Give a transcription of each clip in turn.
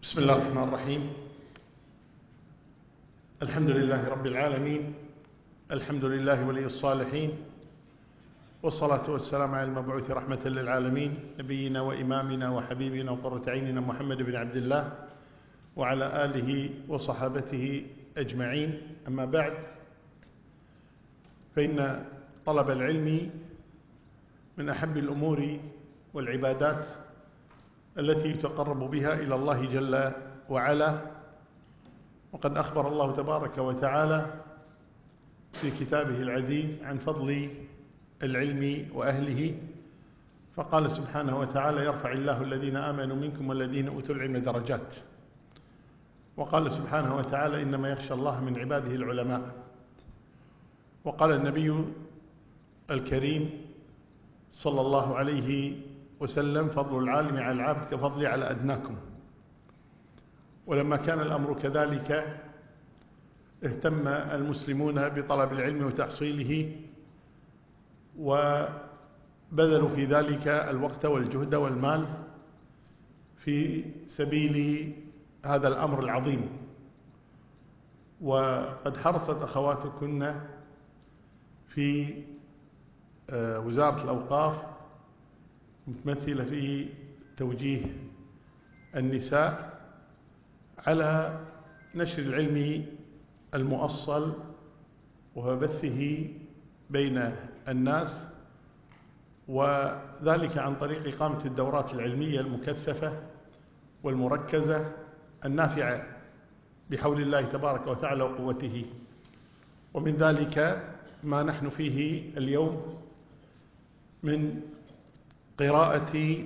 بسم الله الرحمن الرحيم. الحمد لله رب العالمين، الحمد لله ولي الصالحين، والصلاة والسلام على المبعوث رحمة للعالمين نبينا وإمامنا وحبيبنا وقرة عيننا محمد بن عبد الله وعلى آله وصحابته أجمعين. أما بعد، فإن طلب العلم من أحب الأمور والعبادات التي يتقرب بها إلى الله جل وعلا، وقد أخبر الله تبارك وتعالى في كتابه العزيز عن فضل العلم وأهله، فقال سبحانه وتعالى: يرفع الله الذين آمنوا منكم والذين أوتوا العلم درجات. وقال سبحانه وتعالى: إنما يخشى الله من عباده العلماء. وقال النبي الكريم صلى الله عليه وسلم: فضل العالم على العابد كفضلي على أدناكم. ولما كان الأمر كذلك اهتم المسلمون بطلب العلم وتحصيله، وبذلوا في ذلك الوقت والجهد والمال في سبيل هذا الأمر العظيم. وقد حرصت أخواتكن في وزارة الأوقاف متمثلة في توجيه النساء على نشر العلم المؤصل وبثه بين الناس، وذلك عن طريق إقامة الدورات العلمية المكثفة والمركزة النافعة بحول الله تبارك وتعالى وقوته. ومن ذلك ما نحن فيه اليوم من قراءة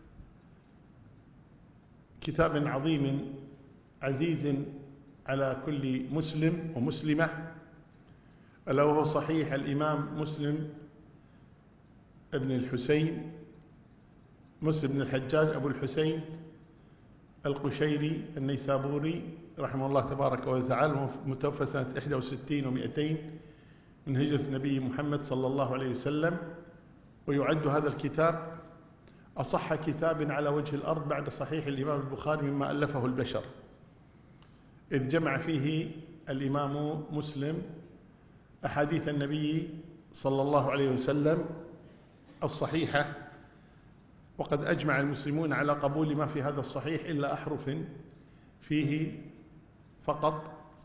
كتاب عظيم عزيز على كل مسلم ومسلمة، ألا وهو صحيح الإمام مسلم ابن الحسين، مسلم بن الحجاج أبو الحسين القشيري النيسابوري رحمه الله تبارك وتعالى، متوفى سنة 61 و200 من هجرة النبي محمد صلى الله عليه وسلم. ويعد هذا الكتاب أصح كتاب على وجه الأرض بعد صحيح الإمام البخاري مما ألفه البشر، إذ جمع فيه الإمام مسلم أحاديث النبي صلى الله عليه وسلم الصحيحة. وقد أجمع المسلمون على قبول ما في هذا الصحيح إلا أحرف فيه فقط.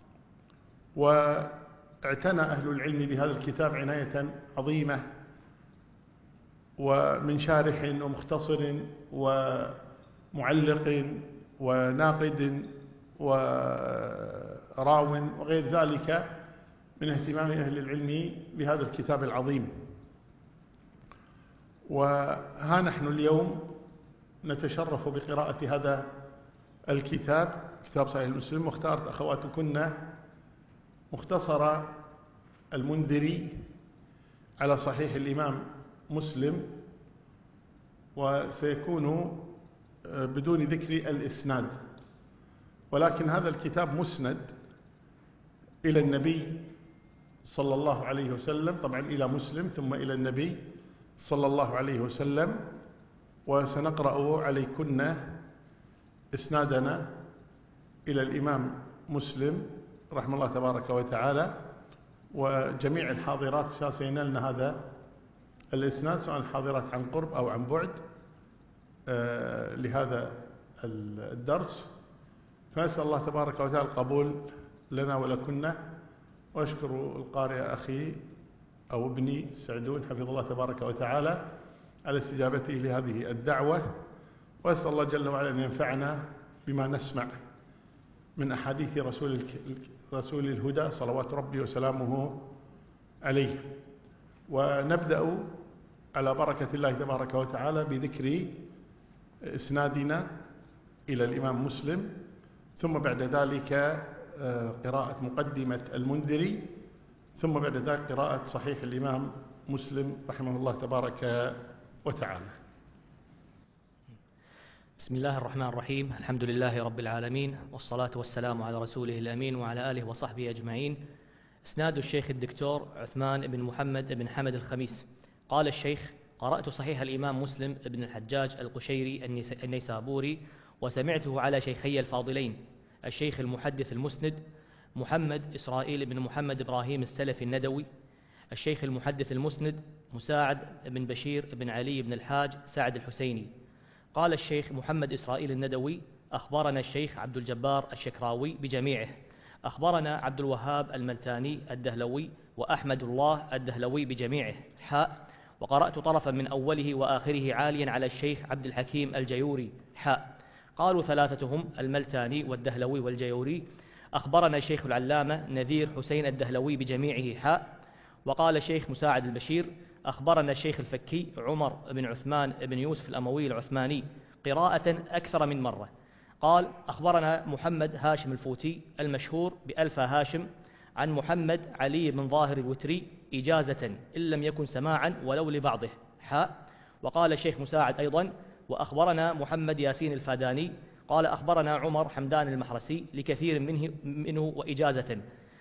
واعتنى أهل العلم بهذا الكتاب عناية عظيمة، ومن شارح ومختصر ومعلق وناقد وراو وغير ذلك من اهتمام أهل العلم بهذا الكتاب العظيم. وها نحن اليوم نتشرف بقراءة هذا الكتاب، كتاب صحيح المسلم. واختارت أخواتكن مختصر المنذري على صحيح الإمام مسلم، وسيكون بدون ذكر الإسناد، ولكن هذا الكتاب مسند إلى النبي صلى الله عليه وسلم، طبعا إلى مسلم ثم إلى النبي صلى الله عليه وسلم. وسنقرأ عليكن إسنادنا إلى الإمام مسلم رحمه الله تبارك وتعالى، وجميع الحاضرات سينالن هذا الإسناد، سواء الحاضرات عن قرب أو عن بعد لهذا الدرس. فأسأل الله تبارك وتعالى القبول لنا ولكن، وأشكر القارئ أخي أو ابني سعدون حفظه الله تبارك وتعالى على استجابته لهذه الدعوة. وأسأل الله جل وعلا أن ينفعنا بما نسمع من أحاديث رسول الهدى صلوات ربي وسلامه عليه. ونبدأ على بركة الله تبارك وتعالى بذكر إسنادنا إلى الإمام مسلم، ثم بعد ذلك قراءة مقدمة المنذري، ثم بعد ذلك قراءة صحيح الإمام مسلم رحمه الله تبارك وتعالى. بسم الله الرحمن الرحيم. الحمد لله رب العالمين، والصلاة والسلام على رسوله الأمين وعلى آله وصحبه أجمعين. إسناد الشيخ الدكتور عثمان بن محمد بن حمد الخميس. قال الشيخ: قرأت صحيح الإمام مسلم بن الحجاج القشيري النيسابوري، وسمعته على شيخي الفاضلين الشيخ المحدث المسند محمد إسرائيل بن محمد إبراهيم السلفي الندوي، الشيخ المحدث المسند مساعد بن بشير بن علي بن الحاج سعد الحسيني. قال الشيخ محمد إسرائيل الندوي: أخبرنا الشيخ عبد الجبار الشكراوي بجميعه، أخبرنا عبد الوهاب الملتاني الدهلوي وأحمد الله الدهلوي بجميعه وقرأت طرفا من أوله وآخره عاليا على الشيخ عبد الحكيم الجيوري قالوا ثلاثتهم الملتاني والدهلوي والجيوري: أخبرنا الشيخ العلامة نذير حسين الدهلوي بجميعه وقال الشيخ مساعد البشير: أخبرنا الشيخ الفكي عمر بن عثمان بن يوسف الأموي العثماني قراءة أكثر من مرة. قال: أخبرنا محمد هاشم الفوتي المشهور بألفا هاشم عن محمد علي بن ظاهر الوتري إجازة إن لم يكن سماعا ولو لبعضه وقال الشيخ مساعد أيضا: وأخبرنا محمد ياسين الفاداني قال: أخبرنا عمر حمدان المحرسي لكثير منه وإجازة.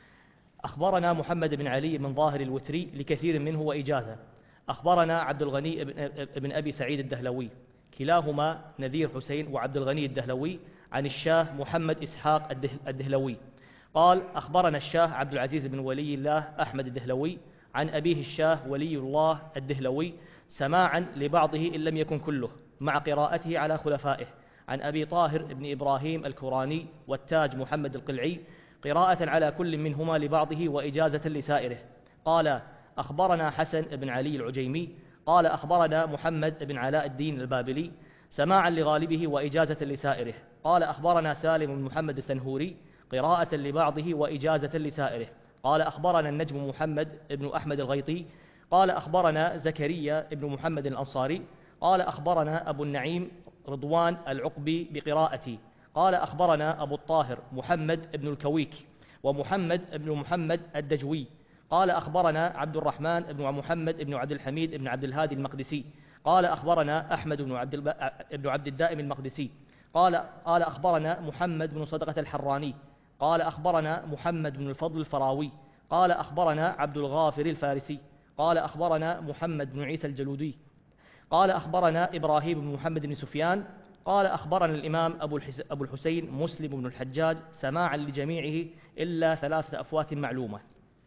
أخبرنا محمد بن علي بن ظاهر الوتري لكثير منه وإجازة. أخبرنا عبد الغني بن أبي سعيد الدهلوي، كلاهما نذير حسين وعبد الغني الدهلوي، عن الشاه محمد إسحاق الدهلوي قال: أخبرنا الشاه عبد العزيز بن ولي الله أحمد الدهلوي عن أبيه الشاه ولي الله الدهلوي سماعا لبعضه إن لم يكن كله مع قراءته على خلفائه، عن أبي طاهر بن إبراهيم الكوراني والتاج محمد القلعي قراءة على كل منهما لبعضه وإجازة لسائره. قال: أخبرنا حسن بن علي العجيمي قال: أخبرنا محمد بن علاء الدين البابلي سماعا لغالبه وإجازة لسائره. قال: أخبرنا سالم بن محمد السنهوري قراءة لبعضه وإجازة لسائره. قال: أخبرنا النجم محمد بن أحمد الغيطي قال: أخبرنا زكريا بن محمد الأنصاري قال: أخبرنا أبو النعيم رضوان العقبي بقراءتي. قال: أخبرنا أبو الطاهر محمد بن الكويك ومحمد بن محمد الدجوي قال: أخبرنا عبد الرحمن بن محمد بن عبد الحميد بن عبد الهادي المقدسي قال: أخبرنا أحمد بن عبد الدائم المقدسي قال: أخبرنا محمد بن صدقة الحراني قال: أخبرنا محمد بن الفضل الفراوي قال: أخبرنا عبد الغافر الفارسي قال: أخبرنا محمد بن عيسى الجلودي قال: أخبرنا إبراهيم بن محمد بن سفيان قال: أخبرنا الإمام أبو الحسين مسلم بن الحجاج سماعا لجميعه إلا 3 أفوات معلومة.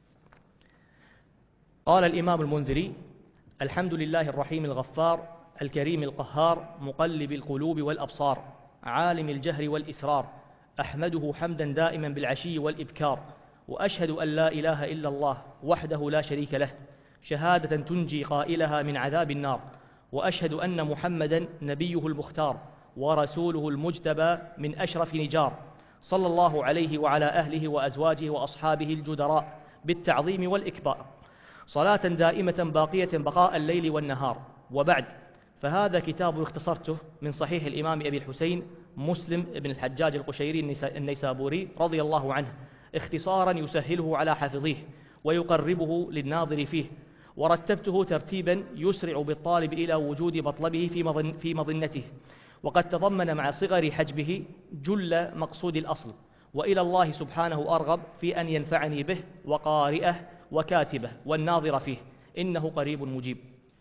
قال الإمام المنذري: الحمد لله الرحيم الغفار الكريم القهار مقلب القلوب والأبصار عالم الجهر والإسرار، أحمده حمدا دائما بالعشي والإبكار، وأشهد أن لا إله إلا الله وحده لا شريك له شهادة تنجي قائلها من عذاب النار، وأشهد أن محمدا نبيه المختار ورسوله المجتبى من أشرف نجار، صلى الله عليه وعلى أهله وأزواجه وأصحابه الجدراء بالتعظيم والإكبار، صلاة دائمة باقية بقاء الليل والنهار. وبعد، فهذا كتاب اختصرته من صحيح الإمام أبي الحسين مسلم بن الحجاج القشيري النيسابوري رضي الله عنه، اختصارا يسهله على حافظيه ويقربه للناظر فيه، ورتبته ترتيبا يسرع بالطالب إلى وجود مطلبه في مظنته، وقد تضمن مع صغر حجبه جل مقصود الأصل، وإلى الله سبحانه أرغب في أن ينفعني به وقارئه وكاتبه والناظر فيه، إنه قريب مجيب.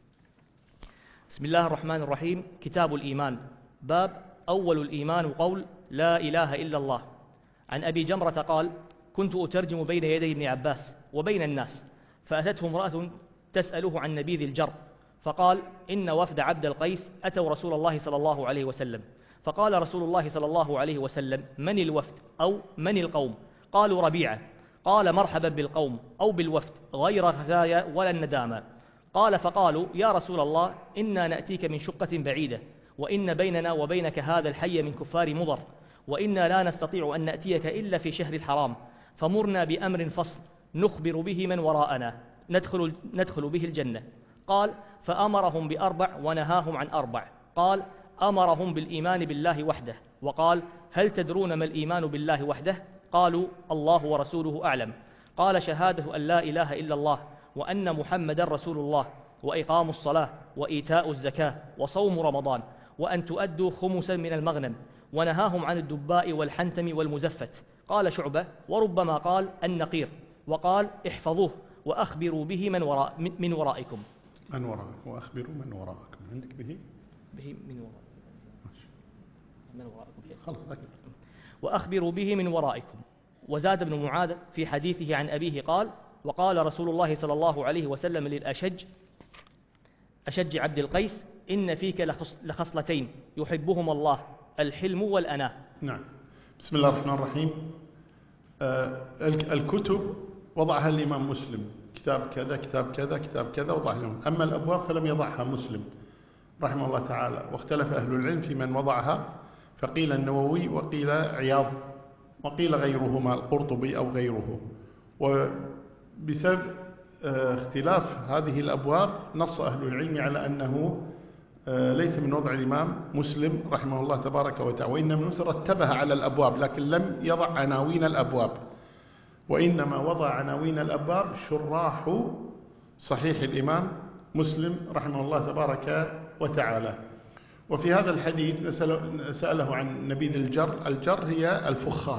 بسم الله الرحمن الرحيم. كتاب الإيمان. باب أول الإيمان قول لا إله إلا الله. عن أبي جمرة قال: كنت أترجم بين يدي ابن عباس وبين الناس، فأتته امرأة تسأله عن نبيذ الجر، فقال: إن وفد عبد القيس أتوا رسول الله صلى الله عليه وسلم، فقال رسول الله صلى الله عليه وسلم: من الوفد أو من القوم؟ قالوا: ربيعة. قال: مرحبا بالقوم أو بالوفد غير خزايا ولا الندامة. قال: فقالوا: يا رسول الله، إنا نأتيك من شقة بعيدة، وإن بيننا وبينك هذا الحي من كفار مضر، وإنا لا نستطيع أن نأتيك إلا في شهر الحرام، فمرنا بأمر فصل نخبر به من وراءنا ندخل به الجنة. قال: فأمرهم ب4 ونهاهم عن 4. قال: أمرهم بالإيمان بالله وحده، وقال: هل تدرون ما الإيمان بالله وحده؟ قالوا: الله ورسوله أعلم. قال: شهادة أن لا إله إلا الله وأن محمدا رسول الله، وإقام الصلاة، وإيتاء الزكاة، وصوم رمضان، وأن تؤدوا خمسا من المغنم. ونهاهم عن الدباء والحنتم والمزفت. قال شعبة: وربما قال النقير. وقال: احفظوه وأخبروا به من ورائكم. من وراءكم وأخبروا من وراءكم. عندك به؟ به من وراء. من ورائكم شيء. وأخبروا به من ورائكم. وزاد ابن معاذ في حديثه عن أبيه قال: وقال رسول الله صلى الله عليه وسلم للأشج عبد القيس: إن فيك لخصلتين يحبهما الله، الحلم والأناة. نعم. بسم الله الرحمن الرحيم. الكتب وضعها الإمام مسلم، كتاب كذا كتاب كذا كتاب كذا وضع لهم. أما الأبواب فلم يضعها مسلم رحمه الله تعالى، واختلف أهل العلم في من وضعها، فقيل النووي وقيل عياض وقيل غيرهما القرطبي أو غيره. وبسبب اختلاف هذه الأبواب نص أهل العلم على أنه ليس من وضع الإمام مسلم رحمه الله تبارك وتعالى، وإنما رتبها على الأبواب لكن لم يضع عناوين الأبواب، وإنما وضع عناوين الأبواب شراح صحيح الإمام مسلم رحمه الله تبارك وتعالى. وفي هذا الحديث سأله عن نبيذ الجر هي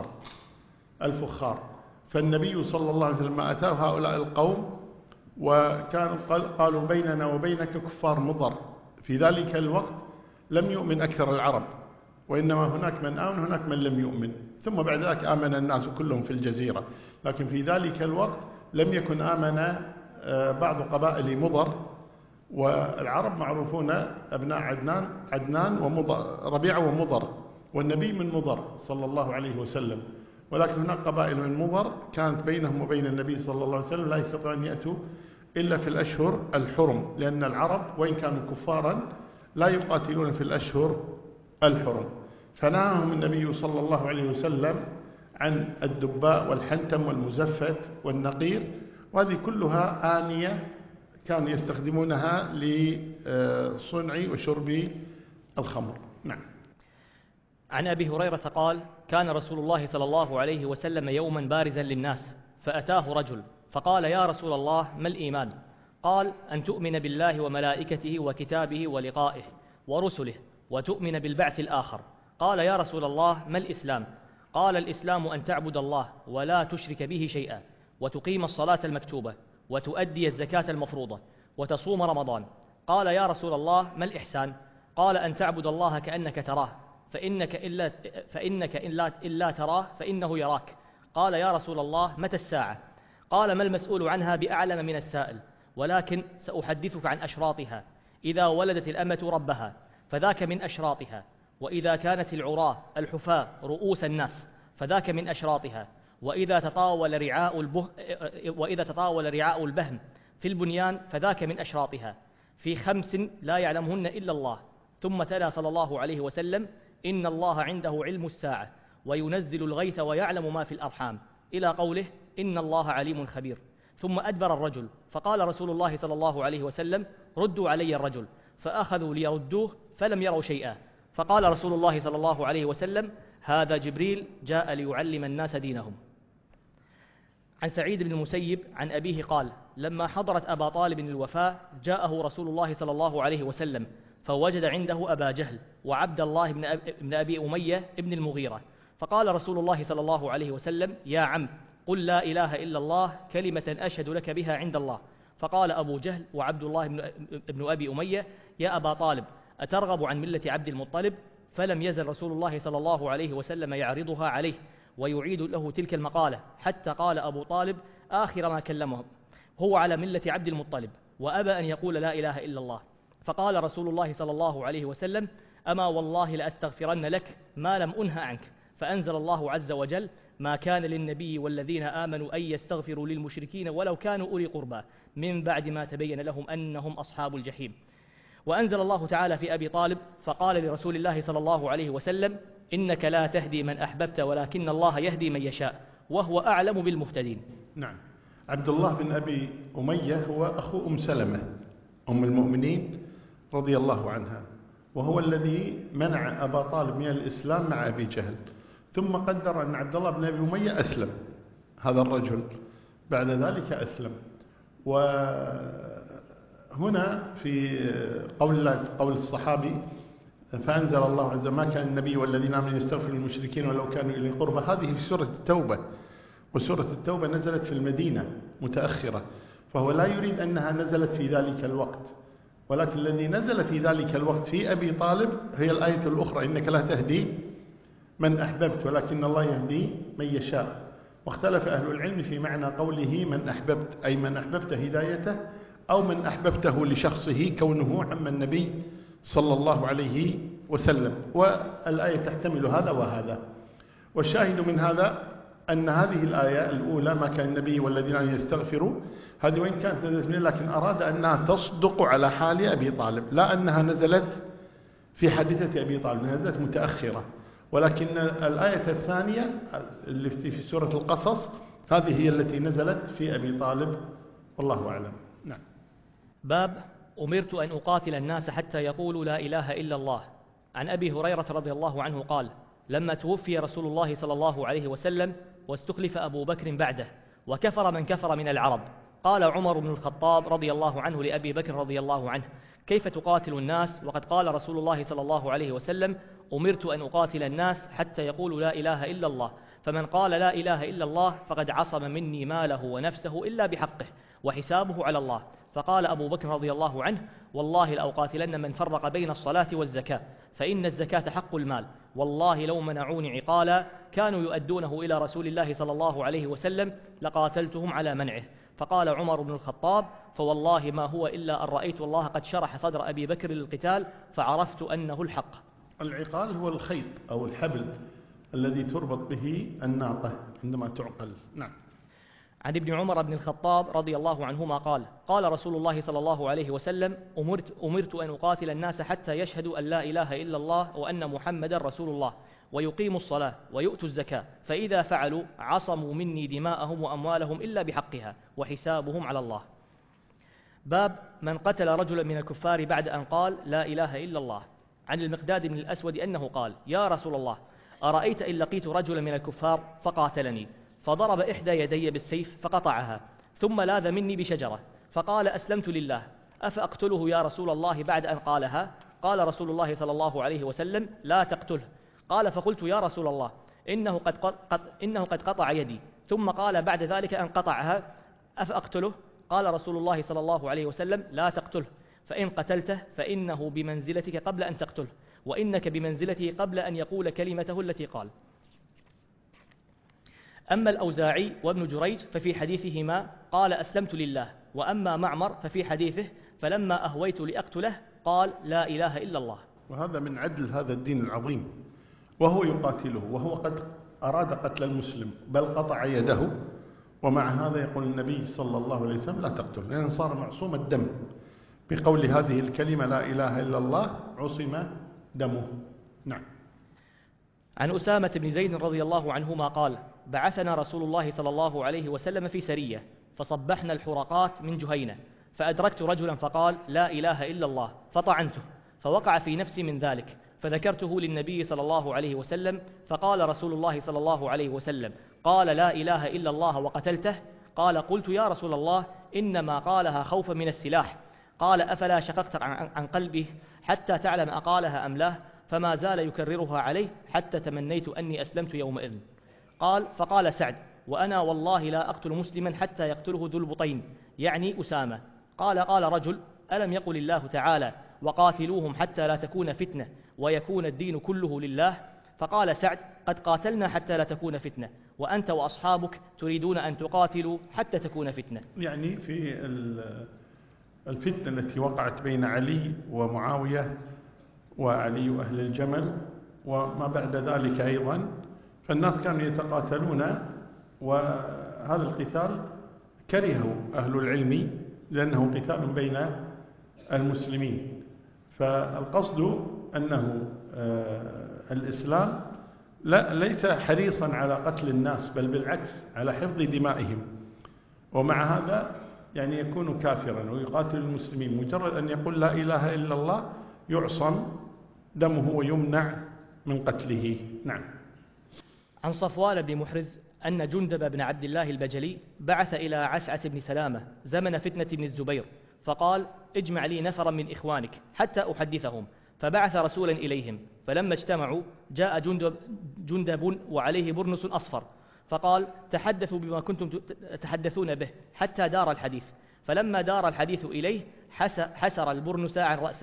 الفخار. فالنبي صلى الله عليه وسلم أتاه هؤلاء القوم وكانوا قالوا بيننا وبينك كفار مضر. في ذلك الوقت لم يؤمن أكثر العرب، وإنما هناك من آمن هناك من لم يؤمن، ثم بعد ذلك آمن الناس كلهم في الجزيرة. لكن في ذلك الوقت لم يكن آمن بعض قبائل مضر، والعرب معروفون أبناء عدنان ومضر، ربيعة ومضر، والنبي من مضر صلى الله عليه وسلم. ولكن هناك قبائل من مضر كانت بينهم وبين النبي صلى الله عليه وسلم لا يستطيعون أن يأتوا إلا في الأشهر الحرم، لأن العرب وإن كانوا كفارا لا يقاتلون في الأشهر الحرم. فنهاهم النبي صلى الله عليه وسلم عن الدباء والحنتم والمزفت والنقير، وهذه كلها آنية كانوا يستخدمونها لصنع وشرب الخمر. نعم. عن أبي هريرة قال: كان رسول الله صلى الله عليه وسلم يوما بارزا للناس، فأتاه رجل فقال: يا رسول الله، ما الإيمان؟ قال: أن تؤمن بالله وملائكته وكتابه ولقائه ورسله، وتؤمن بالبعث الآخر. قال: يا رسول الله، ما الإسلام؟ قال: الإسلام أن تعبد الله ولا تشرك به شيئا، وتقيم الصلاة المكتوبة، وتؤدي الزكاة المفروضة، وتصوم رمضان. قال: يا رسول الله، ما الإحسان؟ قال: أن تعبد الله كأنك تراه، فإنك إلا تراه فإنه يراك. قال: يا رسول الله، متى الساعة؟ قال: ما المسؤول عنها بأعلم من السائل، ولكن سأحدثك عن أشراطها. إذا ولدت الأمة ربها فذاك من أشراطها، وإذا كانت العراة الحفاة رؤوس الناس فذاك من أشراطها، وإذا تطاول رعاء البهم في البنيان فذاك من أشراطها، في 5 لا يعلمهن إلا الله. ثم تلا صلى الله عليه وسلم: إن الله عنده علم الساعة وينزل الغيث ويعلم ما في الأرحام، إلى قوله: إن الله عليم خبير. ثم أدبر الرجل، فقال رسول الله صلى الله عليه وسلم: ردوا علي الرجل، فأخذوا ليردوه فلم يروا شيئا. فقال رسول الله صلى الله عليه وسلم: هذا جبريل جاء ليعلم الناس دينهم. عن سعيد بن المسيب عن أبيه قال: لما حضرت أبا طالب الوفاة جاءه رسول الله صلى الله عليه وسلم، فوجد عنده أبا جهل وعبد الله بن أبي أمية ابن المغيرة. فقال رسول الله صلى الله عليه وسلم: يا عم، قل لا إله إلا الله كلمة أشهد لك بها عند الله. فقال أبو جهل وعبد الله بن أبي أمية: يا أبا طالب، أترغب عن ملة عبد المطلب؟ فلم يزل رسول الله صلى الله عليه وسلم يعرضها عليه ويعيد له تلك المقالة، حتى قال أبو طالب آخر ما كلمه: هو على ملة عبد المطلب، وأبى أن يقول لا إله إلا الله. فقال رسول الله صلى الله عليه وسلم: أما والله لأستغفرن لك ما لم أنه عنك. فأنزل الله عز وجل: ما كان للنبي والذين آمنوا أن يستغفروا للمشركين ولو كانوا أولي قربى من بعد ما تبين لهم أنهم أصحاب الجحيم. وأنزل الله تعالى في أبي طالب، فقال لرسول الله صلى الله عليه وسلم: إنك لا تهدي من أحببت ولكن الله يهدي من يشاء وهو أعلم بالمهتدين. نعم. عبد الله بن أبي أمية هو أخو أم سلمة أم المؤمنين رضي الله عنها، وهو الذي منع أبا طالب من الإسلام مع أبي جهل، ثم قدر أن عبد الله بن أبي أمية أسلم، هذا الرجل بعد ذلك أسلم. وهنا في قول الصحابي: فأنزل الله عز وجل: ما كان النبي والذين آمنوا يستغفروا للمشركين ولو كانوا إلى قربى. هذه في سورة التوبة، وسورة التوبة نزلت في المدينة متأخرة، فهو لا يريد أنها نزلت في ذلك الوقت، ولكن الذي نزل في ذلك الوقت في أبي طالب هي الآية الأخرى: إنك لا تهدي من أحببت، ولكن الله يهدي من يشاء. واختلف أهل العلم في معنى قوله من أحببت، أي من أحببت هدايته أو من أحببته لشخصه كونه عم النبي صلى الله عليه وسلم، والآية تحتمل هذا وهذا. والشاهد من هذا أن هذه الآية الأولى ما كان النبي والذين يستغفروا، هذه وإن كانت نزلت منه لكن أراد أنها تصدق على حال أبي طالب، لا أنها نزلت في حادثة أبي طالب، نزلت متأخرة. ولكن الآية الثانية اللي في سورة القصص هذه هي التي نزلت في أبي طالب، والله أعلم. نعم. باب أمرت أن أقاتل الناس حتى يقولوا لا إله إلا الله. عن أبي هريرة رضي الله عنه قال: لما توفي رسول الله صلى الله عليه وسلم واستخلف أبو بكر بعده وكفر من كفر من العرب، قال عمر بن الخطاب رضي الله عنه لأبي بكر رضي الله عنه: كيف تقاتل الناس وقد قال رسول الله صلى الله عليه وسلم: أمرت أن أقاتل الناس حتى يقولوا لا إله إلا الله، فمن قال لا إله إلا الله فقد عصم مني ماله ونفسه إلا بحقه وحسابه على الله. فقال أبو بكر رضي الله عنه: والله لأقاتلن من فرق بين الصلاة والزكاة، فإن الزكاة حق المال، والله لو منعوني عقالا كانوا يؤدونه إلى رسول الله صلى الله عليه وسلم لقاتلتهم على منعه. فقال عمر بن الخطاب: فوالله ما هو إلا أن رأيت الله قد شرح صدر أبي بكر للقتال فعرفت أنه الحق. العقال هو الخيط أو الحبل الذي تربط به الناقة عندما تعقل. نعم. عن ابن عمر بن الخطاب رضي الله عنهما قال: قال رسول الله صلى الله عليه وسلم: أمرت أن أقاتل الناس حتى يشهدوا أن لا إله إلا الله وأن محمدا رسول الله ويقيموا الصلاة ويؤتوا الزكاة، فإذا فعلوا عصموا مني دماءهم وأموالهم إلا بحقها وحسابهم على الله. باب من قتل رجلا من الكفار بعد أن قال لا إله إلا الله. عن المقداد بن الأسود أنه قال: يا رسول الله، أرأيت إن لقيت رجلا من الكفار فقاتلني فضرب إحدى يدي بالسيف فقطعها ثم لاذ مني بشجرة فقال: أسلمت لله، أفأقتله يا رسول الله بعد أن قالها؟ قال رسول الله صلى الله عليه وسلم: لا تقتله. قال: فقلت: يا رسول الله، إنه قد قطع يدي، ثم قال بعد ذلك أن قطعها، أفأقتله؟ قال رسول الله صلى الله عليه وسلم: لا تقتله، فإن قتلته فإنه بمنزلتك قبل أن تقتله، وإنك بمنزلته قبل أن يقول كلمته التي قال. أما الأوزاعي وابن جريج ففي حديثهما قال: أسلمت لله. وأما معمر ففي حديثه فلما أهويت لأقتله قال: لا إله إلا الله. وهذا من عدل هذا الدين العظيم، وهو يقاتله وهو قد أراد قتل المسلم بل قطع يده، ومع هذا يقول النبي صلى الله عليه وسلم: لا تقتله، لأن صار معصوم الدم بقول هذه الكلمة لا إله إلا الله، عصم دمه. نعم. عن أسامة بن زيد رضي الله عنهما قال: بعثنا رسول الله صلى الله عليه وسلم في سرية، فصبحنا الحرقات من جهينة، فأدركت رجلا فقال: لا إله إلا الله، فطعنته، فوقع في نفسي من ذلك، فذكرته للنبي صلى الله عليه وسلم، فقال رسول الله صلى الله عليه وسلم: قال لا إله إلا الله وقتلته؟ قال: قلت: يا رسول الله، إنما قالها خوفا من السلاح. قال: أفلا شققت عن قلبه حتى تعلم أقالها أم لا؟ فما زال يكررها عليه حتى تمنيت أني أسلمت يومئذ. قال: فقال سعد: وأنا والله لا أقتل مسلما حتى يقتله ذو البطين، يعني أسامة. قال رجل: ألم يقل الله تعالى: وقاتلوهم حتى لا تكون فتنة ويكون الدين كله لله؟ فقال سعد: قد قاتلنا حتى لا تكون فتنة، وأنت وأصحابك تريدون أن تقاتلوا حتى تكون فتنة. يعني في الفتنة التي وقعت بين علي ومعاوية وعلي وأهل الجمل وما بعد ذلك أيضا، فالناس كانوا يتقاتلون، وهذا القتال كرهه أهل العلم لأنه قتال بين المسلمين. فالقصد أنه الإسلام ليس حريصا على قتل الناس، بل بالعكس على حفظ دمائهم، ومع هذا يعني يكون كافرا ويقاتل المسلمين. مجرد أن يقول لا إله إلا الله يعصم دمه ويمنع من قتله. نعم. عن صفوان بن محرز أن جندب بن عبد الله البجلي بعث إلى عسعة بن سلامة زمن فتنة بن الزبير، فقال: اجمع لي نفرا من إخوانك حتى أحدثهم. فبعث رسولا إليهم، فلما اجتمعوا جاء جندب وعليه برنس أصفر، فقال: تحدثوا بما كنتم تتحدثون به حتى دار الحديث. فلما دار الحديث إليه حسر البرنس عن رأسه،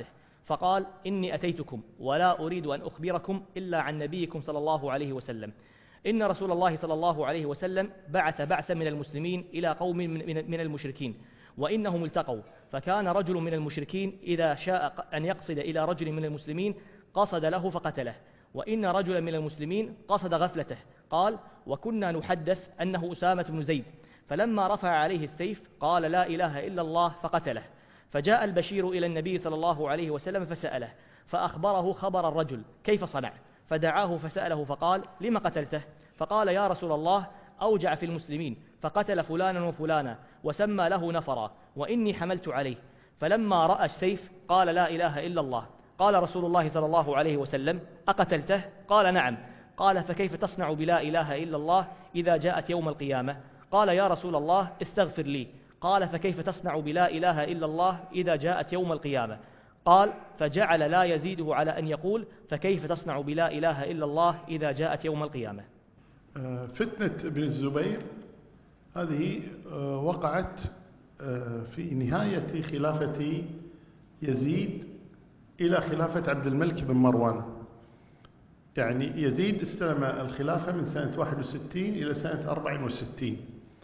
فقال: إني أتيتكم ولا أريد أن أخبركم إلا عن نبيكم صلى الله عليه وسلم. إن رسول الله صلى الله عليه وسلم بعث بعثا من المسلمين إلى قوم من المشركين، وإنهم التقوا، فكان رجل من المشركين إذا شاء أن يقصد إلى رجل من المسلمين قصد له فقتله، وإن رجلا من المسلمين قصد غفلته. قال: وكنا نحدث أنه أسامة بن زيد، فلما رفع عليه السيف قال: لا إله إلا الله، فقتله. فجاء البشير إلى النبي صلى الله عليه وسلم فسأله، فأخبره خبر الرجل كيف صنع، فدعاه فسأله فقال: لما قتلته؟ فقال: يا رسول الله، أوجع في المسلمين فقتل فلانا وفلانا وسمى له نفرا، وإني حملت عليه. فلما رأى السيف قال: لا إله إلا الله. قال رسول الله صلى الله عليه وسلم: أقتلته؟ قال: نعم. قال: فكيف تصنع بلا إله إلا الله إذا جاءت يوم القيامة؟ قال: يا رسول الله، استغفر لي. قال: فكيف تصنع بلا إله إلا الله إذا جاءت يوم القيامة؟ قال: فجعل لا يزيده على أن يقول: فكيف تصنع بلا إله إلا الله إذا جاءت يوم القيامة. فتنة ابن الزبير هذه وقعت في نهاية خلافة يزيد إلى خلافة عبد الملك بن مروان. يعني يزيد استلم الخلافة من سنة 61 إلى سنة 64،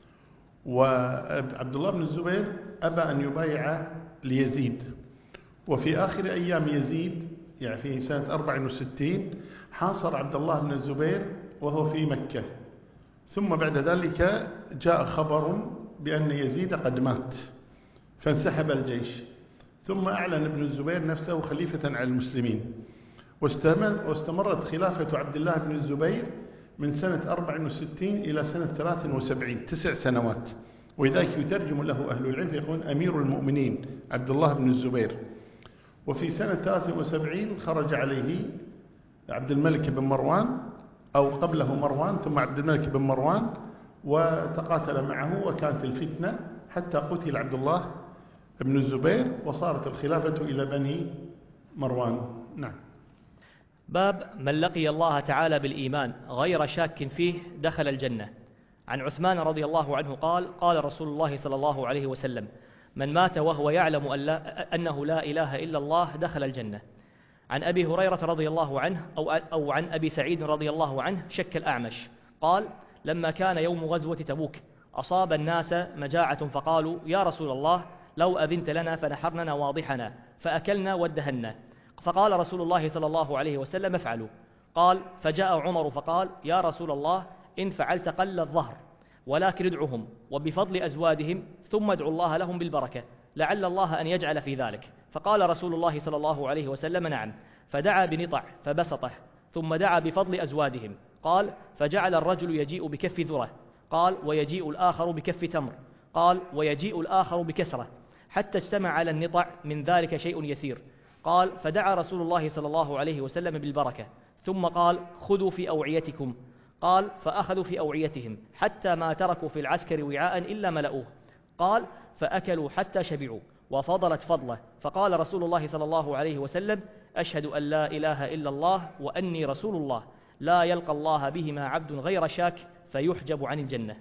وعبد الله بن الزبير أبى أن يبايع ليزيد. وفي آخر أيام يزيد يعني في سنة 64 حاصر عبد الله بن الزبير وهو في مكة، ثم بعد ذلك جاء خبر بأن يزيد قد مات فانسحب الجيش، ثم أعلن ابن الزبير نفسه خليفة على المسلمين، واستمرت خلافة عبد الله بن الزبير من سنة 64 إلى سنة 73، 9 سنوات. ولذلك يترجم له أهل العلم يقول أمير المؤمنين عبد الله بن الزبير. وفي سنة 73 خرج عليه عبد الملك بن مروان، أو قبله مروان ثم عبد الملك بن مروان، وتقاتل معه، وكانت الفتنة حتى قتل عبد الله بن الزبير، وصارت الخلافة إلى بني مروان. نعم. باب من لقي الله تعالى بالإيمان غير شاك فيه دخل الجنة. عن عثمان رضي الله عنه قال: قال رسول الله صلى الله عليه وسلم: من مات وهو يعلم أنه لا إله إلا الله دخل الجنة. عن أبي هريرة رضي الله عنه أو عن أبي سعيد رضي الله عنه شك الأعمش قال: لما كان يوم غزوة تبوك أصاب الناس مجاعة فقالوا: يا رسول الله، لو أذنت لنا فنحرنا نواضحنا فأكلنا وادهنا. فقال رسول الله صلى الله عليه وسلم: افعلوا. قال: فجاء عمر فقال: يا رسول الله، إن فعلت قل الظهر، ولكن ادعهم وبفضل أزوادهم، ثم ادعوا الله لهم بالبركة، لعل الله أن يجعل في ذلك. فقال رسول الله صلى الله عليه وسلم: نعم. فدعا بنطع فبسطه، ثم دعا بفضل أزوادهم. قال: فجعل الرجل يجيء بكف ذرة، قال: ويجيء الآخر بكف تمر، قال: ويجيء الآخر بكسرة، حتى اجتمع على النطع من ذلك شيء يسير. قال: فدعا رسول الله صلى الله عليه وسلم بالبركة، ثم قال: خذوا في أوعيتكم. قال: فأخذوا في أوعيتهم حتى ما تركوا في العسكر وعاء إلا ملؤوه. قال: فأكلوا حتى شبعوا وفضلت فضله. فقال رسول الله صلى الله عليه وسلم: أشهد أن لا إله إلا الله وأني رسول الله، لا يلقى الله بهما عبد غير شاك فيحجب عن الجنة.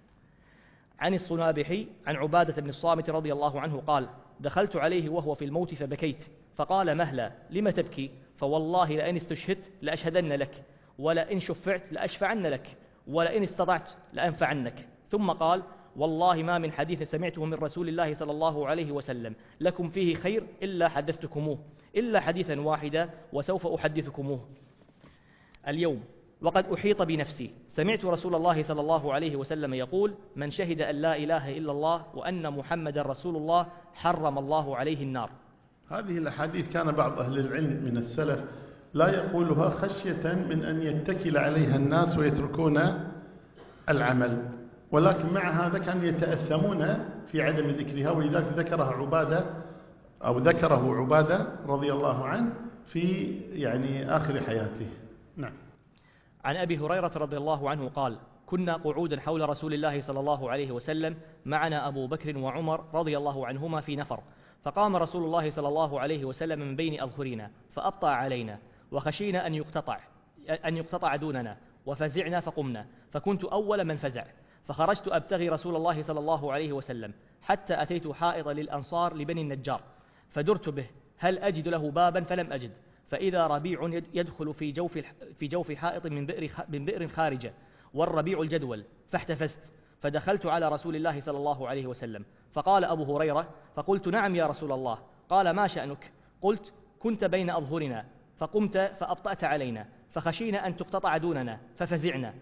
عن الصنابحي عن عبادة بن الصامت رضي الله عنه قال: دخلت عليه وهو في الموت فبكيت، فقال: مهلا، لم تبكي؟ فوالله لئن استشهدت لأشهدن لك، ولئن شفعت لأشفعن لك، ولئن استطعت لأنفعنك. ثم قال: والله ما من حديث سمعته من رسول الله صلى الله عليه وسلم لكم فيه خير إلا حدثتكموه، إلا حديثا واحدا وسوف أحدثكموه اليوم وقد أحيط بنفسي. سمعت رسول الله صلى الله عليه وسلم يقول: من شهد أن لا إله إلا الله وأن محمدا رسول الله حرم الله عليه النار. هذه الأحاديث كان بعض أهل العلم من السلف لا يقولها خشية من أن يتكل عليها الناس ويتركون العمل، ولكن مع هذا كانوا يتأثمون في عدم ذكرها، ولذلك ذكره عبادة رضي الله عنه في آخر حياته. نعم. عن أبي هريرة رضي الله عنه قال: كنا قعودا حول رسول الله صلى الله عليه وسلم، معنا أبو بكر وعمر رضي الله عنهما في نفر، فقام رسول الله صلى الله عليه وسلم من بين أظهرنا فأبطأ علينا، وخشينا أن يقتطع دوننا، وفزعنا فقمنا، فكنت أول من فزع، فخرجت أبتغي رسول الله صلى الله عليه وسلم حتى أتيت حائط للأنصار لبني النجار، فدرت به هل أجد له بابا؟ فلم أجد، فإذا ربيع يدخل في جوف حائط من بئر خارجة، والربيع الجدول، فاحتفزت، فدخلت على رسول الله صلى الله عليه وسلم، فقال أبو هريرة، فقلت نعم يا رسول الله. قال ما شأنك؟ قلت كنت بين أظهرنا فقمت فأبطأت علينا، فخشينا أن تقتطع دوننا ففزعنا،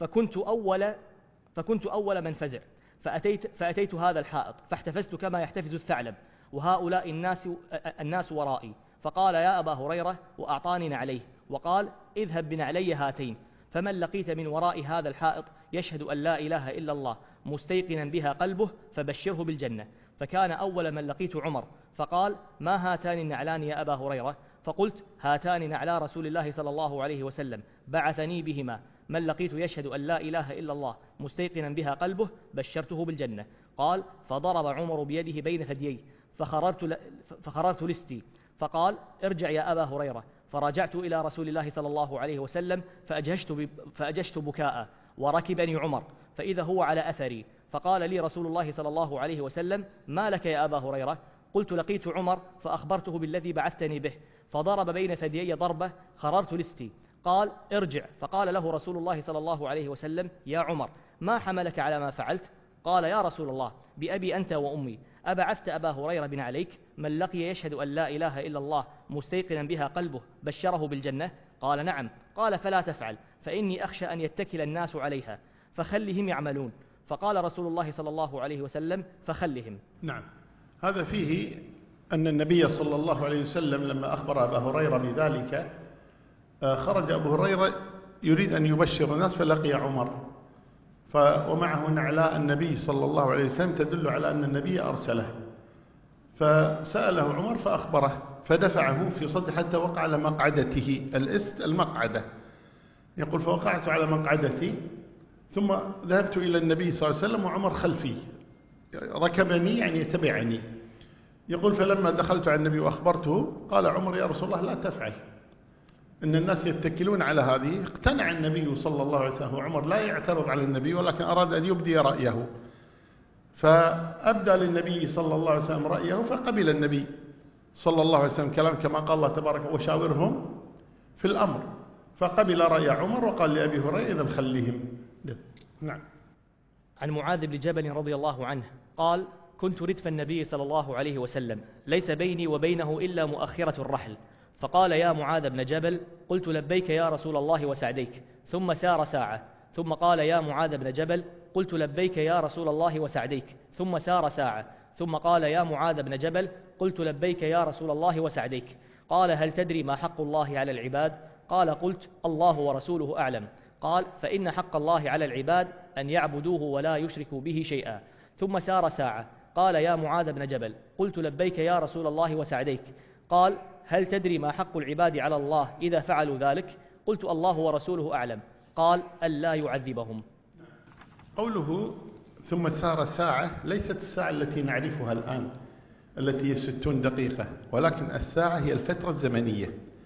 فكنت أول من فزع، فأتيت هذا الحائط فاحتفزت كما يحتفز الثعلب، وهؤلاء الناس ورائي. فقال يا أبا هريرة، وأعطاني نعليه، وقال اذهب بنعلي هاتين، فمن لقيت من وراء هذا الحائط يشهد أن لا إله إلا الله مستيقنا بها قلبه فبشره بالجنة. فكان أول من لقيت عمر، فقال ما هاتان النعلان يا أبا هريرة؟ فقلت هاتان نعلا رسول الله صلى الله عليه وسلم بعثني بهما، من لقيت يشهد أن لا إله إلا الله مستيقنا بها قلبه بشرته بالجنة. قال فضرب عمر بيده بين ثدييه فخررت لستي، فقال ارجع يا أبا هريرة. فرجعت إلى رسول الله صلى الله عليه وسلم فأجشت بكاء، وركبني عمر فإذا هو على أثري، فقال لي رسول الله صلى الله عليه وسلم ما لك يا أبا هريرة؟ قلت لقيت عمر فأخبرته بالذي بعثتني به، فضرب بين ثديي ضربة خررت لستي. قال ارجع، فقال له رسول الله صلى الله عليه وسلم يا عمر ما حملك على ما فعلت؟ قال يا رسول الله بأبي أنت وأمي، أبعثت أبا هريرة بن عليك من لقي يشهد أن لا إله إلا الله مستيقنا بها قلبه بشره بالجنة؟ قال نعم. قال فلا تفعل، فإني أخشى أن يتكل الناس عليها، فخلهم يعملون. فقال رسول الله صلى الله عليه وسلم فخلهم. نعم. هذا فيه أن النبي صلى الله عليه وسلم لما أخبر أبا هريرة بذلك خرج أبو هريرة يريد أن يبشر الناس فلقي عمر، ومعه نعلاء النبي صلى الله عليه وسلم تدل على أن النبي أرسله، فسأله عمر فأخبره، فدفعه في صدر حتى وقع على مقعدته، المقعدة، يقول فوقعت على مقعدتي ثم ذهبت إلى النبي صلى الله عليه وسلم وعمر خلفي ركبني يعني يتبعني. يقول فلما دخلت على النبي وأخبرته قال عمر يا رسول الله لا تفعل، إن الناس يتكلون على هذه. اقتنع النبي صلى الله عليه وسلم، وعمر لا يعترض على النبي ولكن أراد أن يبدي رأيه، فأبدى للنبي صلى الله عليه وسلم رأيه، فقبل النبي صلى الله عليه وسلم كلام كما قال الله تبارك وشاورهم في الأمر، فقبل رأي عمر وقال لأبي هريرة إذا خليهم. نعم. عن معاذ بن جبل رضي الله عنه قال كنت ردف النبي صلى الله عليه وسلم ليس بيني وبينه إلا مؤخرة الرحل، فقال يا معاذ بن جبل، قلت لبيك يا رسول الله وسعديك، ثم سار ساعة، ثم قال يا معاذ بن جبل، قلت لبيك يا رسول الله وسعديك، ثم سار ساعة، ثم قال يا معاذ بن جبل، قلت لبيك يا رسول الله وسعديك. قال هل تدري ما حق الله على العباد؟ قال قلت الله ورسوله أعلم. قال فإن حق الله على العباد أن يعبدوه ولا يشركوا به شيئا. ثم سار ساعة، قال يا معاذ بن جبل، قلت لبيك يا رسول الله وسعديك. قال هل تدري ما حق العباد على الله إذا فعلوا ذلك؟ قلت الله ورسوله أعلم. قال ألا يعذبهم. قوله ثم سار ساعة ليست الساعة التي نعرفها الآن التي هي 60 دقيقة، ولكن الساعة هي الفترة الزمنية،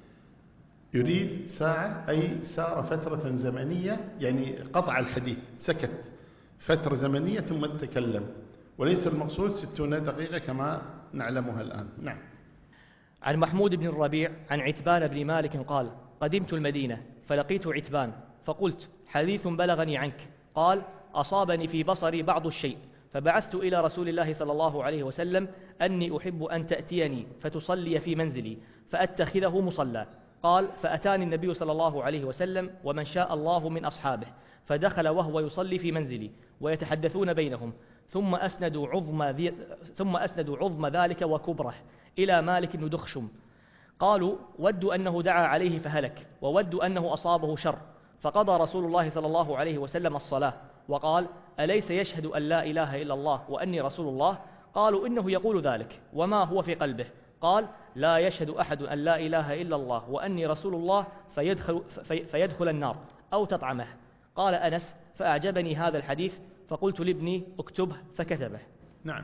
يريد ساعة أي سار فترة زمنية، يعني قطع الحديث، سكت فترة زمنية ثم تكلم، وليس المقصود 60 دقيقة كما نعلمها الآن. نعم. عن محمود بن الربيع عن عتبان بن مالك قال قدمت المدينة فلقيت عتبان فقلت حديث بلغني عنك. قال أصابني في بصري بعض الشيء، فبعثت إلى رسول الله صلى الله عليه وسلم أني أحب أن تأتيني فتصلي في منزلي فأتخذه مصلى. قال فأتاني النبي صلى الله عليه وسلم ومن شاء الله من أصحابه، فدخل وهو يصلي في منزلي ويتحدثون بينهم، ثم أسندوا عظم ذلك وكبره إلى مالك بن دخشم. قالوا ودوا أنه دعا عليه فهلك، وودوا أنه أصابه شر، فقضى رسول الله صلى الله عليه وسلم الصلاة وقال أليس يشهد أن لا إله إلا الله وأني رسول الله؟ قالوا إنه يقول ذلك وما هو في قلبه. قال لا يشهد أحد أن لا إله إلا الله وأني رسول الله فيدخل النار أو تطعمه. قال أنس فأعجبني هذا الحديث فقلت لابني اكتبه فكتبه. نعم.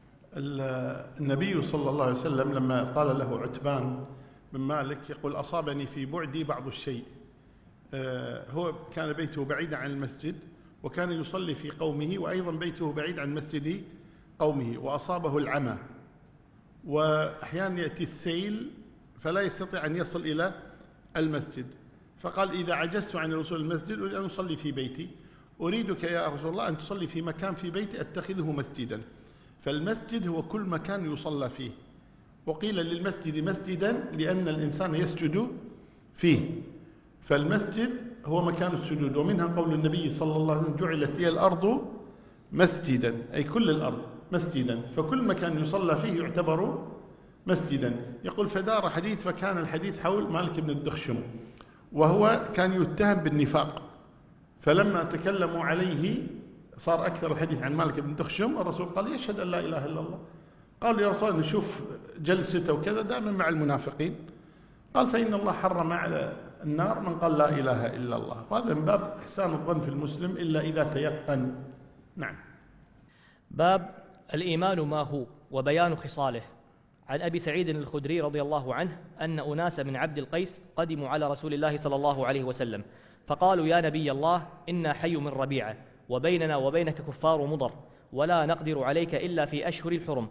النبي صلى الله عليه وسلم لما قال له عتبان بن مالك يقول أصابني في بعدي بعض الشيء، هو كان بيته بعيدا عن المسجد وكان يصلي في قومه، وأيضا بيته بعيد عن مسجد قومه، وأصابه العمى وأحيانا يأتي السيل فلا يستطيع أن يصل إلى المسجد، فقال إذا عجزت عن الوصول المسجد أريد أن أصلي في بيتي، أريدك يا رسول الله أن تصلي في مكان في بيتي أتخذه مسجدا. فالمسجد هو كل مكان يصلى فيه، وقيل للمسجد مسجدا لأن الإنسان يسجد فيه، فالمسجد هو مكان السجود. ومنها قول النبي صلى الله عليه وسلم جعلت لي الأرض مسجدا، أي كل الأرض مسجدا، فكل مكان يصلى فيه يعتبر مسجدا. يقول فدار حديث، فكان الحديث حول مالك بن الدخشم، وهو كان يتهم بالنفاق، فلما تكلموا عليه صار أكثر الحديث عن مالك بن دخشم. الرسول قال يشهد أن لا إله إلا الله. قال يا رسول الله نشوف جلسته وكذا دائما مع المنافقين، قال فإن الله حرم على النار من قال لا إله إلا الله. وهذا من باب إحسان الظن في المسلم إلا إذا تيقن. نعم. باب الإيمان ما هو وبيان خصاله. عن أبي سعيد الخدري رضي الله عنه أن أناس من عبد القيس قدموا على رسول الله صلى الله عليه وسلم فقالوا يا نبي الله إنا حي من ربيعة وبيننا وبينك كفار مضر ولا نقدر عليك إلا في أشهر الحرم،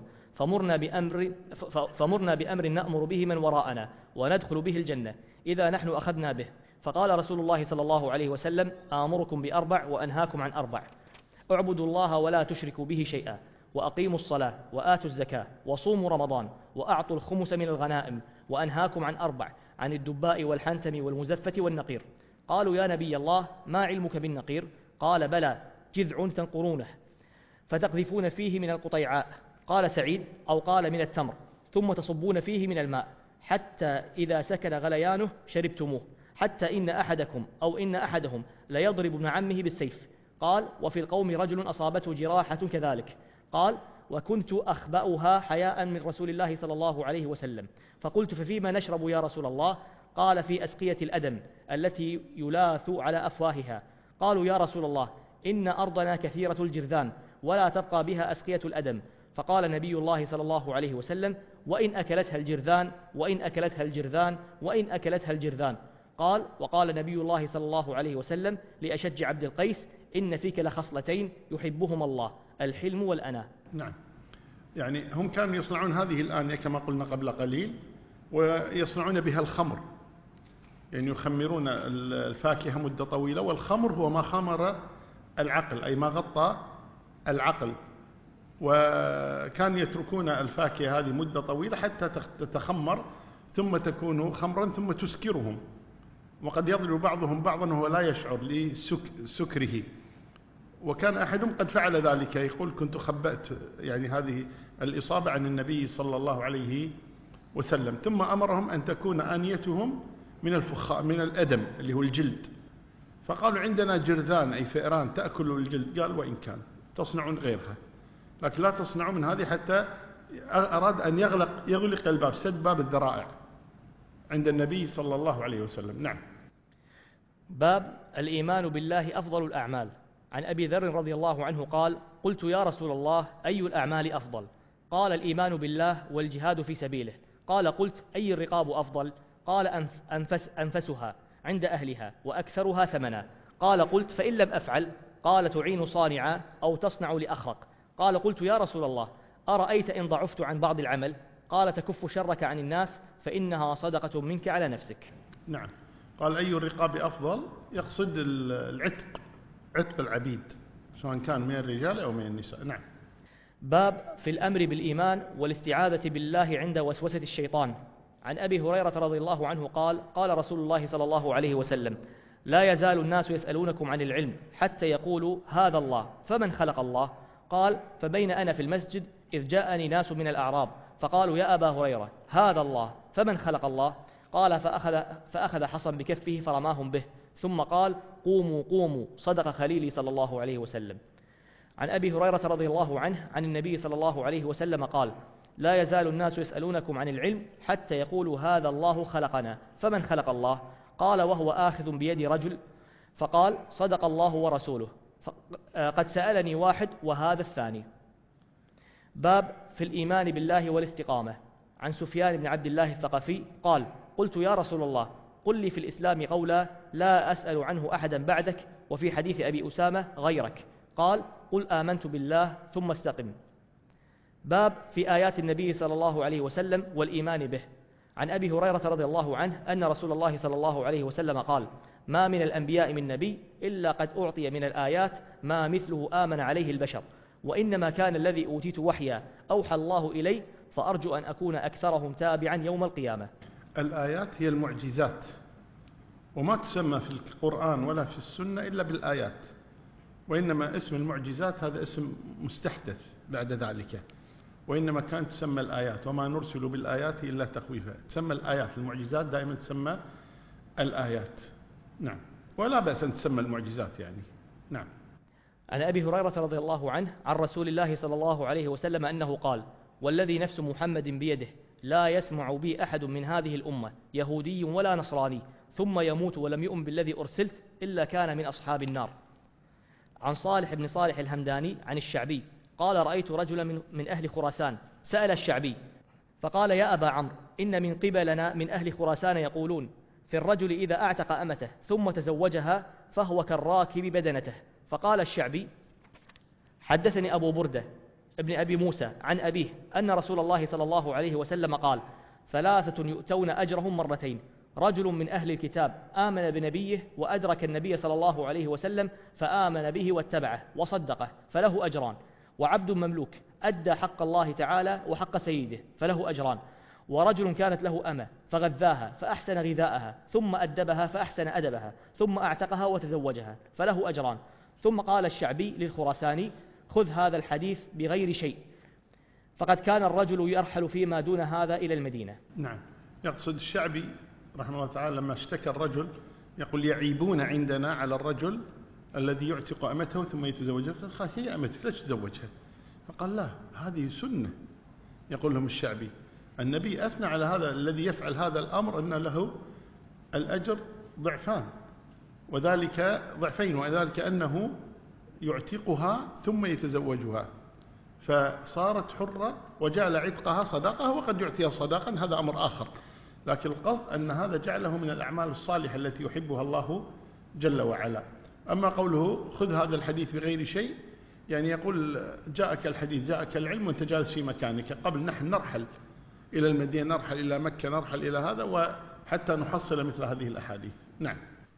فمرنا بأمر نأمر به من وراءنا وندخل به الجنة إذا نحن أخذنا به. فقال رسول الله صلى الله عليه وسلم آمركم بأربع وأنهاكم عن أربع: اعبدوا الله ولا تشركوا به شيئا، وأقيموا الصلاة وآتوا الزكاة وصوموا رمضان وأعطوا الخمس من الغنائم، وأنهاكم عن أربع: عن الدباء والحنتم والمزفة والنقير. قالوا يا نبي الله ما علمك بالنقير؟ قال بلى، جذع تنقرونه فتقذفون فيه من القطيعاء. قال سعيد أو قال من التمر، ثم تصبون فيه من الماء حتى إذا سكن غليانه شربتموه، حتى إن أحدكم أو إن أحدهم ليضرب ابن عمه بالسيف. قال وفي القوم رجل أصابته جراحة كذلك. قال وكنت أخبأها حياء من رسول الله صلى الله عليه وسلم، فقلت ففيما نشرب يا رسول الله؟ قال في أسقية الأدم التي يلاث على أفواهها. قالوا يا رسول الله إن أرضنا كثيرة الجرذان ولا تبقى بها أسقية الأدم. فقال نبي الله صلى الله عليه وسلم وإن أكلتها الجرذان وإن أكلتها الجرذان وإن أكلتها الجرذان. قال وقال نبي الله صلى الله عليه وسلم لأشج عبد القيس إن فيك لخصلتين يحبهما الله: الحلم والأناة. نعم. يعني هم كانوا يصنعون هذه الآنية كما قلنا قبل قليل، ويصنعون بها الخمر، يعني يخمرون الفاكهة مدة طويلة، والخمر هو ما خمر العقل أي ما غطى العقل، وكان يتركون الفاكهة هذه مدة طويلة حتى تتخمر ثم تكون خمرا ثم تسكرهم، وقد يضرب بعضهم بعضا وهو لا يشعر لسكره. وكان أحدهم قد فعل ذلك، يقول كنت خبأت يعني هذه الإصابة عن النبي صلى الله عليه وسلم، ثم أمرهم أن تكون آنيتهم من الفخاء من الأدم اللي هو الجلد، فقالوا عندنا جرذان أي فئران تأكل الجلد. قال وإن كان تصنعون غيرها لكن لا تصنعوا من هذه. حتى أراد أن يغلق الباب، سد باب الذرائع عند النبي صلى الله عليه وسلم. نعم. باب الإيمان بالله أفضل الأعمال. عن أبي ذر رضي الله عنه قال قلت يا رسول الله أي الأعمال أفضل؟ قال الإيمان بالله والجهاد في سبيله. قال قلت أي الرقاب أفضل؟ قال أنفسها عند أهلها وأكثرها ثمنا. قال قلت فإن لم أفعل؟ قال تعين صانعا أو تصنع لأخرق. قال قلت يا رسول الله أرأيت إن ضعفت عن بعض العمل؟ قال تكف شرك عن الناس فإنها صدقة منك على نفسك. نعم. قال أي الرقاب أفضل؟ يقصد العتق، عتق العبيد سواء كان من الرجال أو من النساء. نعم. باب في الأمر بالإيمان والاستعاذة بالله عند وسوسة الشيطان. عن أبي هريرة رضي الله عنه قال قال رسول الله صلى الله عليه وسلم لا يزال الناس يسألونكم عن العلم حتى يقولوا هذا الله فمن خلق الله؟ قال فبين أنا في المسجد إذ جاءني ناس من الأعراب فقالوا يا أبا هريرة هذا الله فمن خلق الله؟ قال فأخذ حصا بكفه فرماهم به ثم قال قوموا قوموا صدق خليلي صلى الله عليه وسلم. عن أبي هريرة رضي الله عنه عن النبي صلى الله عليه وسلم قال لا يزال الناس يسألونكم عن العلم حتى يقولوا هذا الله خلقنا فمن خلق الله؟ قال وهو آخذ بيد رجل فقال صدق الله ورسوله قد سألني واحد وهذا الثاني. باب في الإيمان بالله والاستقامة. عن سفيان بن عبد الله الثقفي قال قلت يا رسول الله قل لي في الإسلام قولا لا أسأل عنه أحدا بعدك وفي حديث أبي أسامة غيرك. قال قل آمنت بالله ثم استقم. باب في آيات النبي صلى الله عليه وسلم والإيمان به. عن أبي هريرة رضي الله عنه أن رسول الله صلى الله عليه وسلم قال: ما من الأنبياء من نبي إلا قد أعطي من الآيات ما مثله آمن عليه البشر، وإنما كان الذي أوتيت وحيا أوحى الله إلي، فأرجو أن أكون أكثرهم تابعا يوم القيامة. الآيات هي المعجزات، وما تسمى في القرآن ولا في السنة إلا بالآيات، وإنما اسم المعجزات هذا اسم مستحدث بعد ذلك، وإنما كانت تسمى الآيات، وما نرسل بالآيات إلا تخويفا. تسمى الآيات، المعجزات دائما تسمى الآيات. نعم، ولا بأس أن تسمى المعجزات يعني. نعم. عن أبي هريرة رضي الله عنه عن رسول الله صلى الله عليه وسلم أنه قال: والذي نفس محمد بيده لا يسمع بي أحد من هذه الأمة يهودي ولا نصراني ثم يموت ولم يؤمن بالذي أرسلت إلا كان من أصحاب النار. عن صالح بن صالح الهمداني عن الشعبي قال: رأيت رجلا من أهل خراسان سأل الشعبي فقال: يا أبا عمرو، إن من قبلنا من أهل خراسان يقولون في الرجل إذا أعتق أمته ثم تزوجها فهو كالراكب بدنته. فقال الشعبي: حدثني أبو بردة ابن أبي موسى عن أبيه أن رسول الله صلى الله عليه وسلم قال: ثلاثة يؤتون أجرهم مرتين: رجل من أهل الكتاب آمن بنبيه وأدرك النبي صلى الله عليه وسلم فآمن به واتبعه وصدقه فله أجران، وعبد مملوك أدى حق الله تعالى وحق سيده فله أجران، ورجل كانت له أمة فغذاها فأحسن غذاءها ثم أدبها فأحسن أدبها ثم أعتقها وتزوجها فله أجران. ثم قال الشعبي للخراساني: خذ هذا الحديث بغير شيء، فقد كان الرجل يرحل فيما دون هذا إلى المدينة. نعم، يقصد الشعبي رحمه الله تعالى لما اشتكى الرجل يقول: يعيبون عندنا على الرجل الذي يعتق أمته ثم يتزوجها. قال: هي أمتك ليش تزوجها؟ فقال: لا، هذه سنة. يقول لهم الشعبي: النبي أثنى على هذا الذي يفعل هذا الأمر أن له الأجر ضعفان، وذلك ضعفين، وذلك أنه يعتقها ثم يتزوجها فصارت حرة وجعل عتقها صداقة، وقد يعطيها صداقا هذا أمر آخر، لكن القصد أن هذا جعله من الأعمال الصالحة التي يحبها الله جل وعلا. أما قوله خذ هذا الحديث بغير شيء، يعني يقول جاءك الحديث، جاءك العلم وانت جالس في مكانك، قبل نحن نرحل إلى المدينة، نرحل إلى مكة، نرحل إلى هذا، وحتى نحصل مثل هذه الأحاديث. نعم.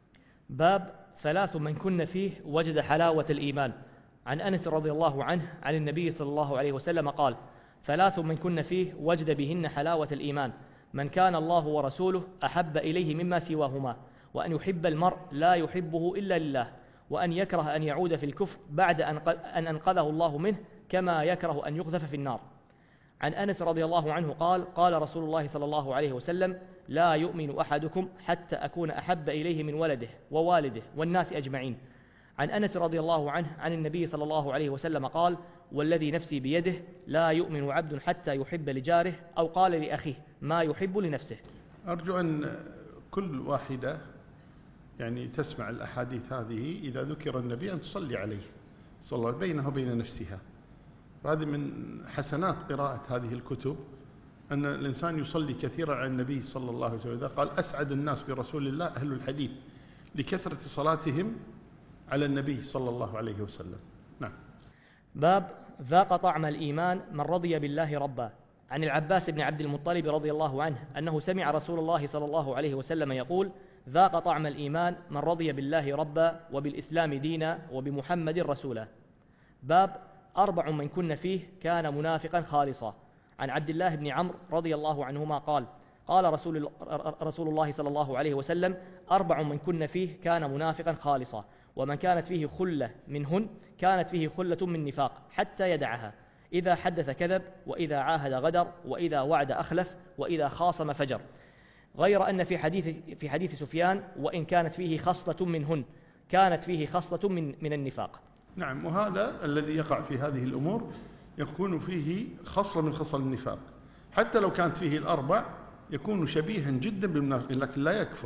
باب ثلاث من كن فيه وجد حلاوة الإيمان. عن أنس رضي الله عنه عن النبي صلى الله عليه وسلم قال: ثلاث من كن فيه وجد بهن حلاوة الإيمان: من كان الله ورسوله أحب إليه مما سواهما، وأن يحب المرء لا يحبه إلا لله، وأن يكره أن يعود في الكفر بعد أن أنقذه الله منه، كما يكره أن يقذف في النار. عن أنس رضي الله عنه قال: قال رسول الله صلى الله عليه وسلم: لا يؤمن أحدكم حتى أكون أحب إليه من ولده ووالده والناس أجمعين. عن أنس رضي الله عنه عن النبي صلى الله عليه وسلم قال: والذي نفسي بيده لا يؤمن عبد حتى يحب لجاره أو قال لأخيه ما يحب لنفسه. أرجو أن كل واحدة يعني تسمع الأحاديث هذه إذا ذكر النبي أن تصلي عليه صلى الله بينه وبين نفسها. هذه من حسنات قراءة هذه الكتب أن الإنسان يصلي كثيرا على النبي صلى الله عليه وسلم. قال: أسعد الناس برسول الله أهل الحديث لكثرة صلاتهم على النبي صلى الله عليه وسلم. نعم. باب ذاق طعم الإيمان من رضي بالله ربا. عن العباس بن عبد المطلب رضي الله عنه أنه سمع رسول الله صلى الله عليه وسلم يقول: ذاق طعم الإيمان من رضي بالله ربا وبالإسلام دينا وبمحمد رسولا. باب أربع من كن فيه كان منافقا خالصا. عن عبد الله بن عمرو رضي الله عنهما قال: قال رسول الله صلى الله عليه وسلم: أربع من كن فيه كان منافقا خالصا، ومن كانت فيه خلة منهن كانت فيه خلة من نفاق حتى يدعها: إذا حدث كذب، وإذا عاهد غدر، وإذا وعد أخلف، وإذا خاصم فجر. غير أن في حديث سفيان: وإن كانت فيه خصلة منهن كانت فيه خصلة من النفاق. نعم، وهذا الذي يقع في هذه الأمور يكون فيه خصلة من خصل النفاق، حتى لو كانت فيه الأربع يكون شبيها جدا بالمنافقين لكن لا يكفر،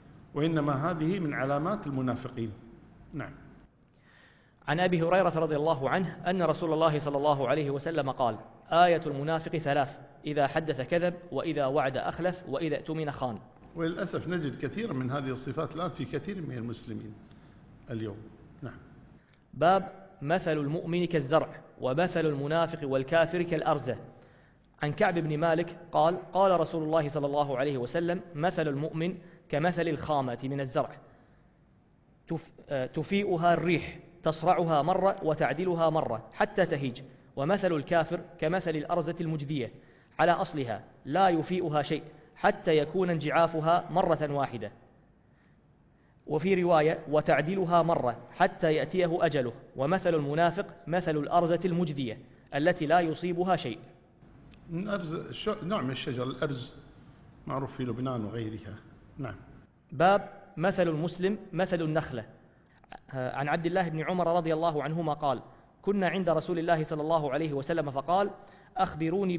وإنما هذه من علامات المنافقين. نعم. عن أبي هريرة رضي الله عنه أن رسول الله صلى الله عليه وسلم قال: آية المنافق ثلاث: إذا حدث كذب، وإذا وعد أخلف، وإذا اؤتمن خان. وللأسف نجد كثيرا من هذه الصفات الآن في كثير من المسلمين اليوم. نعم. باب مثل المؤمن كالزرع ومثل المنافق والكافر كالأرزة. عن كعب بن مالك قال قال رسول الله صلى الله عليه وسلم مثل المؤمن كمثل الخامة من الزرع تفيئها الريح تصرعها مرة وتعدلها مرة حتى تهيج، ومثل الكافر كمثل الأرزة المجدية على أصلها لا يفيئها شيء حتى يكون انجعافها مرة واحدة، وفي رواية وتعدلها مرة حتى يأتيه أجله، ومثل المنافق مثل الأرزة المجدية التي لا يصيبها شيء. نوع من الشجر الأرز معروف في لبنان وغيرها. نعم. باب مثل المسلم مثل النخلة. عن عبد الله بن عمر رضي الله عنهما قال كنا عند رسول الله صلى الله عليه وسلم فقال أخبروني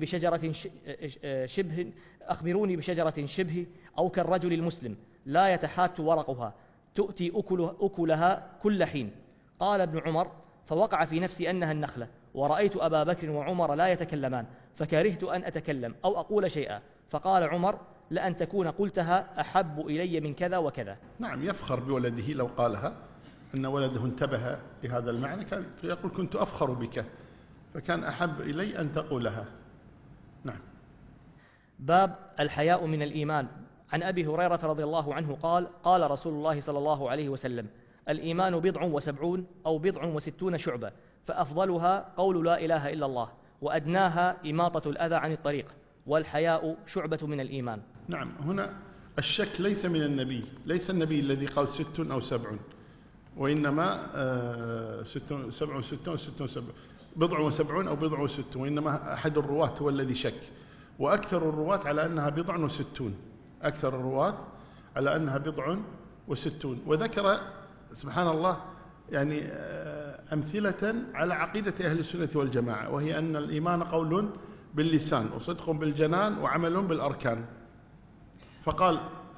بشجرة شبه أو كالرجل المسلم لا يتحات ورقها تؤتي أكلها كل حين. قال ابن عمر فوقع في نفسي أنها النخلة، ورأيت أبا بكر وعمر لا يتكلمان فكرهت أن أتكلم أو أقول شيئا، فقال عمر لأن تكون قلتها أحب إلي من كذا وكذا. نعم، يفخر بولده لو قالها، أن ولده انتبه لهذا المعنى كان يقول كنت أفخر بك، فكان أحب إلي أن تقولها. نعم. باب الحياء من الإيمان. عن أبي هريرة رضي الله عنه قال قال رسول الله صلى الله عليه وسلم الإيمان 70 أو 60 شعبة، فأفضلها قول لا إله إلا الله، وأدناها إماطة الأذى عن الطريق، والحياء شعبة من الإيمان. نعم، هنا الشك ليس من النبي، ليس النبي الذي قال 6 أو 7، وإنما 70 أو 60، وإنما أحد الرواة هو الذي شك، وأكثر الرواة على أنها 60، أكثر الرواة على أنها 60. وذكر سبحان الله يعني أمثلة على عقيدة أهل السنة والجماعة، وهي أن الإيمان قول باللسان وصدق بالجنان وعمل بالأركان، فقال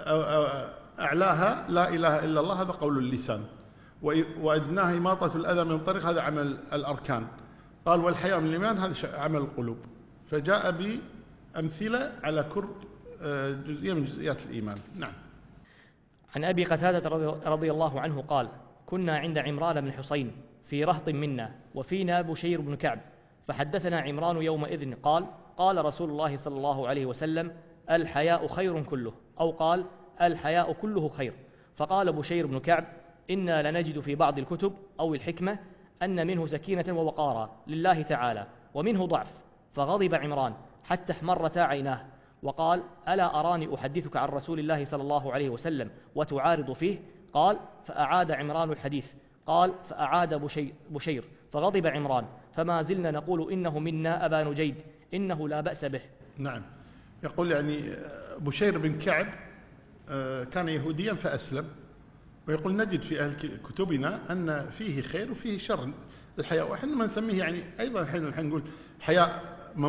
أعلاها لا إله إلا الله، هذا قول اللسان، وأدناها إماطة الأذى من الطريق، هذا عمل الأركان. قال والحياء من الإيمان، هذا عمل القلوب. فجاء بأمثلة على كل جزئية من جزئيات الإيمان. نعم. عن أبي قتادة رضي الله عنه قال كنا عند عمران بن حسين في رهط منا وفينا بشير بن كعب، فحدثنا عمران يومئذ قال قال رسول الله صلى الله عليه وسلم الحياء خير كله، أو قال الحياء كله خير. فقال بشير بن كعب إنا لنجد في بعض الكتب أو الحكمة أن منه سكينة ووقارا لله تعالى ومنه ضعف. فغضب عمران حتى احمرتا عيناه وقال ألا أراني أحدثك عن رسول الله صلى الله عليه وسلم وتعارض فيه؟ قال فأعاد عمران الحديث. قال فأعاد بشير فغضب عمران فما زلنا نقول إنه منا أبا نجيد إنه لا بأس به. نعم. يقول يعني بشير بن كعب كان يهوديا فأسلم، ويقول نجد في أهل كتبنا أن فيه خير وفيه شر الحياء، وإحنا ما نسميه يعني أيضا الحين نقول حياء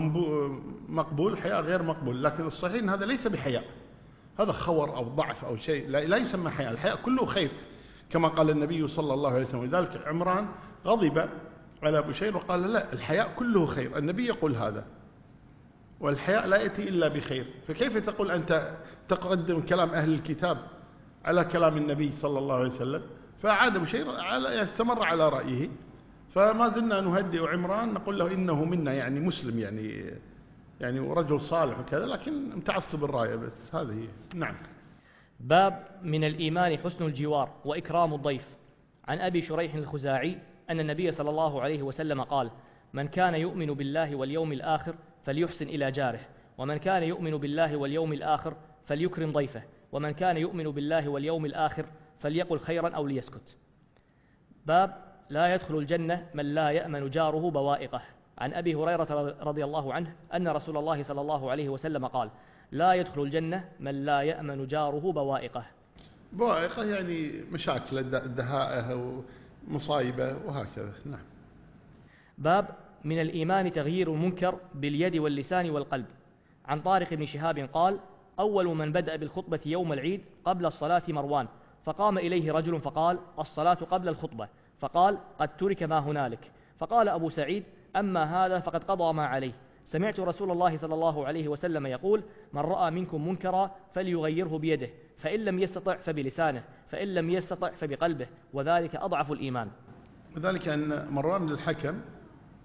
مقبول حياء غير مقبول، لكن الصحيح أن هذا ليس بحياء، هذا خور أو ضعف أو شيء، لا يسمى حياء. الحياء كله خير كما قال النبي صلى الله عليه وسلم. لذلك عمران غضب على بشير وقال لا، الحياء كله خير، النبي يقول هذا، والحياء لا يأتي إلا بخير، فكيف تقول أنت تقدم كلام أهل الكتاب على كلام النبي صلى الله عليه وسلم؟ فأعاد بشير يستمر على رأيه، فما زلنا نهدئ عمران نقول له إنه منا، يعني مسلم، يعني رجل صالح وكذا، لكن متعصب الراية بس، هذه هي. نعم. باب من الإيمان حسن الجوار وإكرام الضيف. عن أبي شريح الخزاعي أن النبي صلى الله عليه وسلم قال من كان يؤمن بالله واليوم الآخر فليحسن إلى جاره، ومن كان يؤمن بالله واليوم الآخر فليكرم ضيفه، ومن كان يؤمن بالله واليوم الآخر فليقل خيرا أو ليسكت. باب لا يدخل الجنة من لا يأمن جاره بوائقه. عن أبي هريرة رضي الله عنه أن رسول الله صلى الله عليه وسلم قال لا يدخل الجنة من لا يأمن جاره بوائقه. بوائقه يعني مشاكل دهائه ومصايبه وهكذا. نعم. باب من الإيمان تغيير المنكر باليد واللسان والقلب. عن طارق بن شهاب قال أول من بدأ بالخطبة يوم العيد قبل الصلاة مروان، فقام إليه رجل فقال الصلاة قبل الخطبة، فقال قد ترك ما هنالك. فقال أبو سعيد أما هذا فقد قضى ما عليه، سمعت رسول الله صلى الله عليه وسلم يقول من رأى منكم منكرا فليغيره بيده، فإن لم يستطع فبلسانه، فإن لم يستطع فبقلبه، وذلك أضعف الإيمان. وذلك أن مروان الحكم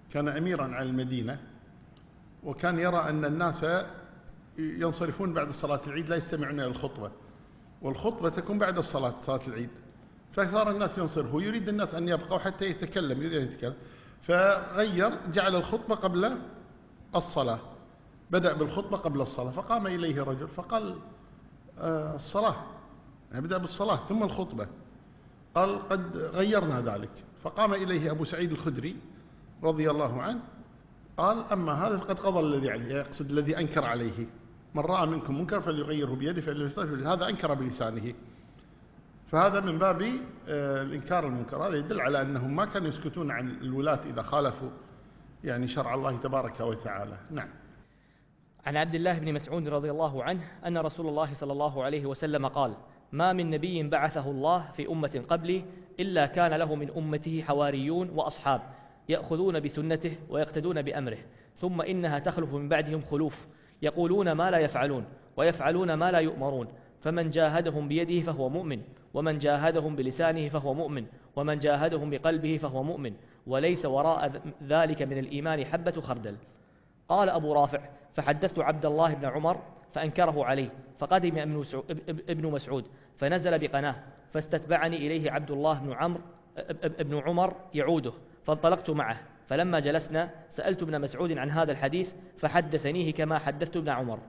كان أميرا على المدينة، وكان يرى أن الناس ينصرفون بعد صلاة العيد لا يستمعون إلى الخطبة، والخطبة تكون بعد صلاة العيد، فأكثر الناس ينصرف، ويريد الناس أن يبقوا حتى يتكلم، يريد أن يتكلم، فغير جعل الخطبة قبل الصلاة، بدأ بالخطبة قبل الصلاة، فقام إليه رجل فقال الصلاة، بدأ بالصلاة ثم الخطبة، قال قد غيرنا ذلك، فقام إليه أبو سعيد الخدري رضي الله عنه قال أما هذا فقد قضى الذي عليه، يقصد الذي أنكر عليه، من رأى منكم منكر فليغيره بيده فإن لم يستطع، هذا أنكر بلسانه، فهذا من باب الإنكار المنكر. هذا يدل على أنهم ما كانوا يسكتون عن الولاة إذا خالفوا يعني شرع الله تبارك وتعالى. نعم. عن عبد الله بن مسعود رضي الله عنه أن رسول الله صلى الله عليه وسلم قال: ما من نبي بعثه الله في أمة قبلي إلا كان له من أمته حواريون وأصحاب يأخذون بسنته ويقتدون بأمره، ثم إنها تخلف من بعدهم خلوف يقولون ما لا يفعلون ويفعلون ما لا يؤمرون، فمن جاهدهم بيده فهو مؤمن، ومن جاهدهم بلسانه فهو مؤمن، ومن جاهدهم بقلبه فهو مؤمن، وليس وراء ذلك من الإيمان حبة خردل. قال أبو رافع: فحدثت عبد الله بن عمر فأنكره عليه، فقدم ابن مسعود فنزل بقناه، فاستتبعني إليه عبد الله بن عمر يعوده، فانطلقت معه، فلما جلسنا سألت ابن مسعود عن هذا الحديث فحدثنيه كما حدثت ابن عمر.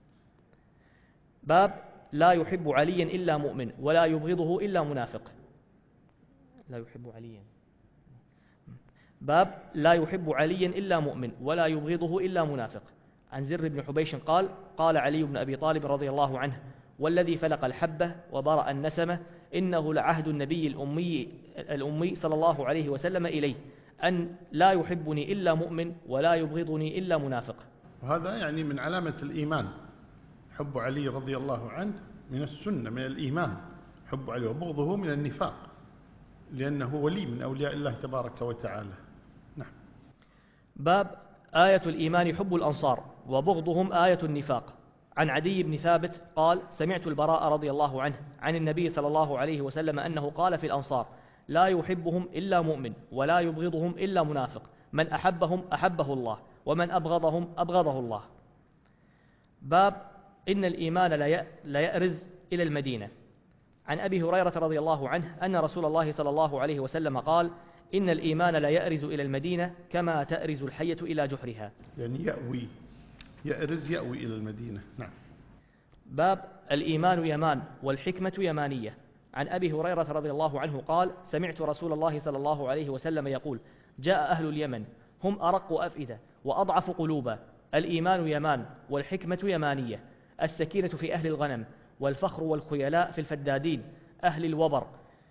باب لا يحب عليا إلا مؤمن ولا يبغضه إلا منافق. لا يحب عليا. باب لا يحب عليا إلا مؤمن ولا يبغضه إلا منافق. عن زر بن حبيش قال: قال علي بن أبي طالب رضي الله عنه: والذي فلق الحبة وبرأ النسمة إنه لعهد النبي الأمي صلى الله عليه وسلم إليه أن لا يحبني إلا مؤمن ولا يبغضني إلا منافق. وهذا يعني من علامة الإيمان، حب علي رضي الله عنه من السنة من الإيمان، حب علي، وبغضه من النفاق لأنه ولي من أولياء الله تبارك وتعالى. نعم. باب آية الإيمان حب الأنصار وبغضهم آية النفاق. عن عدي بن ثابت قال: سمعت البراء رضي الله عنه عن النبي صلى الله عليه وسلم أنه قال في الأنصار: لا يحبهم إلا مؤمن ولا يبغضهم إلا منافق، من أحبهم أحبه الله ومن أبغضهم أبغضه الله. باب إن الإيمان لا يأرز إلى المدينة. عن أبي هريرة رضي الله عنه أن رسول الله صلى الله عليه وسلم قال: إن الإيمان لا يأرز إلى المدينة كما تأرز الحية إلى جحرها، يعني يأرز يأوي إلى المدينة. نعم. باب الإيمان يمان والحكمة يمانية. عن أبي هريرة رضي الله عنه قال: سمعت رسول الله صلى الله عليه وسلم يقول: جاء أهل اليمن هم أرق أفئدة وأضعف قلوبا، الإيمان يمان والحكمة يمانية، السكينة في أهل الغنم والفخر والخيلاء في الفدادين أهل الوبر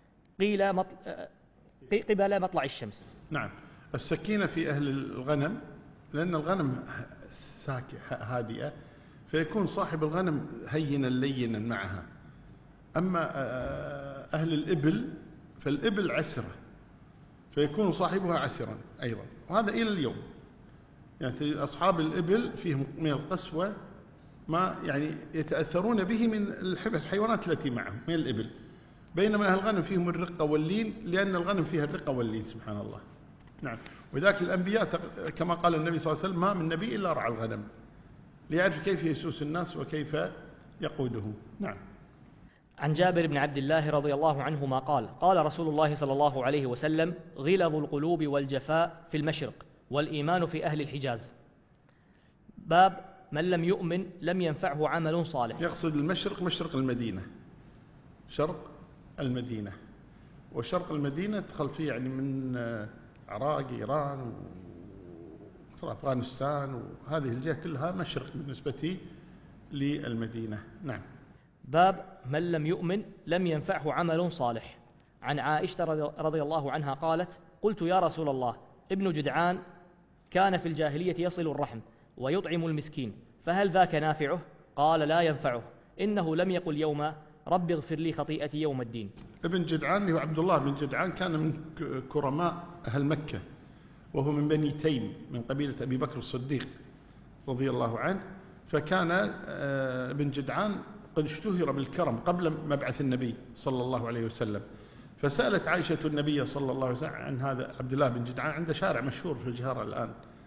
قبل مطلع الشمس. نعم. السكينة في أهل الغنم لأن الغنم هادئة، فيكون صاحب الغنم هينا لينا معها. أما أهل الإبل فالإبل عسرة، فيكون صاحبها عسرا أيضا، وهذا إلى اليوم. يعني أصحاب الإبل فيهم من القسوة ما يعني يتأثرون به من الحيوانات التي معهم من الإبل، بينما أهل الغنم فيهم الرقة واللين، لأن الغنم فيها الرقة واللين سبحان الله. نعم. وذاك الأنبياء كما قال النبي صلى الله عليه وسلم: ما من نبي إلا رعى الغنم، ليعرف كيف يسوس الناس وكيف يقودهم. نعم. عن جابر بن عبد الله رضي الله عنهما قال: قال رسول الله صلى الله عليه وسلم: غلظ القلوب والجفاء في المشرق والإيمان في أهل الحجاز. باب من لم يؤمن لم ينفعه عمل صالح. يقصد المشرق مشرق المدينة، شرق المدينة، وشرق المدينة تدخل فيه يعني من عراق إيران وأفغانستان، وهذه الجهة كلها مشرق بالنسبة للمدينة. نعم. باب من لم يؤمن لم ينفعه عمل صالح. عن عائشة رضي الله عنها قالت: قلت يا رسول الله، ابن جدعان كان في الجاهلية يصل الرحم ويطعم المسكين، فهل ذاك نافعه؟ قال: لا ينفعه، إنه لم يقل يوما رب اغفر لي خطيئتي يوم الدين. ابن جدعان هو عبد الله بن جدعان، كان من كرماء أهل مكة، وهو من بني تيم من قبيلة أبي بكر الصديق رضي الله عنه. فكان ابن جدعان قد اشتهر بالكرم قبل مبعث النبي صلى الله عليه وسلم، فسألت عائشة النبي صلى الله عليه وسلم عن هذا عبد الله بن جدعان، عنده شارع مشهور في الجهرة الآن،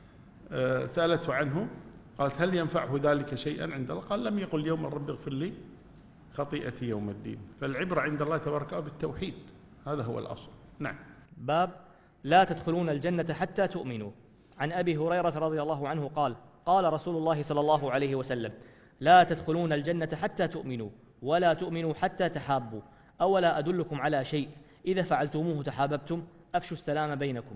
سألته عنه قالت هل ينفعه ذلك شيئا عند الله؟ قال لم يقل يوم الرب اغفر لي خطيئتي يوم الدين. فالعبرة عند الله تبارك وتعالى بالتوحيد، هذا هو الأصل. نعم. باب لا تدخلون الجنة حتى تؤمنوا. عن أبي هريرة رضي الله عنه قال قال رسول الله صلى الله عليه وسلم لا تدخلون الجنة حتى تؤمنوا ولا تؤمنوا حتى تحابوا، أولا أدلكم على شيء إذا فعلتموه تحاببتم، أفشوا السلام بينكم.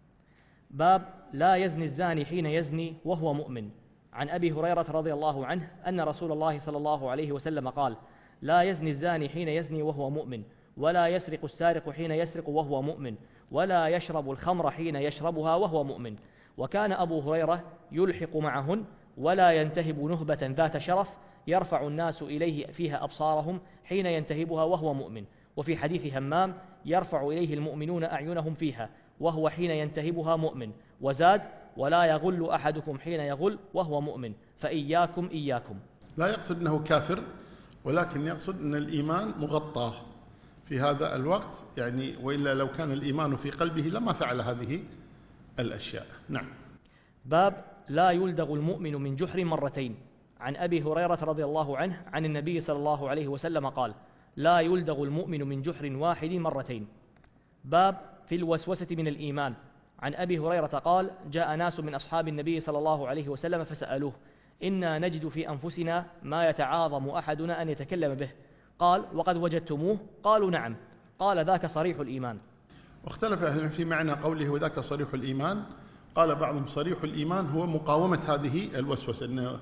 باب لا يزني الزاني حين يزني وهو مؤمن. عن أبي هريرة رضي الله عنه أن رسول الله صلى الله عليه وسلم قال لا يزني الزاني حين يزني وهو مؤمن، ولا يسرق السارق حين يسرق وهو مؤمن، ولا يشرب الخمر حين يشربها وهو مؤمن. وكان أبو هريرة يلحق معهن ولا ينتهب نهبة ذات شرف يرفع الناس إليه فيها أبصارهم حين ينتهبها وهو مؤمن. وفي حديث همام يرفع إليه المؤمنون أعينهم فيها وهو حين ينتهبها مؤمن. وزاد ولا يغل أحدكم حين يغل وهو مؤمن، فإياكم إياكم. لا يقصد أنه كافر، ولكن يقصد أن الإيمان مغطاه في هذا الوقت، يعني وإلا لو كان الإيمان في قلبه لما فعل هذه الأشياء. نعم. باب لا يلدغ المؤمن من جحر مرتين. عن أبي هريرة رضي الله عنه عن النبي صلى الله عليه وسلم قال لا يلدغ المؤمن من جحر واحد مرتين. باب في الوسوسة من الإيمان. عن أبي هريرة قال جاء ناس من أصحاب النبي صلى الله عليه وسلم فسألوه إنا نجد في أنفسنا ما يتعاظم أحدنا أن يتكلم به، قال وقد وجدتموه؟ قالوا نعم. قال ذاك صريح الإيمان. واختلف أهل في معنى قوله وذاك صريح الإيمان. قال بعضهم صريح الإيمان هو مقاومة هذه الوسوسة، أنه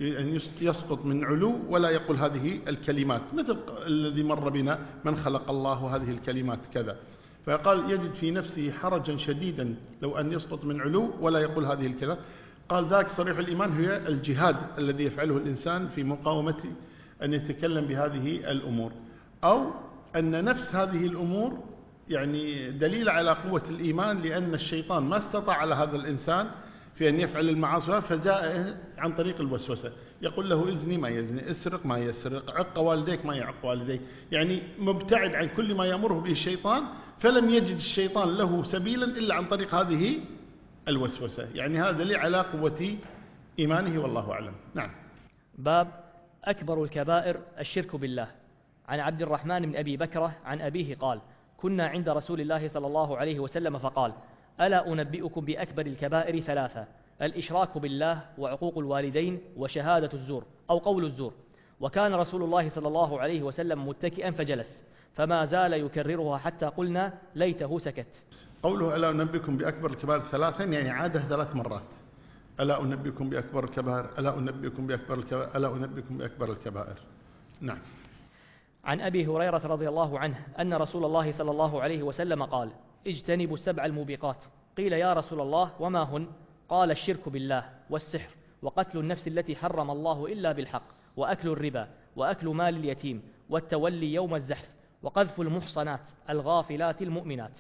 يسقط من علو ولا يقول هذه الكلمات، مثل الذي مر بنا من خلق الله هذه الكلمات كذا. فقال يجد في نفسه حرجا شديدا لو أن يسقط من علو ولا يقول هذه الكلمات. قال ذاك صريح الإيمان هي الجهاد الذي يفعله الإنسان في مقاومة أن يتكلم بهذه الأمور، أو أن نفس هذه الأمور يعني دليل على قوة الإيمان، لأن الشيطان ما استطاع على هذا الإنسان في أن يفعل المعاصي، فجاء عن طريق الوسوسة، يقول له ازني ما يزني، اسرق ما يسرق، عق والديك ما يعق والديك، يعني مبتعد عن كل ما يأمره به الشيطان، فلم يجد الشيطان له سبيلا إلا عن طريق هذه الوسوسة. يعني هذا دليل على قوة إيمانه، والله أعلم. نعم. باب أكبر الكبائر الشرك بالله. عن عبد الرحمن بن أبي بكرة عن أبيه قال كنا عند رسول الله صلى الله عليه وسلم فقال ألا أنبئكم بأكبر الكبائر ثلاثة: الإشراك بالله وعقوق الوالدين وشهادة الزور أو قول الزور. وكان رسول الله صلى الله عليه وسلم متكئا فجلس فما زال يكررها حتى قلنا ليته سكت. قوله ألا أنبئكم بأكبر الكبائر ثلاثا يعني عاده 3 مرات. ألا أنبئكم بأكبر الكبائر، ألا أنبئكم بأكبر الكبائر، ألا أنبئكم بأكبر الكبائر. نعم. عن أبي هريرة رضي الله عنه أن رسول الله صلى الله عليه وسلم قال اجتنبوا 7 الموبقات. قيل يا رسول الله وما هن؟ قال الشرك بالله والسحر وقتل النفس التي حرم الله إلا بالحق وأكل الربا وأكل مال اليتيم والتولي يوم الزحف وقذف المحصنات الغافلات المؤمنات.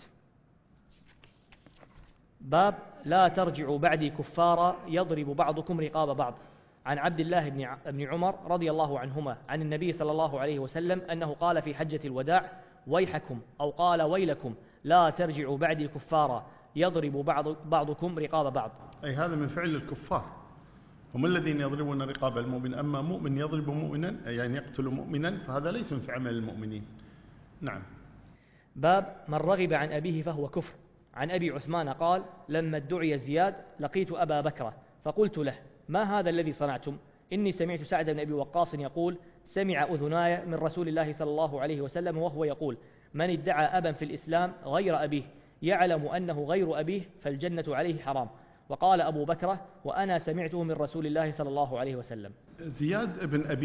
باب لا ترجعوا بعدي كفارا يضرب بعضكم رقاب بعض. عن عبد الله بن عمر رضي الله عنهما عن النبي صلى الله عليه وسلم أنه قال في حجة الوداع ويحكم أو قال ويلكم لا ترجعوا بعدي كفارا يضرب بعضكم رقاب بعض. أي هذا من فعل الكفار، هم الذين يضربون رقاب المؤمن. أما مؤمن يضرب مؤمنا يعني يقتل مؤمنا فهذا ليس من عمل المؤمنين. نعم. باب من رغب عن أبيه فهو كفر. عن أبي عثمان قال لما ادعي زياد لقيت أبا بكر فقلت له ما هذا الذي صنعتم؟ إني سمعت سعد بن أبي وقاص يقول سمع أذناي من رسول الله صلى الله عليه وسلم وهو يقول من ادعى أبا في الإسلام غير أبيه يعلم أنه غير أبيه فالجنة عليه حرام. وقال أبو بكر وأنا سمعته من رسول الله صلى الله عليه وسلم. زياد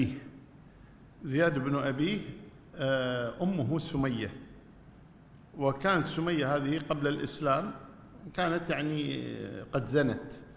بن أبيه أمه سمية، وكانت سمية هذه قبل الإسلام كانت يعني قد زنت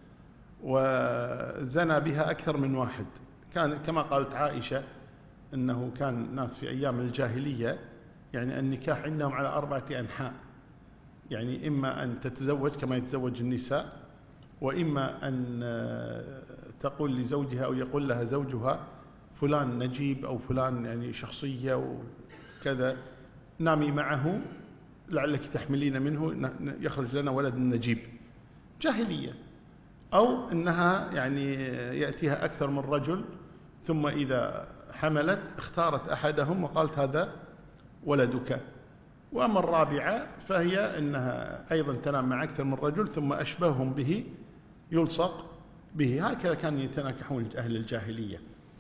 وزنى بها أكثر من واحد. كان كما قالت عائشة أنه كان ناس في أيام الجاهلية يعني النكاح عندهم على 4 أنحاء، يعني إما أن تتزوج كما يتزوج النساء، وإما أن تقول لزوجها أو يقول لها زوجها فلان نجيب أو فلان يعني شخصية وكذا نامي معه لعلك تحملين منه يخرج لنا ولد نجيب، جاهلية. أو أنها يعني يأتيها أكثر من رجل، ثم إذا حملت اختارت أحدهم وقالت هذا ولدك. وأما الرابعة فهي أنها أيضا تنام مع أكثر من رجل ثم أشبههم به يلصق به. هكذا كانوا يتناكحون أهل الجاهلية.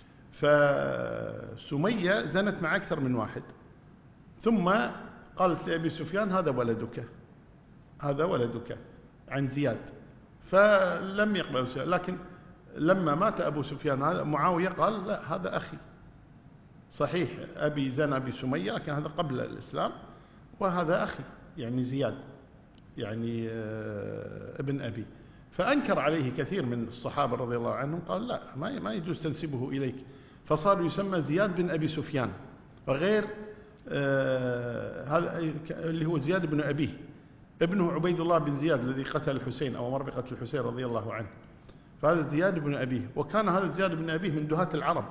فسمية زنت مع أكثر من واحد، ثم قالت لأبي سفيان هذا ولدك، هذا ولدك عن زياد، فلم يقبل سفيان. لكن لما مات أبو سفيان معاوية قال لا هذا أخي، صحيح أبي زنى بسمية لكن هذا قبل الإسلام، وهذا أخي يعني زياد يعني ابن أبي. فأنكر عليه كثير من الصحابة رضي الله عنهم، قال لا ما يجوز تنسبه إليك، فصار يسمى زياد بن أبي سفيان، وغير هذا اللي هو زياد بن أبيه، ابنه عبيد الله بن زياد الذي قتل الحسين أو أمر بقتل الحسين رضي الله عنه، فهذا زياد بن أبيه. وكان هذا زياد بن أبيه من دهاة العرب،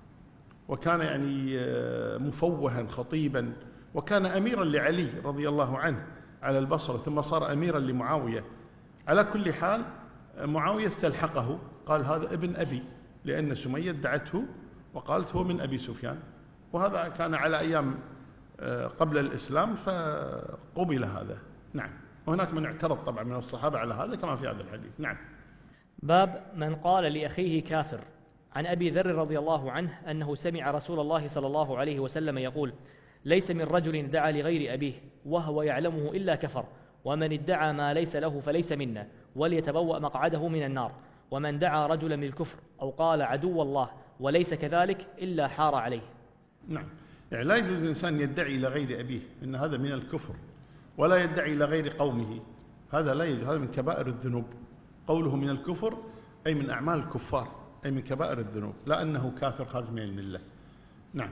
وكان يعني مفوها خطيبا، وكان أميرا لعلي رضي الله عنه على البصرة، ثم صار أميرا لمعاوية. على كل حال معاوية استلحقه، قال هذا ابن أبي، لأن سمية دعته وقالت هو من أبي سفيان، وهذا كان على أيام قبل الإسلام فقبل هذا. نعم. وهناك من اعترض طبعا من الصحابة على هذا كما في هذا الحديث. نعم. باب من قال لأخيه كافر. عن أبي ذر رضي الله عنه أنه سمع رسول الله صلى الله عليه وسلم يقول: ليس من رجل دعا لغير أبيه وهو يعلمه إلا كفر، ومن ادعى ما ليس له فليس منا، وليتبوأ مقعده من النار، ومن دعا رجلا من الكفر أو قال عدو الله وليس كذلك إلا حار عليه. نعم. يعني لا يجوز الإنسان يدعي إلى غير أبيه، إن هذا من الكفر، ولا يدعي إلى غير قومه، هذا لا يجوز، هذا من كبائر الذنوب. قوله من الكفر أي من أعمال الكفار، أي من كبائر الذنوب، لا أنه كافر خارج من الملة. نعم.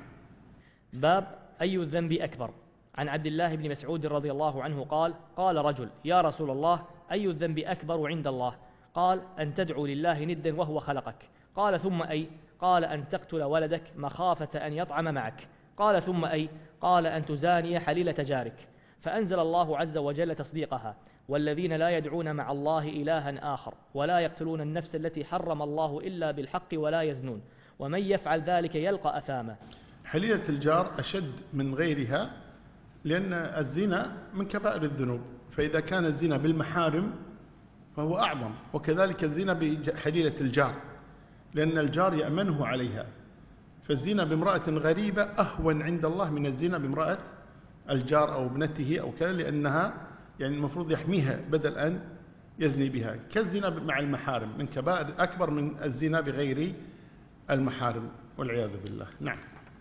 باب أي الذنب أكبر. عن عبد الله بن مسعود رضي الله عنه قال: قال رجل: يا رسول الله، أي الذنب أكبر عند الله؟ قال: أن تدعو لله ندا وهو خلقك. قال: ثم أي؟ قال: أن تقتل ولدك مخافة أن يطعم معك. قال: ثم أي؟ قال: أن تزاني حليلة جارك. فأنزل الله عز وجل تصديقها: والذين لا يدعون مع الله إلها آخر ولا يقتلون النفس التي حرم الله إلا بالحق ولا يزنون ومن يفعل ذلك يلقى أثاما. حليلة الجار أشد من غيرها، لأن الزنا من كبائر الذنوب، فإذا كان الزنا بالمحارم فهو أعظم، وكذلك الزنا بحليلة الجار، لأن الجار يأمنه عليها. فالزنا بامرأة غريبة أهون عند الله من الزنا بامرأة الجار أو ابنته أو كذا، لأنها يعني المفروض يحميها بدل أن يزني بها. كالزنا مع المحارم من كبائر أكبر من الزنا بغير المحارم والعياذ بالله. نعم.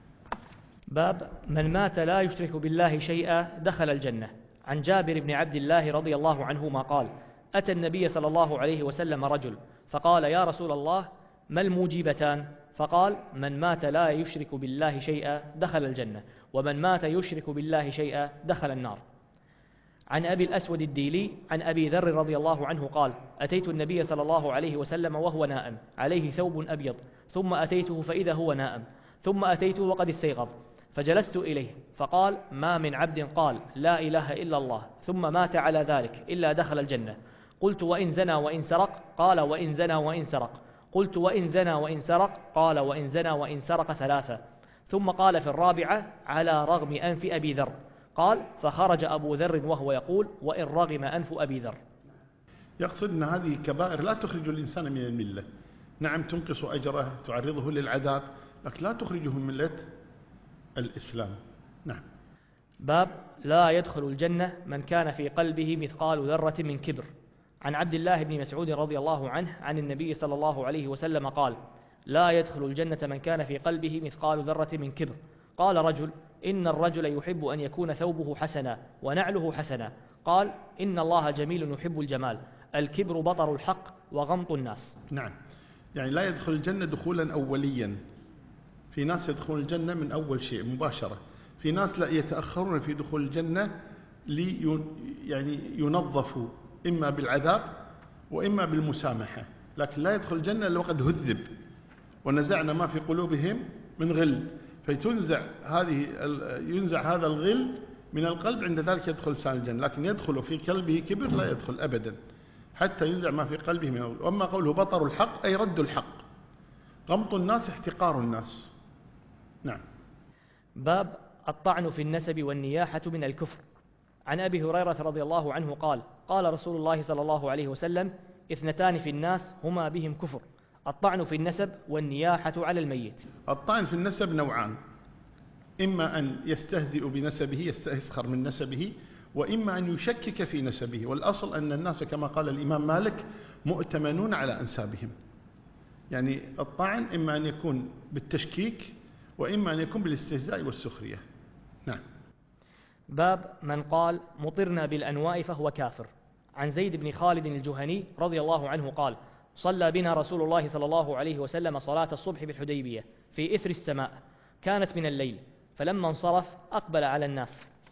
باب من مات لا يشرك بالله شيئا دخل الجنة. عن جابر بن عبد الله رضي الله عنهما قال: أتى النبي صلى الله عليه وسلم رجل فقال: يا رسول الله، ما الموجبتان؟ فقال: من مات لا يشرك بالله شيئا دخل الجنة، ومن مات يشرك بالله شيئا دخل النار. عن أبي الأسود الديلي عن أبي ذر رضي الله عنه قال: أتيت النبي صلى الله عليه وسلم وهو نائم عليه ثوب أبيض، ثم أتيته فإذا هو نائم، ثم أتيته وقد استيقظ، فجلست إليه فقال: ما من عبد قال لا إله إلا الله ثم مات على ذلك إلا دخل الجنة. قلت: وإن زنى وإن سرق؟ قال: وإن زنى وإن سرق. قلت: وإن زنى وإن سرق؟ قال: وإن زنى وإن سرق ثلاثة. ثم قال في الرابعة: على رغم أنف أبي ذر. قال: فخرج أبو ذر وهو يقول: وإن رغم أنف أبي ذر. يقصد أن هذه كبائر لا تخرج الإنسان من الملة. نعم، تنقص أجره، تعرضه للعذاب، لكن لا تخرجه من ملة الإسلام. نعم. باب لا يدخل الجنة من كان في قلبه مثقال ذرة من كبر. عن عبد الله بن مسعود رضي الله عنه عن النبي صلى الله عليه وسلم قال: لا يدخل الجنة من كان في قلبه مثقال ذرة من كبر. قال رجل: إن الرجل يحب أن يكون ثوبه حسنا ونعله حسنا. قال: إن الله جميل يحب الجمال، الكبر بطر الحق وغمط الناس. نعم. يعني لا يدخل الجنة دخولا أوليا. في ناس يدخلون الجنة من أول شيء مباشرة، في ناس لا يتأخرون في دخول الجنة يعني ينظفوا إما بالعذاب وإما بالمسامحة، لكن لا يدخل الجنة إلا وقد هذب ونزعنا ما في قلوبهم من غل، فينزع هذا الغل من القلب عند ذلك يدخل لسان الجنة، لكن يدخل في قلبه كبر لا يدخل أبدا حتى ينزع ما في قلبه من الغل. وأما قوله بطر الحق أي رد الحق، غمط الناس احتقار الناس. نعم. باب الطعن في النسب والنياحة من الكفر. عن أبي هريرة رضي الله عنه قال: قال رسول الله صلى الله عليه وسلم: اثنتان في الناس هما بهم كفر، الطعن في النسب والنياحة على الميت. الطعن في النسب نوعان: إما أن يستهزئ بنسبه، يستسخر من نسبه، وإما أن يشكك في نسبه. والأصل أن الناس كما قال الإمام مالك مؤتمنون على أنسابهم. يعني الطعن إما أن يكون بالتشكيك وإما أن يكون بالاستهزاء والسخرية. نعم. باب من قال مطرنا بالأنواء فهو كافر. عن زيد بن خالد الجهني رضي الله عنه قال: صلى بنا رسول الله صلى الله عليه وسلم صلاة الصبح بالحديبية في إثر السماء، كانت من الليل، فلما انصرف أقبل على الناس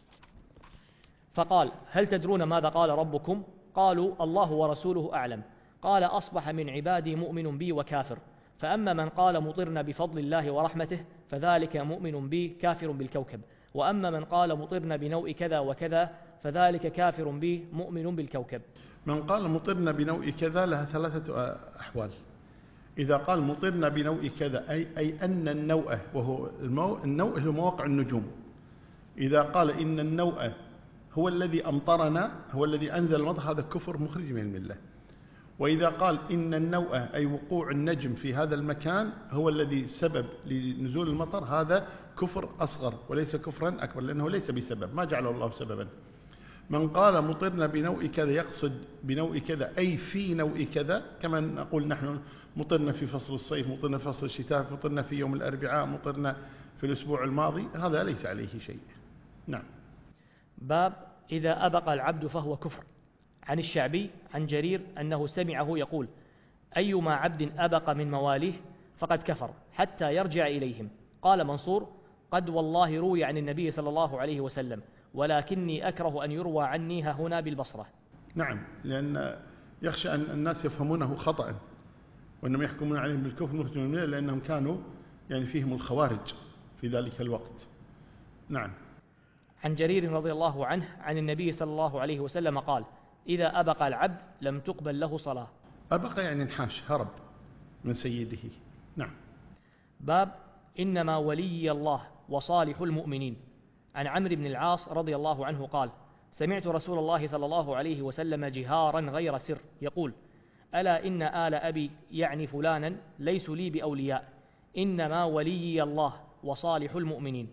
فقال: هل تدرون ماذا قال ربكم؟ قالوا: الله ورسوله أعلم. قال: أصبح من عبادي مؤمن بي وكافر، فأما من قال مطرنا بفضل الله ورحمته فذلك مؤمن بي كافر بالكوكب، وأما من قال مطرنا بنوء كذا وكذا فذلك كافر بي مؤمن بالكوكب. من قال مطرنا بنوء كذا لها ثلاثة أحوال. إذا قال مطرنا بنوء كذا أي أن النوء، وهو النوء هو مواقع النجوم. إذا قال إن النوء هو الذي أمطرنا، هو الذي أنزل المطر، هذا كفر مخرج من الملة. وإذا قال إن النوء أي وقوع النجم في هذا المكان هو الذي سبب لنزول المطر، هذا كفر أصغر وليس كفرا أكبر، لأنه ليس بسبب، ما جعله الله سببا. من قال مطرنا بنوء كذا يقصد بنوء كذا أي في نوء كذا، كما نقول نحن مطرنا في فصل الصيف، مطرنا في فصل الشتاء، مطرنا في يوم الأربعاء، مطرنا في الأسبوع الماضي، هذا ليس عليه شيء. نعم. باب إذا أبق العبد فهو كفر. عن الشعبي عن جرير أنه سمعه يقول: أيما عبد أبق من مواليه فقد كفر حتى يرجع إليهم. قال منصور: قد والله روي عن النبي صلى الله عليه وسلم، ولكني أكره أن يروى عني هنا بالبصرة. نعم، لأن يخشى أن الناس يفهمونه خطأ وأنهم يحكمون عليهم بالكفر مخرج من الملة، لأنهم كانوا يعني فيهم الخوارج في ذلك الوقت. نعم. عن جرير رضي الله عنه عن النبي صلى الله عليه وسلم قال: إذا أبق العبد لم تقبل له صلاة. أبق يعني انحاش، هرب من سيده. نعم. باب إنما ولي الله وصالح المؤمنين. عن عمرو بن العاص رضي الله عنه قال: سمعت رسول الله صلى الله عليه وسلم جهارا غير سر يقول: ألا إن آل أبي يعني فلانا ليسوا لي بأولياء، إنما ولي الله وصالح المؤمنين.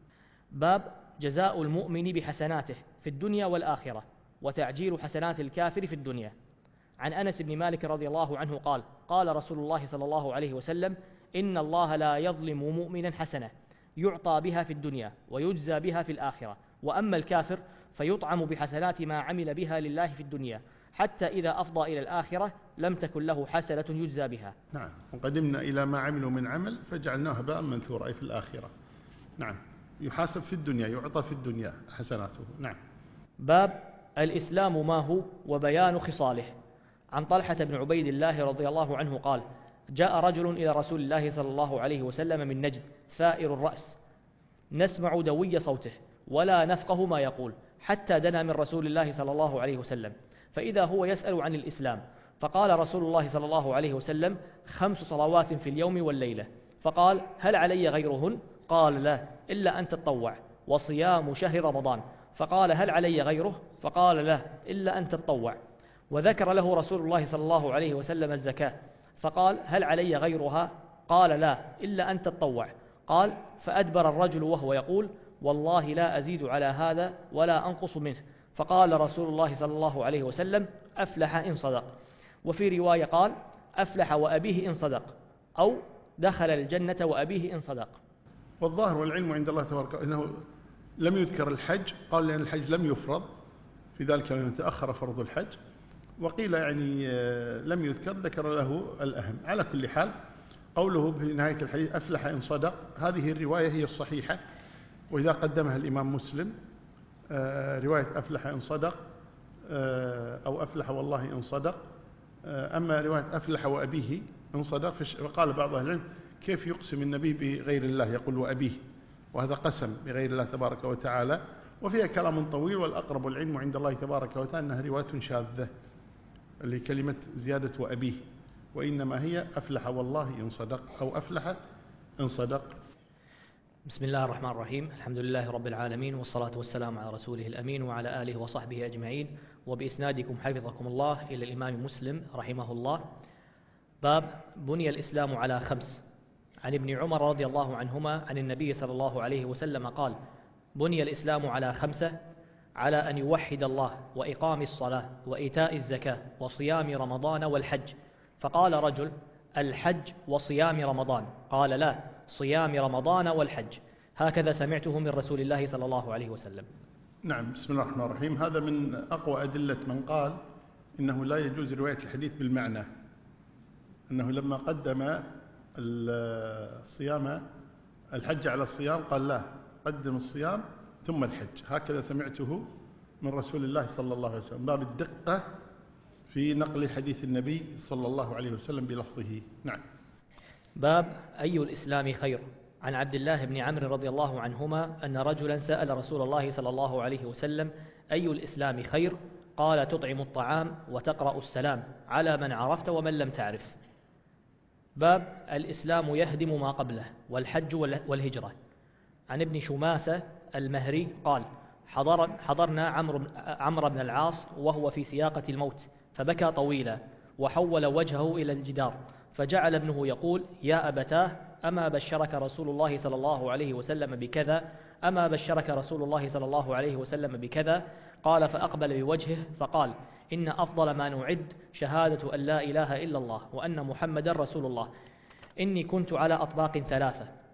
باب جزاء المؤمن بحسناته في الدنيا والآخرة، وتعجيل حسنات الكافر في الدنيا. عن أنس بن مالك رضي الله عنه قال: قال رسول الله صلى الله عليه وسلم: إن الله لا يظلم مؤمنا حسنة يعطى بها في الدنيا ويجزى بها في الآخرة، وأما الكافر فيطعم بحسنات ما عمل بها لله في الدنيا، حتى إذا أفضى إلى الآخرة لم تكن له حسنة يجزى بها. نعم. وقدمنا إلى ما عملوا من عمل فجعلناه هباء منثورا، أي في الآخرة. نعم. يحاسب في الدنيا، يعطى في الدنيا حسناته. نعم. باب الإسلام ما هو وبيان خصاله. عن طلحة بن عبيد الله رضي الله عنه قال: جاء رجل إلى رسول الله صلى الله عليه وسلم من نجد ثائر الرأس، نسمع دوي صوته ولا نفقه ما يقول، حتى دنا من رسول الله صلى الله عليه وسلم، فإذا هو يسأل عن الإسلام، فقال رسول الله صلى الله عليه وسلم: 5 صلوات في اليوم والليلة. فقال: هل علي غيرهن؟ قال: لا، إلا أن تتطوع، وصيام شهر رمضان. فقال: هل علي غيره؟ فقال: لا، إلا أن تتطوع. وذكر له رسول الله صلى الله عليه وسلم الزكاة، فقال: هل علي غيرها؟ قال: لا، إلا أن تتطوع. قال: فأدبر الرجل وهو يقول: والله لا أزيد على هذا ولا أنقص منه. فقال رسول الله صلى الله عليه وسلم: أفلح إن صدق. وفي رواية قال: أفلح وأبيه إن صدق، أو دخل الجنة وأبيه إن صدق. والظاهر والعلم عند الله تبارك أنه لم يذكر الحج، قال لأن الحج لم يفرض في ذلك اليوم، تأخر فرض الحج. وقيل يعني لم يذكر، ذكر له الأهم. على كل حال قوله في نهاية الحديث أفلح إن صدق، هذه الرواية هي الصحيحة، وإذا قدمها الإمام مسلم رواية أفلح إن صدق أو أفلح والله إن صدق. أما رواية أفلح وأبيه إن صدق، فقال بعض أهل العلم: كيف يقسم النبي بغير الله، يقول وأبيه، وهذا قسم بغير الله تبارك وتعالى، وفيها كلام طويل، والأقرب العلم عند الله تبارك وتعالى أنها رواية شاذة، اللي كلمة زيادة وأبيه، وإنما هي أفلح والله إن صدق، أو أفلح إن صدق. بسم الله الرحمن الرحيم. الحمد لله رب العالمين، والصلاة والسلام على رسوله الأمين وعلى آله وصحبه أجمعين. وبإسنادكم حفظكم الله إلى الإمام مسلم رحمه الله. باب بني الإسلام على 5. عن ابن عمر رضي الله عنهما عن النبي صلى الله عليه وسلم قال: بني الإسلام على 5: على أن يوحد الله، وإقام الصلاة، وإيتاء الزكاة، وصيام رمضان والحج. فقال رجل: الحج وصيام رمضان؟ قال: لا، صيام رمضان والحج. هكذا سمعته من رسول الله صلى الله عليه وسلم. نعم. بسم الله الرحمن الرحيم. هذا من أقوى أدلة من قال إنه لا يجوز رواية الحديث بالمعنى، أنه لما قدم الصيام الحج على الصيام قال: لا، قدم الصيام ثم الحج. هكذا سمعته من رسول الله صلى الله عليه وسلم، باب الدقة في نقل حديث النبي صلى الله عليه وسلم بلفظه. نعم. باب أي الإسلام خير. عن عبد الله بن عمرو رضي الله عنهما أن رجلا سأل رسول الله صلى الله عليه وسلم: أي الإسلام خير؟ قال: تطعم الطعام وتقرأ السلام على من عرفت ومن لم تعرف. باب الإسلام يهدم ما قبله، والحج والهجرة. عن ابن شماسة المهري قال: حضرنا عمرو بن العاص وهو في سياقة الموت، فبكى طويلا وحول وجهه إلى الجدار، فجعل ابنه يقول: يا أبتاه، أما بشرك رسول الله صلى الله عليه وسلم بكذا؟ أما بشرك رسول الله صلى الله عليه وسلم بكذا؟ قال: فأقبل بوجهه فقال: إن أفضل ما نعد شهادة أن لا إله إلا الله وأن محمدا رسول الله. إني كنت على أطباق 3،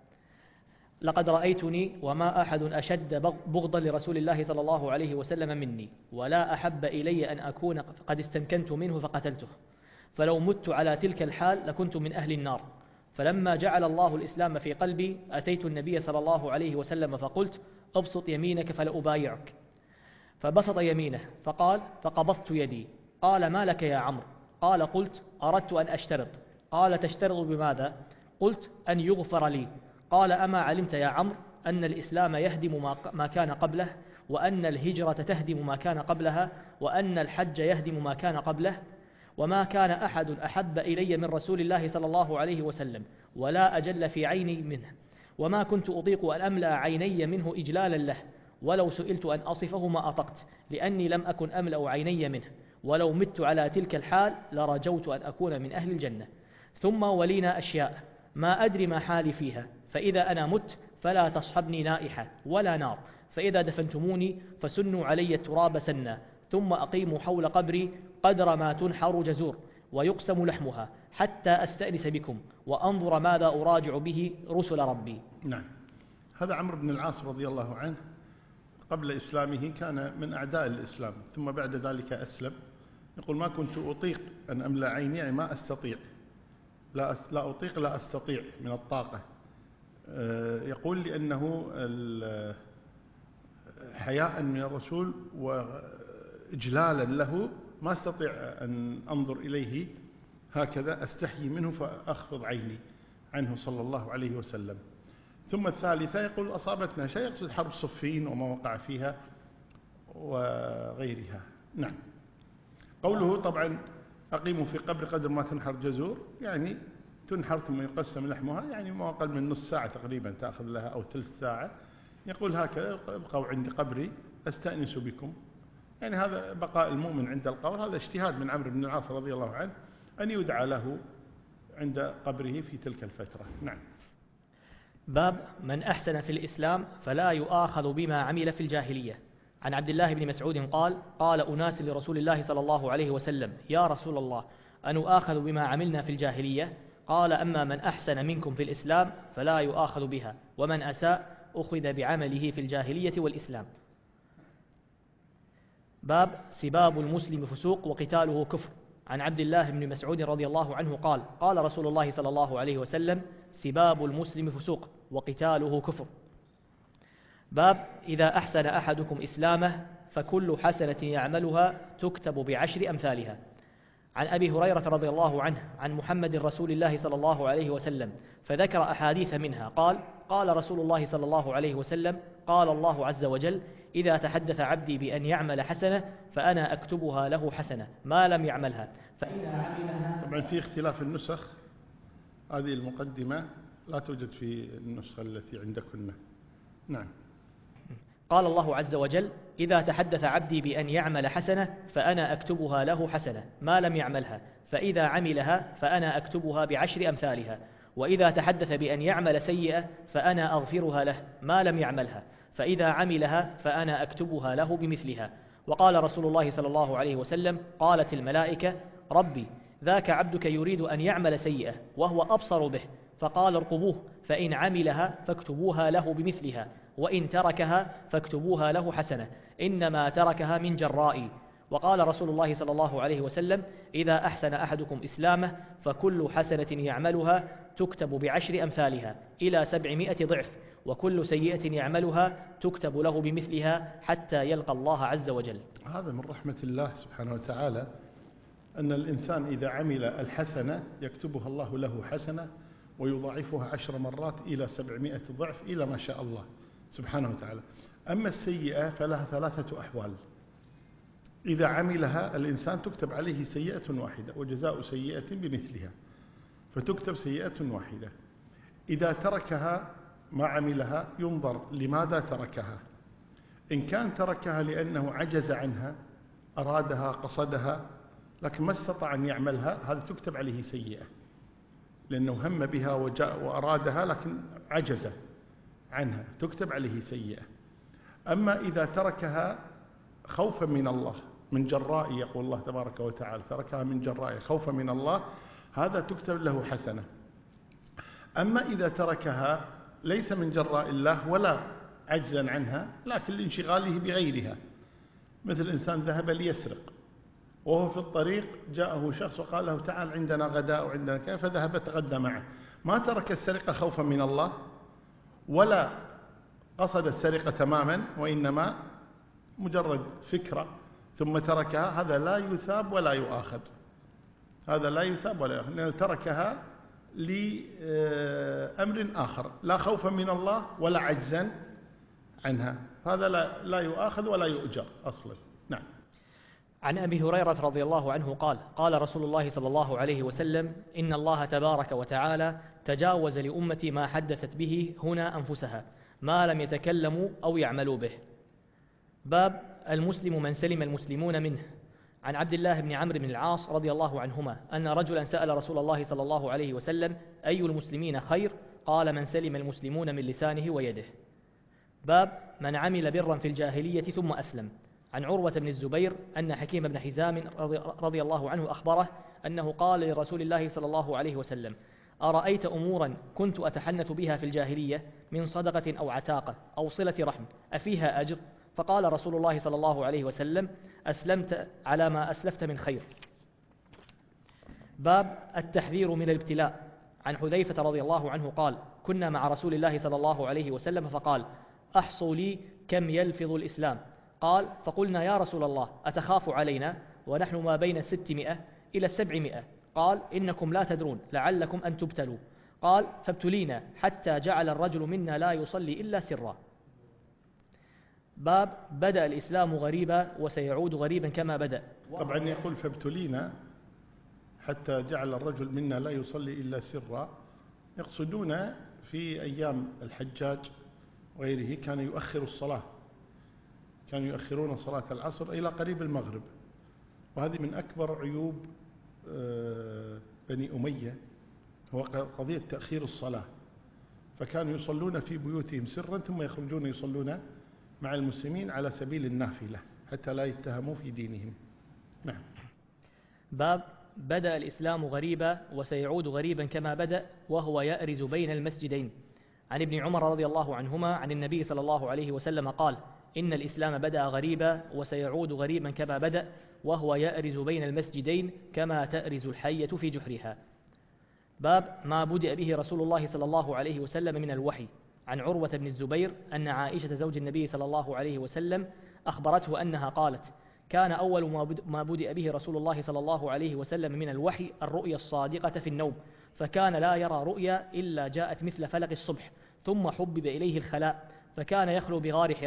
لقد رأيتني وما أحد أشد بغضا لرسول الله صلى الله عليه وسلم مني، ولا أحب إلي أن أكون قد استمكنت منه فقتلته، فلو مت على تلك الحال لكنت من أهل النار. فلما جعل الله الإسلام في قلبي أتيت النبي صلى الله عليه وسلم فقلت: أبسط يمينك فلأبايعك. فبسط يمينه فقال: فقبضت يدي. قال: ما لك يا عمرو؟ قال: قلت: أردت أن أشترط. قال: تشترط بماذا؟ قلت: أن يغفر لي. قال: أما علمت يا عمرو أن الإسلام يهدم ما كان قبله، وأن الهجرة تهدم ما كان قبلها، وأن الحج يهدم ما كان قبله؟ وما كان أحد أحب إلي من رسول الله صلى الله عليه وسلم، ولا أجل في عيني منه، وما كنت أطيق أن أملأ عيني منه إجلالا له، ولو سئلت أن أصفه ما أطقت، لأني لم أكن أملأ عيني منه، ولو مت على تلك الحال لرجوت أن أكون من أهل الجنة. ثم ولينا أشياء ما أدري ما حالي فيها، فإذا أنا مت فلا تصحبني نائحة ولا نار، فإذا دفنتموني فسنوا علي التراب سنا، ثم أقيموا حول قبري قدر ما تنحر جزور ويقسم لحمها، حتى أستأنس بكم وأنظر ماذا أراجع به رسل ربي. نعم. هذا عمرو بن العاص رضي الله عنه قبل إسلامه كان من أعداء الإسلام، ثم بعد ذلك أسلم. يقول: ما كنت أطيق أن أملأ عيني، يعني ما أستطيع، لا أطيق، لا أستطيع من الطاقة. يقول: لأنه حياء من الرسول وإجلالا له ما استطيع أن أنظر إليه هكذا، أستحيي منه فأخفض عيني عنه صلى الله عليه وسلم. ثم الثالثة يقول: أصابتنا شيء، يقصد حرب صفين وما وقع فيها وغيرها. نعم. قوله طبعا: أقيموا في قبر قدر ما تنحر جزور، يعني تنحر ثم يقسم لحمها، يعني ما أقل من نص ساعة تقريبا تأخذ لها أو ثلث ساعة. يقول: هكذا ابقوا عند قبري أستأنس بكم، يعني هذا بقاء المؤمن عند القبر. هذا اجتهاد من عمرو بن العاص رضي الله عنه أن يدعى له عند قبره في تلك الفترة. نعم. باب من أحسن في الإسلام فلا يؤاخذ بما عمل في الجاهلية. عن عبد الله بن مسعود قال: قال أناس لرسول الله صلى الله عليه وسلم: يا رسول الله، أنؤاخذ بما عملنا في الجاهلية؟ قال: أما من أحسن منكم في الإسلام فلا يؤاخذ بها، ومن أساء أخذ بعمله في الجاهلية والإسلام. باب سباب المسلم فسوق وقتاله كفر. عن عبد الله بن مسعود رضي الله عنه قال: قال رسول الله صلى الله عليه وسلم: سباب المسلم فسوق وقتاله كفر. باب إذا أحسن أحدكم إسلامه فكل حسنة يعملها تكتب ب10 أمثالها. عن أبي هريرة رضي الله عنه عن محمد رسول الله صلى الله عليه وسلم فذكر أحاديث منها قال: قال رسول الله صلى الله عليه وسلم: قال الله عز وجل: إذا تحدث عبدي بأن يعمل حسنة فأنا أكتبها له حسنة ما لم يعملها فإذا عملها. طبعا في اختلاف النسخ، هذه المقدمة لا توجد في النسخة التي عندكن. نعم. قال الله عز وجل: إذا تحدث عبدي بأن يعمل حسنة فأنا أكتبها له حسنة ما لم يعملها فإذا عملها فأنا أكتبها ب10 أمثالها، وإذا تحدث بأن يعمل سيئة فأنا أغفرها له ما لم يعملها فإذا عملها فأنا أكتبها له بمثلها. وقال رسول الله صلى الله عليه وسلم: قالت الملائكة: ربي ذاك عبدك يريد أن يعمل سيئة وهو أبصر به، فقال: ارقبوه، فإن عملها فاكتبوها له بمثلها، وإن تركها فاكتبوها له حسنة، إنما تركها من جرائي. وقال رسول الله صلى الله عليه وسلم: إذا أحسن أحدكم إسلامه فكل حسنة يعملها تكتب ب10 أمثالها إلى 700 ضعف، وكل سيئة يعملها تكتب له بمثلها حتى يلقى الله عز وجل. هذا من رحمة الله سبحانه وتعالى أن الإنسان إذا عمل الحسنة يكتبها الله له حسنة ويضاعفها 10 مرات إلى 700 ضعف إلى ما شاء الله سبحانه وتعالى. أما السيئة فلها 3 أحوال: إذا عملها الإنسان تكتب عليه سيئة واحدة وجزاء سيئة بمثلها، فتكتب سيئة واحدة. إذا تركها ما عملها ينظر لماذا تركها. إن كان تركها لأنه عجز عنها، أرادها، قصدها، لكن ما استطاع أن يعملها، هذا تكتب عليه سيئة لأنه هم بها وجاء وأرادها لكن عجز عنها، تكتب عليه سيئة. أما إذا تركها خوفا من الله، من جراء، يقول الله تبارك وتعالى: تركها من جراء خوفا من الله، هذا تكتب له حسنة. أما إذا تركها ليس من جراء الله ولا عجزا عنها لكن لانشغاله بغيرها، مثل إنسان ذهب ليسرق وهو في الطريق جاءه شخص وقال له: تعال عندنا غداء وعندنا كذا، فذهب تغدى معه. ما ترك السرقة خوفا من الله ولا قصد السرقة تماما، وإنما مجرد فكرة ثم تركها. هذا لا يثاب ولا يؤاخذ، هذا لا يثاب ولا يؤاخذ، لأنه تركها لأمر آخر، لا خوفا من الله ولا عجزا عنها، هذا لا يؤاخذ ولا يؤجر أصلا. نعم. عن أبي هريرة رضي الله عنه قال: قال رسول الله صلى الله عليه وسلم: إن الله تبارك وتعالى تجاوز لأمتي ما حدثت به هنا أنفسها ما لم يتكلموا أو يعملوا به. باب المسلم من سلم المسلمون منه. عن عبد الله بن عمرو بن العاص رضي الله عنهما أن رجلا سأل رسول الله صلى الله عليه وسلم: أي المسلمين خير؟ قال: من سلم المسلمون من لسانه ويده. باب من عمل برا في الجاهلية ثم أسلم. عن عروة بن الزبير أن حكيم بن حزام رضي الله عنه أخبره أنه قال لرسول الله صلى الله عليه وسلم: أرأيت أمورا كنت أتحنث بها في الجاهلية من صدقة أو عتاقة أو صلة رحم أفيها أجر؟ فقال رسول الله صلى الله عليه وسلم: أسلمت على ما أسلفت من خير. باب التحذير من الابتلاء. عن حذيفة رضي الله عنه قال: كنا مع رسول الله صلى الله عليه وسلم فقال: أحصوا لي كم يلفظ الإسلام. قال: فقلنا: يا رسول الله أتخاف علينا ونحن ما بين 600 إلى 700؟ قال: إنكم لا تدرون لعلكم أن تبتلوا. قال: فابتلينا حتى جعل الرجل منا لا يصلي إلا سرا. باب بدأ الإسلام غريبا وسيعود غريبا كما بدأ. طبعا يقول: فابتلينا حتى جعل الرجل منا لا يصلي إلا سرا، يقصدون في أيام الحجاج وغيره كانوا يؤخروا الصلاة، كانوا يؤخرون صلاة العصر إلى قريب المغرب، وهذه من أكبر عيوب بني أمية، هو قضية تأخير الصلاة. فكانوا يصلون في بيوتهم سرا ثم يخرجون يصلون مع المسلمين على سبيل النافلة حتى لا يتهموا في دينهم. نعم. باب بدأ الإسلام غريبا وسيعود غريبا كما بدأ وهو يأرز بين المسجدين. عن ابن عمر رضي الله عنهما عن النبي صلى الله عليه وسلم قال: إن الإسلام بدأ غريبا وسيعود غريبا كما بدأ وهو يأرز بين المسجدين كما تأرز الحية في جحرها. باب ما بدأ به رسول الله صلى الله عليه وسلم من الوحي. عن عروة بن الزبير أن عائشة زوج النبي صلى الله عليه وسلم أخبرته أنها قالت: كان أول ما بدأ به رسول الله صلى الله عليه وسلم من الوحي الرؤيا الصادقة في النوم، فكان لا يرى رؤيا إلا جاءت مثل فلق الصبح، ثم حبب إليه الخلاء، فكان يخلو بغار حراء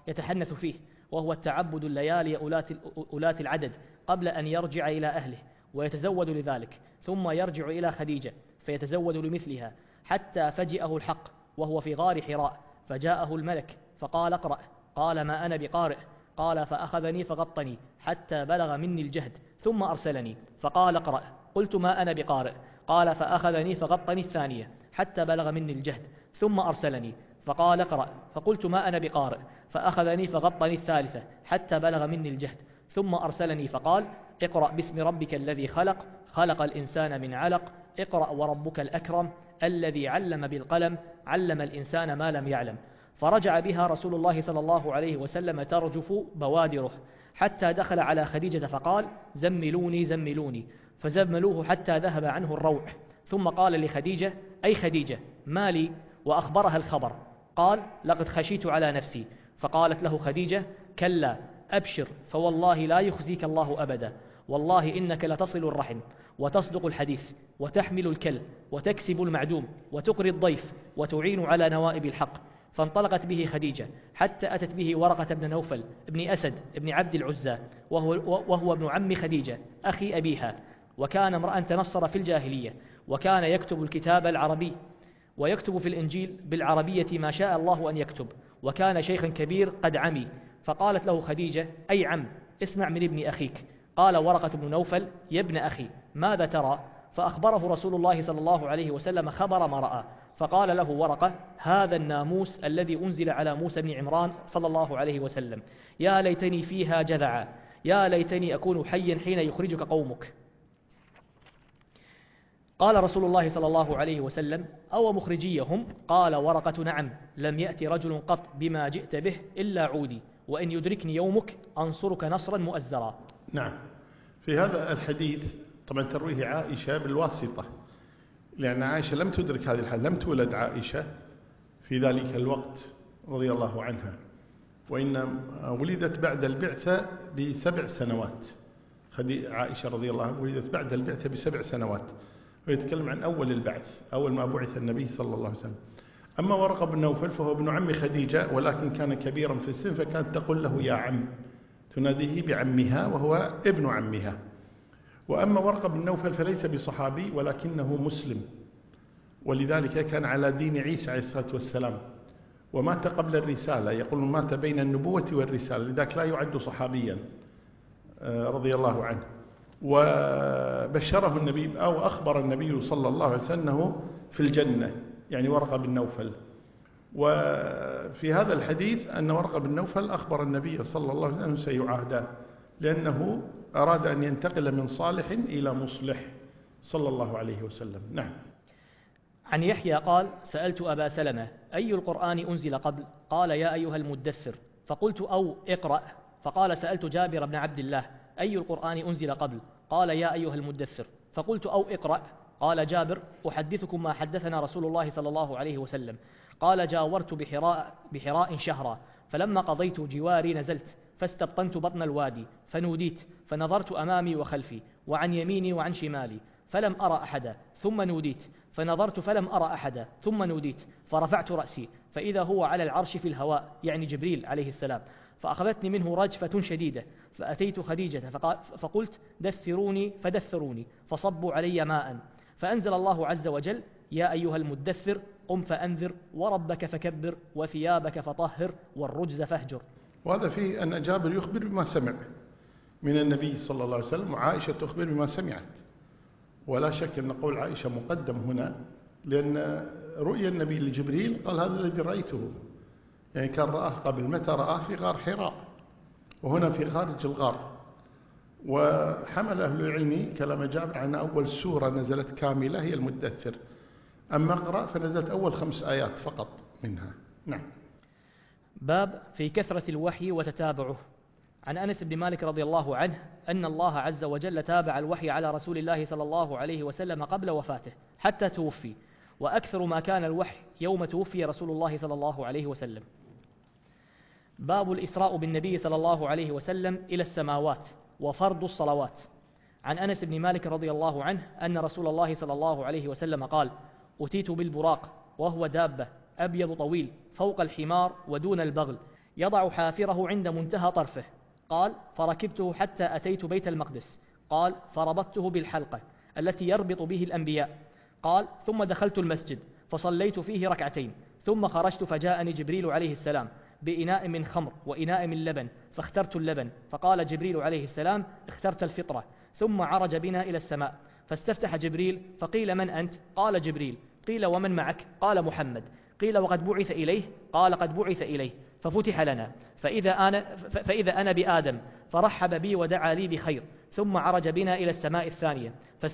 يتحنث فيه، وهو التعبد الليالي أولات العدد قبل أن يرجع إلى أهله ويتزود لذلك، ثم يرجع إلى خديجة فيتزود لمثلها، حتى فجئه الحق وهو في غار حراء، فجاءه الملك فقال اقرأ، قال ما أنا بقارئ، قال فأخذني فغطني حتى بلغ مني الجهد ثم أرسلني فقال اقرأ، قلت ما أنا بقارئ، قال فأخذني فغطني الثانية حتى بلغ مني الجهد ثم أرسلني فقال اقرأ، فقلت ما أنا بقارئ، فأخذني فغطني الثالثة حتى بلغ مني الجهد ثم أرسلني فقال اقرأ باسم ربك الذي خلق، خلق الإنسان من علق، اقرأ وربك الأكرم الذي علم بالقلم، علم الإنسان ما لم يعلم. فرجع بها رسول الله صلى الله عليه وسلم ترجف بوادره، حتى دخل على خديجة فقال زملوني زملوني، فزملوه حتى ذهب عنه الروع، ثم قال لخديجة أي خديجة ما لي، وأخبرها الخبر. قال لقد خشيت على نفسي، فقالت له خديجة كلا أبشر، فوالله لا يخزيك الله أبدا، والله إنك لتصل الرحم وتصدق الحديث وتحمل الكل وتكسب المعدوم وتقري الضيف وتعين على نوائب الحق. فانطلقت به خديجة حتى أتت به ورقة بن نوفل بن أسد بن عبد العزى، وهو ابن عم خديجة أخي أبيها، وكان امرأ تنصر في الجاهلية، وكان يكتب الكتاب العربي ويكتب في الإنجيل بالعربية ما شاء الله أن يكتب، وكان شيخا كبير قد عمي. فقالت له خديجة أي عم اسمع من ابن أخيك. قال ورقة بن نوفل يا ابن أخي ماذا ترى؟ فأخبره رسول الله صلى الله عليه وسلم خبر ما رأى، فقال له ورقة هذا الناموس الذي أنزل على موسى بن عمران صلى الله عليه وسلم، يا ليتني فيها جذعا، يا ليتني أكون حيا حين يخرجك قومك. قال رسول الله صلى الله عليه وسلم أو مخرجيهم؟ قال ورقة نعم، لم يأتي رجل قط بما جئت به إلا عودي، وإن يدركني يومك أنصرك نصرا مؤزرا. نعم. في هذا الحديث طبعا ترويه عائشة بالواسطة، لأن عائشة لم تدرك هذه الحال، لم تولد عائشة في ذلك الوقت رضي الله عنها، وإن ولدت بعد البعثة ب7 سنوات. عائشة رضي الله عنها ولدت بعد البعثة ب7 سنوات، ويتكلم عن أول البعث، أول ما بعث النبي صلى الله عليه وسلم. أما ورقة بن نوفل فهو ابن عم خديجة، ولكن كان كبيرا في السن، فكانت تقول له يا عم، تناديه بعمها وهو ابن عمها. وأما ورقة بن نوفل فليس بصحابي ولكنه مسلم، ولذلك كان على دين عيسى عليه الصلاة والسلام، ومات قبل الرسالة، يقولون مات بين النبوة والرسالة، لذلك لا يعد صحابيا رضي الله عنه. وبشره النبي أو أخبر النبي صلى الله عليه وسلم أنه في الجنة، يعني ورقة بن نوفل. وفي هذا الحديث أن ورقة بن نوفل أخبر النبي صلى الله عليه وسلم أنه سيعاهد، لأنه أراد أن ينتقل من صالح إلى مصلح صلى الله عليه وسلم. نعم. عن يحيى قال سألت أبا سلمة أي القرآن أنزل قبل؟ قال يا أيها المدثر، فقلت أو اقرأ. فقال سألت جابر بن عبد الله أي القرآن أنزل قبل؟ قال يا أيها المدثر، فقلت أو اقرأ. قال جابر أحدثكم ما حدثنا رسول الله صلى الله عليه وسلم. قال جاورت بحراء شهرا، فلما قضيت جواري نزلت فاستبطنت بطن الوادي، فنوديت، فنظرت أمامي وخلفي وعن يميني وعن شمالي فلم أرى أحدا، ثم نوديت، فنظرت فلم أرى أحدا، ثم نوديت، فرفعت رأسي فإذا هو على العرش في الهواء، يعني جبريل عليه السلام، فأخذتني منه رجفة شديدة، فأتيت خديجة فقلت دثروني، فدثروني، فصبوا علي ماء، فأنزل الله عز وجل يا أيها المدثر قم فأنذر وربك فكبر وثيابك فطهر والرجز فاهجر. وهذا فيه أن جابر يخبر بما سمع من النبي صلى الله عليه وسلم، وعائشة تخبر بما سمعت. ولا شك أن قول عائشة مقدم هنا، لأن رؤيا النبي لجبريل قال هذا الذي رأيته، يعني كان رآه قبل. متى رآه؟ في غار حراء، وهنا في خارج الغار. وحمل أهل العلم كلام جابر عن أول سورة نزلت كاملة هي المدثر، أما اقرأ فنزلت أول 5 آيات فقط منها. نعم. باب في كثرة الوحي وتتابعه. عن أنس بن مالك رضي الله عنه أن الله عز وجل تابع الوحي على رسول الله صلى الله عليه وسلم قبل وفاته حتى توفي، وأكثر ما كان الوحي يوم توفي رسول الله صلى الله عليه وسلم. باب الإسراء بالنبي صلى الله عليه وسلم إلى السماوات وفرض الصلوات. عن أنس بن مالك رضي الله عنه أن رسول الله صلى الله عليه وسلم قال أتيت بالبراق، وهو دابة أبيض طويل فوق الحمار ودون البغل، يضع حافره عند منتهى طرفه. قال: فركبته حتى أتيت بيت المقدس. قال: فربطته بالحلقة التي يربط به الأنبياء. قال: ثم دخلت المسجد فصليت فيه ركعتين، ثم خرجت فجاءني جبريل عليه السلام بإناء من خمر وإناء من لبن، فاخترت اللبن، فقال جبريل عليه السلام: اخترت الفطرة. ثم عرج بنا إلى السماء، فاستفتح جبريل، فقيل: من أنت؟ قال: جبريل. قيل: ومن معك؟ قال: محمد. قيل: وقد بعث إليه؟ قال: قد بعث إليه. ففتح لنا، فإذا أنا بآدم، فرحب بي ودعا لي بخير، ثم عرج بنا إلى السماء الثانية،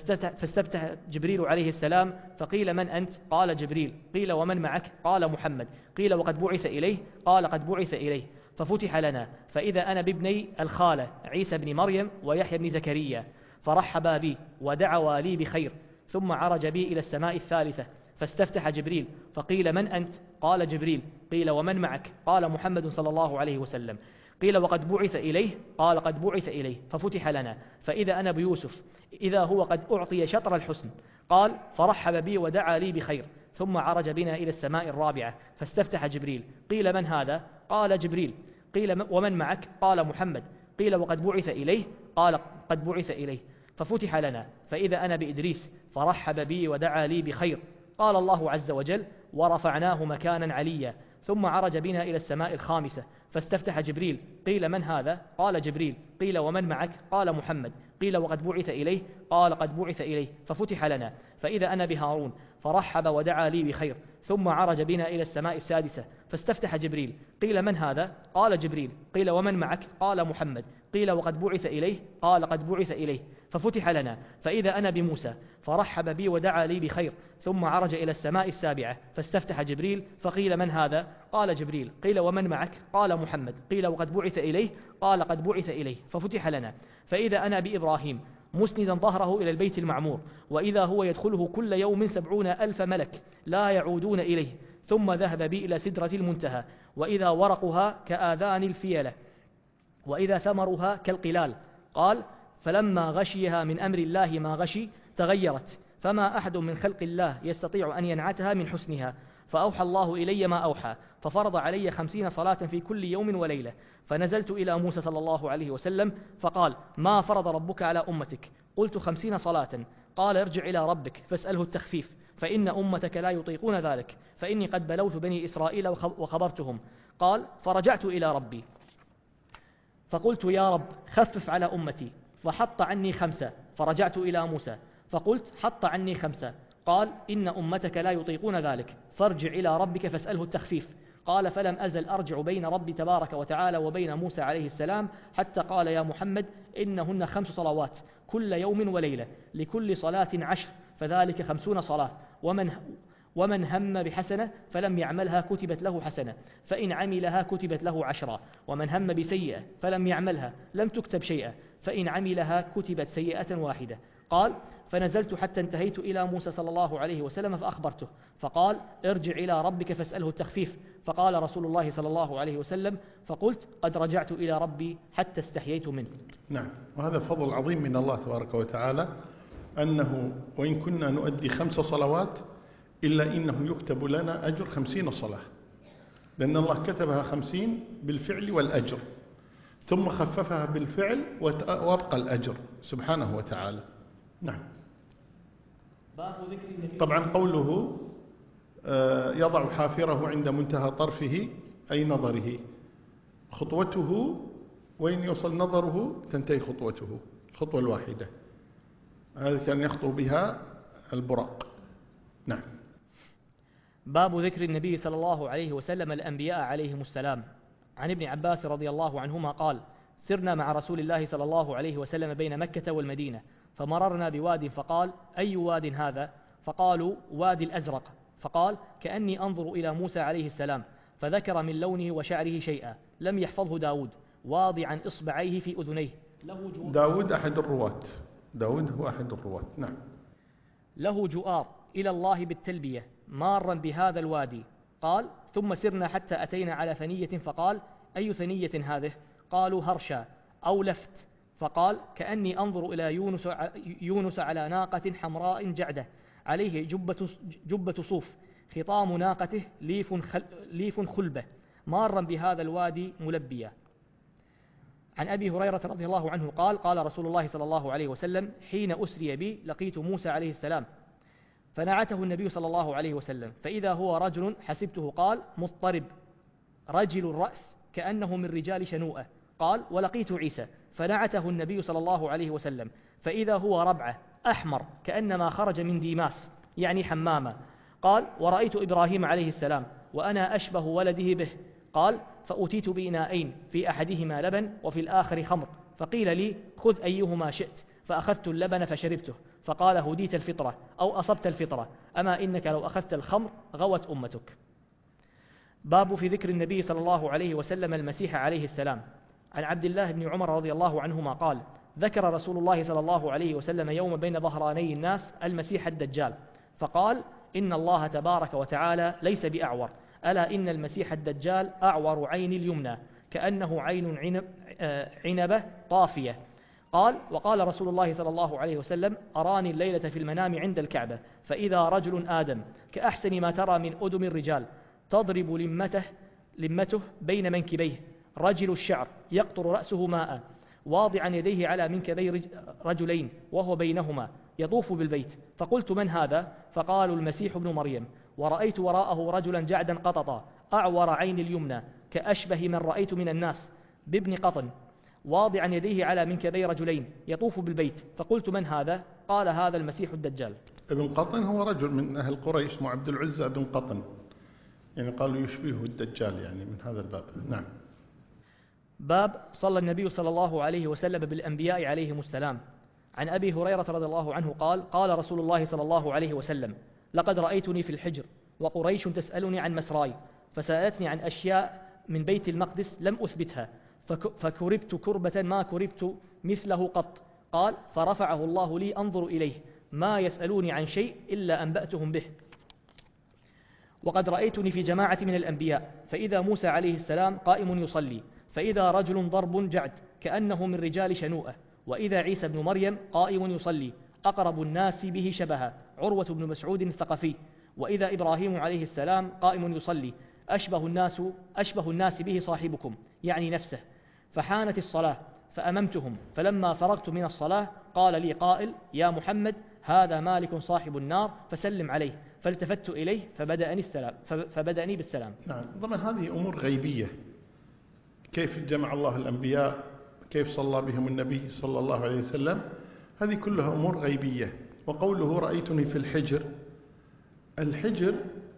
فاستفتح جبريل عليه السلام، فقيل: من أنت؟ قال: جبريل. قيل: ومن معك؟ قال: محمد. قيل: وقد بعث إليه؟ قال: قد بعث إليه. ففتح لنا، فإذا أنا بابني الخالة عيسى بن مريم ويحيى بن زكريا، فرحبا بي ودعوا لي بخير، ثم عرج بي إلى السماء الثالثة، فاستفتح جبريل، فقيل: من أنت؟ قال: جبريل. قيل: ومن معك؟ قال: محمد صلى الله عليه وسلم. قيل: وقد بعث إليه؟ قال: قد بعث إليه. ففتح لنا، فإذا أنا بيوسف، إذا هو قد أعطي شطر الحسن. قال: فرحب بي ودعا لي بخير، ثم عرج بنا إلى السماء الرابعة، فاستفتح جبريل. قيل: من هذا؟ قال: جبريل. قيل: ومن معك؟ قال: محمد. قيل: وقد بعث إليه؟ قال: قد بعث إليه. ففتح لنا، فإذا أنا بإدريس، فرحب بي ودعا لي بخير. قال الله عز وجل: ورفعناه مكانا عليا. ثم عرج بنا إلى السماء الخامسة، فاستفتح جبريل. قيل: من هذا؟ قال: جبريل. قيل: ومن معك؟ قال: محمد. قيل: وقد بعث إليه؟ قال: قد بعث إليه. ففتح لنا، فإذا أنا بهارون، فرحب ودعا لي بخير، ثم عرج بنا إلى السماء السادسة، فاستفتح جبريل. قيل: من هذا؟ قال: جبريل. قيل: ومن معك؟ قال: محمد. قيل: وقد بعث إليه؟ قال: قد بعث إليه. ففتح لنا، فإذا أنا بموسى، فرحب بي ودعا لي بخير، ثم عرج إلى السماء السابعة، فاستفتح جبريل. فقيل: من هذا؟ قال: جبريل. قيل: ومن معك؟ قال: محمد. قيل: وقد بعث إليه؟ قال: قد بعث إليه. ففتح لنا، فإذا أنا بإبراهيم، مسندا ظهره إلى البيت المعمور، وإذا هو يدخله كل يوم 70,000 ملك لا يعودون إليه. ثم ذهب بي إلى سدرة المنتهى، وإذا ورقها كآذان الفيلة، وإذا ثمرها كالقلال. قال: فلما غشيها من أمر الله ما غشي تغيرت، فما أحد من خلق الله يستطيع أن ينعتها من حسنها. فأوحى الله إلي ما أوحى، ففرض علي 50 صلاة في كل يوم وليلة. فنزلت إلى موسى صلى الله عليه وسلم، فقال: ما فرض ربك على أمتك؟ قلت: 50 صلاة. قال: ارجع إلى ربك فاسأله التخفيف، فإن أمتك لا يطيقون ذلك، فإني قد بلوت بني إسرائيل وخبرتهم. قال: فرجعت إلى ربي فقلت: يا رب خفف على أمتي، فحط عني 5. فرجعت إلى موسى فقلت: حط عني 5. قال: إن أمتك لا يطيقون ذلك، فارجع إلى ربك فاسأله التخفيف. قال: فلم أزل أرجع بين ربي تبارك وتعالى وبين موسى عليه السلام، حتى قال: يا محمد، إنهن 5 صلوات كل يوم وليلة، لكل صلاة 10، فذلك 50 صلاة. ومن هم بحسنة فلم يعملها كتبت له حسنة، فإن عملها كتبت له 10. ومن هم بسيئة فلم يعملها لم تكتب شيئا، فإن عملها كتبت سيئة واحدة. قال: فنزلت حتى انتهيت إلى موسى صلى الله عليه وسلم فأخبرته، فقال: ارجع إلى ربك فاسأله التخفيف. فقال رسول الله صلى الله عليه وسلم: فقلت: قد رجعت إلى ربي حتى استحييت منه. نعم، وهذا فضل عظيم من الله تبارك وتعالى، أنه وإن كنا نؤدي 5 صلوات إلا إنه يكتب لنا أجر 50 صلاة، لأن الله كتبها 50 بالفعل والأجر، ثم خففها بالفعل وأبقى الأجر سبحانه وتعالى. نعم. باب ذكر النبي. طبعا قوله يضع حافره عند منتهى طرفه أي نظره، خطوته وين يوصل نظره تنتهي خطوته، الخطوة الواحدة، هذا كان يخطو بها البراق. نعم. باب ذكر النبي صلى الله عليه وسلم الأنبياء عليهم السلام. عن ابن عباس رضي الله عنهما قال: سرنا مع رسول الله صلى الله عليه وسلم بين مكة والمدينة، فمررنا بواد، فقال: أي واد هذا؟ فقالوا: وادي الأزرق. فقال: كأني أنظر إلى موسى عليه السلام، فذكر من لونه وشعره شيئا لم يحفظه داود، واضعا إصبعيه في أذنيه. داود أحد الرواة، داود هو أحد الرواة. نعم. له جؤار إلى الله بالتلبية، مارا بهذا الوادي. قال: ثم سرنا حتى أتينا على ثنية، فقال: أي ثنية هذه؟ قالوا: هرشا أو لفت. فقال: كأني أنظر إلى يونس على ناقة حمراء جعدة، عليه جبة صوف، خطام ناقته ليف خلبة، مارا بهذا الوادي ملبيا. عن أبي هريرة رضي الله عنه قال قال رسول الله صلى الله عليه وسلم حين أسري بي لقيت موسى عليه السلام فنعته النبي صلى الله عليه وسلم فإذا هو رجل حسبته قال مضطرب رجل الرأس كأنه من رجال شنوءة. قال ولقيت عيسى فنعته النبي صلى الله عليه وسلم فإذا هو ربعة أحمر كأنما خرج من ديماس يعني حمامة. قال ورأيت إبراهيم عليه السلام وأنا أشبه ولده به. قال فأتيت بإناءين في أحدهما لبن وفي الآخر خمر فقيل لي خذ أيهما شئت فأخذت اللبن فشربته فقال هديت الفطرة أو أصبت الفطرة أما إنك لو أخذت الخمر غوت أمتك. باب في ذكر النبي صلى الله عليه وسلم المسيح عليه السلام. عن عبد الله بن عمر رضي الله عنهما قال ذكر رسول الله صلى الله عليه وسلم يوم بين ظهراني الناس المسيح الدجال فقال إن الله تبارك وتعالى ليس بأعور ألا إن المسيح الدجال أعور عين اليمنى كأنه عين عنبة طافية. قال وقال رسول الله صلى الله عليه وسلم أراني الليلة في المنام عند الكعبة فإذا رجل آدم كأحسن ما ترى من أدم الرجال تضرب لمته بين منكبيه رجل الشعر يقطر رأسه ماء واضعا يديه على منكبي رجلين وهو بينهما يطوف بالبيت فقلت من هذا فقالوا المسيح ابن مريم ورأيت وراءه رجلا جعدا قططا أعور عين اليمنى كأشبه من رأيت من الناس بابن قطن واضعا يديه على منكبي رجلين يطوف بالبيت فقلت من هذا قال هذا المسيح الدجال. ابن قطن هو رجل من أهل قريش اسمه عبد العزة بن قطن يعني قالوا يشبهه الدجال يعني من هذا الباب. نعم. باب صلى النبي صلى الله عليه وسلم بالأنبياء عليهم السلام. عن أبي هريرة رضي الله عنه قال قال رسول الله صلى الله عليه وسلم لقد رأيتني في الحجر وقريش تسألني عن مسراي فسألتني عن أشياء من بيت المقدس لم أثبتها فكربت كربة ما كربت مثله قط. قال فرفعه الله لي أنظر إليه ما يسألوني عن شيء إلا أنبأتهم به. وقد رأيتني في جماعة من الأنبياء فإذا موسى عليه السلام قائم يصلي فإذا رجل ضرب جعد كأنه من رجال شنوءة وإذا عيسى بن مريم قائم يصلي أقرب الناس به شبها عروة بن مسعود الثقفي وإذا إبراهيم عليه السلام قائم يصلي أشبه الناس به صاحبكم يعني نفسه. فحانت الصلاة فأممتهم فلما فرغت من الصلاة قال لي قائل يا محمد هذا مالك صاحب النار فسلم عليه فالتفت إليه فبدأني بالسلام. نعم. ضمن هذه أمور غيبية كيف جمع الله الأنبياء كيف صلى بهم النبي صلى الله عليه وسلم هذه كلها أمور غيبية. وقوله رأيتني في الحجر الحجر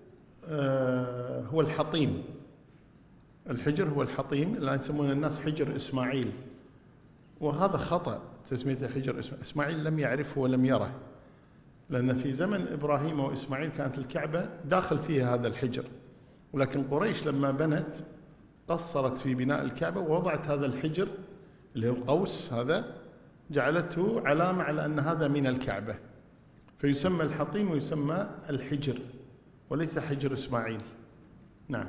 هو الحطيم. الحجر هو الحطيم الآن يسمون الناس حجر إسماعيل وهذا خطأ تسمية حجر إسماعيل لم يعرفه ولم يره لأن في زمن إبراهيم وإسماعيل كانت الكعبة داخل فيها هذا الحجر ولكن قريش لما بنت قصرت في بناء الكعبة ووضعت هذا الحجر اللي هو القوس هذا جعلته علامة على أن هذا من الكعبة فيسمى الحطيم ويسمى الحجر وليس حجر إسماعيل. نعم.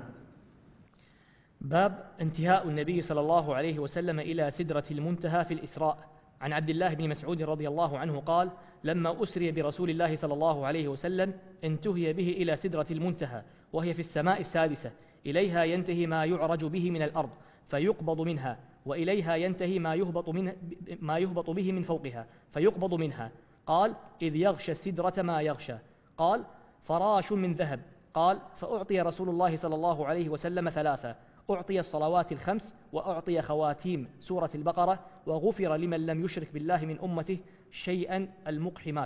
باب انتهاء النبي صلى الله عليه وسلم إلى سدرة المنتهى في الإسراء. عن عبد الله بن مسعود رضي الله عنه قال لما أسري برسول الله صلى الله عليه وسلم انتهي به إلى سدرة المنتهى وهي في السماء السادسة إليها ينتهي ما يعرج به من الأرض فيقبض منها وإليها ينتهي ما يهبط به من فوقها فيقبض منها. قال إذ يغشى السدرة ما يغشى. قال فراش من ذهب. قال فأعطي رسول الله صلى الله عليه وسلم ثلاثة أعطي الصلوات الخمس وأعطي خواتيم سورة البقرة وغفر لمن لم يشرك بالله من أمته شيئا المقحمات.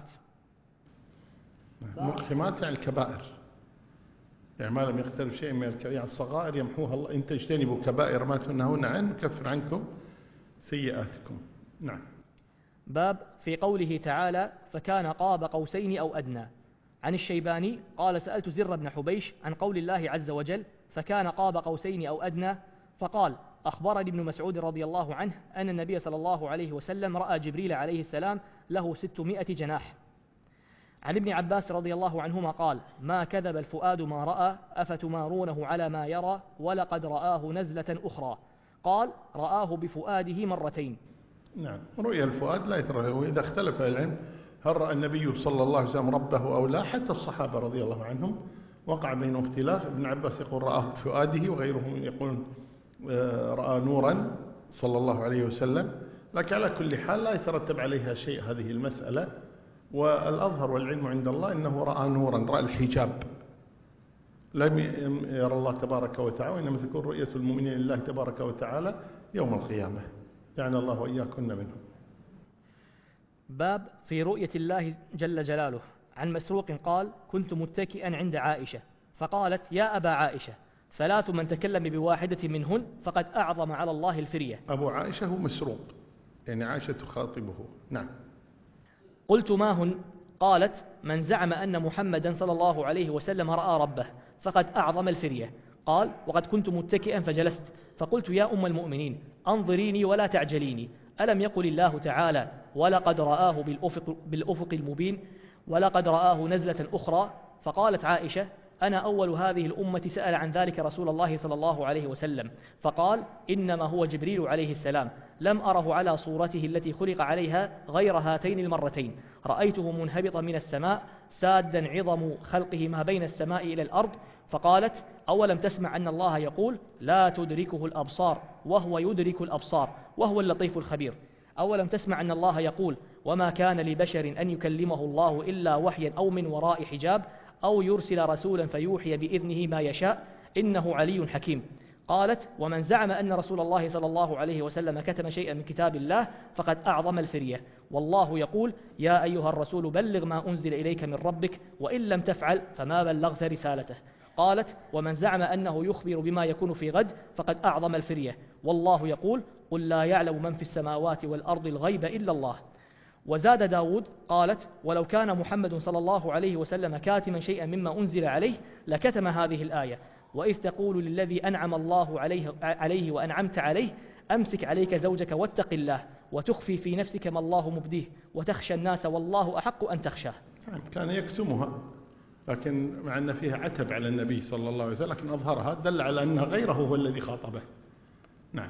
مقحمات يعني الكبائر يعني ما لم يقترب شيء من الكبائر يعني الصغائر يمحوها الله إن تجتنبوا كبائر ما تنهون عنه نكفر عنكم سيئاتكم. نعم. باب في قوله تعالى فكان قاب قوسين أو أدنى. عن الشيباني قال سألت زر بن حبيش عن قول الله عز وجل فكان قاب قوسين أو أدنى فقال أخبرني ابن مسعود رضي الله عنه أن النبي صلى الله عليه وسلم رأى جبريل عليه السلام له 600 جناح. عن ابن عباس رضي الله عنهما قال ما كذب الفؤاد ما رأى أفتمارونه على ما يرى ولقد رآه نزلة أخرى. قال رآه بفؤاده مرتين. نعم. رؤيا الفؤاد لا يترى وإذا اختلف العلم هل رأى النبي صلى الله عليه وسلم ربه أو لا حتى الصحابة رضي الله عنهم وقع بينهم اختلاف. ابن عباس يقول رآه بفؤاده، وغيرهم يقول رأى نورا صلى الله عليه وسلم. لكن على كل حال لا يترتب عليها شيء هذه المسألة، والأظهر والعلم عند الله أنه رأى نورا، رأى الحجاب، لم يرى الله تبارك وتعالى، وإنما تكون رؤية المؤمنين لله تبارك وتعالى يوم القيامة، يعني الله وإياكن منهم. باب في رؤية الله جل جلاله. عن مسروق قال: كنت متكئا عند عائشة فقالت: يا أبا عائشة، ثلاث من تكلم بواحدة منهن فقد أعظم على الله الفرية. أبو عائشة هو مسروق، يعني عائشة تخاطبه. نعم. قلت: ما هن؟ قالت: من زعم أن محمدا صلى الله عليه وسلم رأى ربه فقد أعظم الفرية. قال: وقد كنت متكئا فجلست، فقلت: يا أم المؤمنين، أنظريني ولا تعجليني، ألم يقل الله تعالى: ولقد رآه بالأفق المبين، ولقد رآه نزلة أخرى؟ فقالت عائشة: أنا أول هذه الأمة سأل عن ذلك رسول الله صلى الله عليه وسلم، فقال: إنما هو جبريل عليه السلام، لم أره على صورته التي خلق عليها غير هاتين المرتين، رأيته منهبطا من السماء سادا عظم خلقه ما بين السماء إلى الأرض. فقالت: أولم تسمع أن الله يقول: لا تدركه الأبصار وهو يدرك الأبصار وهو اللطيف الخبير؟ أولم تسمع أن الله يقول: وما كان لبشر أن يكلمه الله إلا وحيا أو من وراء حجاب أو يرسل رسولا فيوحي بإذنه ما يشاء إنه علي حكيم. قالت: ومن زعم أن رسول الله صلى الله عليه وسلم كتم شيئا من كتاب الله فقد أعظم الفرية، والله يقول: يا أيها الرسول بلغ ما أنزل إليك من ربك وإن لم تفعل فما بلغت رسالته. قالت: ومن زعم أنه يخبر بما يكون في غد فقد أعظم الفرية، والله يقول: قل لا يعلم من في السماوات والأرض الغيب إلا الله. وزاد داود قالت: ولو كان محمد صلى الله عليه وسلم كاتما شيئا مما أنزل عليه لكتم هذه الآية، وإذ تقول للذي أنعم الله عليه وأنعمت عليه: أمسك عليك زوجك واتق الله، وتخفي في نفسك ما الله مبديه، وتخشى الناس والله أحق أن تخشاه. كان يكتمها، لكن مع أن فيها عتب على النبي صلى الله عليه وسلم، لكن أظهرها دل على أن غيره هو الذي خاطبه. نعم.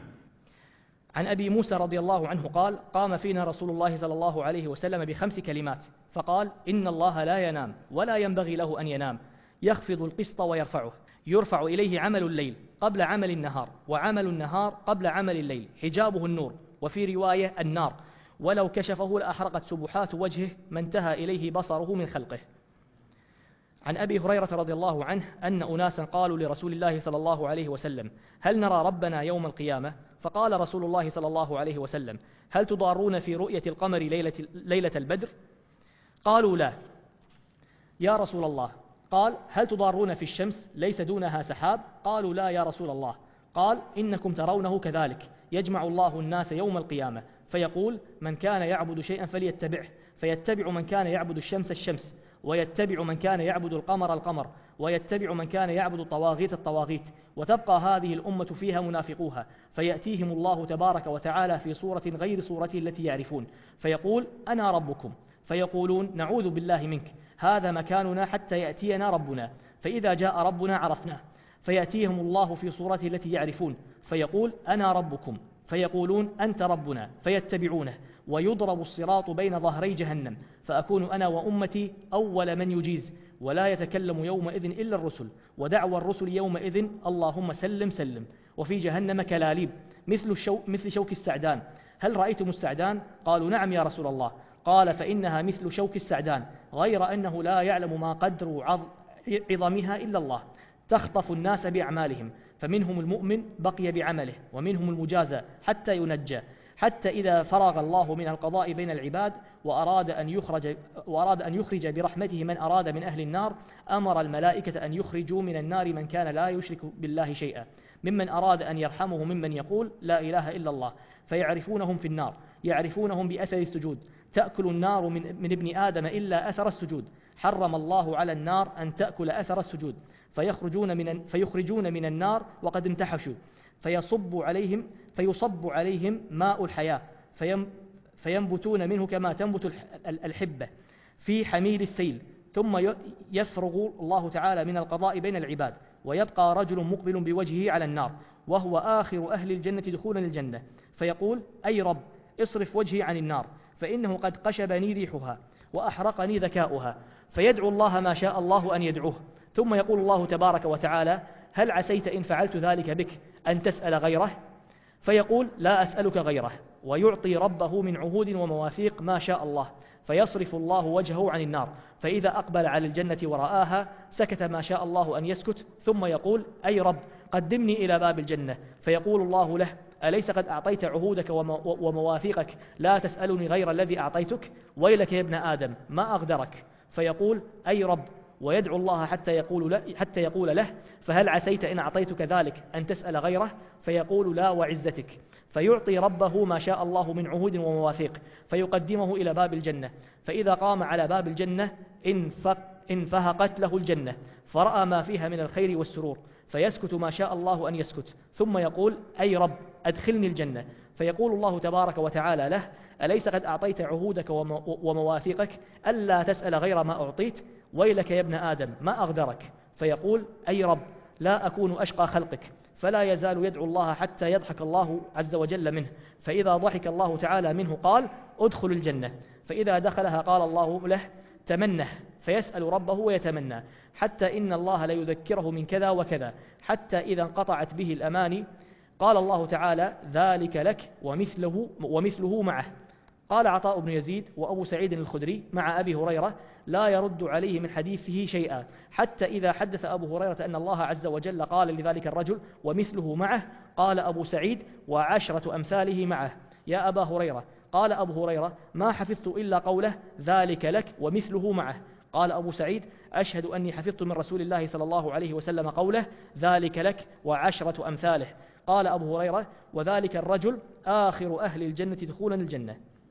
عن أبي موسى رضي الله عنه قال: قام فينا رسول الله صلى الله عليه وسلم ب5 كلمات، فقال: إن الله لا ينام ولا ينبغي له أن ينام، يخفض القسط ويرفعه، يرفع إليه عمل الليل قبل عمل النهار، وعمل النهار قبل عمل الليل، حجابه النور، وفي رواية النار، ولو كشفه لأحرقت سبحات وجهه ما انتهى إليه بصره من خلقه. عن أبي هريرة رضي الله عنه أن أناسا قالوا لرسول الله صلى الله عليه وسلم: هل نرى ربنا يوم القيامة؟ فقال رسول الله صلى الله عليه وسلم: هل تضارون في رؤية القمر ليلة البدر؟ قالوا: لا يا رسول الله. قال: هل تضارون في الشمس ليس دونها سحاب؟ قالوا: لا يا رسول الله. قال: إنكم ترونه كذلك، يجمع الله الناس يوم القيامة فيقول: من كان يعبد شيئا فليتبعه، فيتبع من كان يعبد الشمس الشمس، ويتبع من كان يعبد القمر القمر، ويتبع من كان يعبد الطواغيت الطواغيت، وتبقى هذه الأمة فيها منافقوها، فيأتيهم الله تبارك وتعالى في صورة غير صورته التي يعرفون، فيقول: أنا ربكم، فيقولون: نعوذ بالله منك، هذا مكاننا حتى يأتينا ربنا، فإذا جاء ربنا عرفناه، فيأتيهم الله في صورته التي يعرفون، فيقول: أنا ربكم، فيقولون: أنت ربنا، فيتبعونه، ويضرب الصراط بين ظهري جهنم، فأكون أنا وأمتي أول من يجيز، ولا يتكلم يومئذ إلا الرسل، ودعوى الرسل يومئذ: اللهم سلم سلم. وفي جهنم كلاليب مثل شوك السعدان، هل رأيتم السعدان؟ قالوا: نعم يا رسول الله. قال: فإنها مثل شوك السعدان، غير أنه لا يعلم ما قدر عظمها إلا الله، تخطف الناس بأعمالهم، فمنهم المؤمن بقي بعمله، ومنهم المجازى حتى ينجى، حتى إذا فرغ الله من القضاء بين العباد وأراد أن يخرج برحمته من أراد من أهل النار، أمر الملائكة أن يخرجوا من النار من كان لا يشرك بالله شيئا، ممن أراد أن يرحمه ممن يقول لا إله إلا الله، فيعرفونهم في النار، يعرفونهم بأثر السجود، تأكل النار من ابن آدم إلا أثر السجود، حرم الله على النار أن تأكل أثر السجود، فيخرجون من النار وقد امتحشوا، فيصب عليهم ماء الحياة، فينبتون منه كما تنبت الحبة في حميل السيل، ثم يفرغ الله تعالى من القضاء بين العباد، ويبقى رجل مقبل بوجهه على النار، وهو آخر أهل الجنة دخولا الجنة، فيقول: أي رب، اصرف وجهي عن النار، فإنه قد قشبني ريحها وأحرقني ذكاؤها، فيدعو الله ما شاء الله أن يدعوه، ثم يقول الله تبارك وتعالى: هل عسيت إن فعلت ذلك بك أن تسأل غيره؟ فيقول: لا أسألك غيره، ويعطي ربه من عهود ومواثيق ما شاء الله، فيصرف الله وجهه عن النار، فإذا أقبل على الجنة ورآها سكت ما شاء الله أن يسكت، ثم يقول: أي رب قدمني إلى باب الجنة، فيقول الله له: أليس قد أعطيت عهودك ومواثيقك لا تسألني غير الذي أعطيتك؟ ويلك يا ابن آدم ما أغدرك. فيقول: أي رب، ويدعو الله حتى يقول له: فهل عسيت إن أعطيتك ذلك أن تسأل غيره؟ فيقول: لا وعزتك. فيعطي ربه ما شاء الله من عهود ومواثيق، فيقدمه إلى باب الجنة، فإذا قام على باب الجنة انفهقت له الجنة، فرأى ما فيها من الخير والسرور، فيسكت ما شاء الله أن يسكت، ثم يقول: أي رب أدخلني الجنة. فيقول الله تبارك وتعالى له: أليس قد أعطيت عهودك ومواثيقك ألا تسأل غير ما أعطيت؟ ويلك يا ابن آدم ما أغدرك. فيقول: أي رب لا أكون أشقى خلقك. فلا يزال يدعو الله حتى يضحك الله عز وجل منه، فإذا ضحك الله تعالى منه قال: ادخل الجنة. فإذا دخلها قال الله له: تمنه. فيسأل ربه ويتمنى، حتى إن الله ليذكره من كذا وكذا، حتى إذا انقطعت به الأماني قال الله تعالى: ذلك لك ومثله معه. قال عطاء بن يزيد وأبو سعيد الخدري مع أبي هريرة لا يرد عليه من حديثه شيئا، حتى إذا حدث أبو هريرة أن الله عز وجل قال لذلك الرجل: ومثله معه، قال أبو سعيد: وعشرة أمثاله معه. يا أبا هريرة، قال أبو هريرة: ما حفظت إلا قوله ذلك لك ومثله معه. قال أبو سعيد: أشهد أني حفظت من رسول الله صلى الله عليه وسلم قوله ذلك لك وعشرة أمثاله. قال أبو هريرة: وذلك الرجل آخر أهل الجنة دخولا الجنة.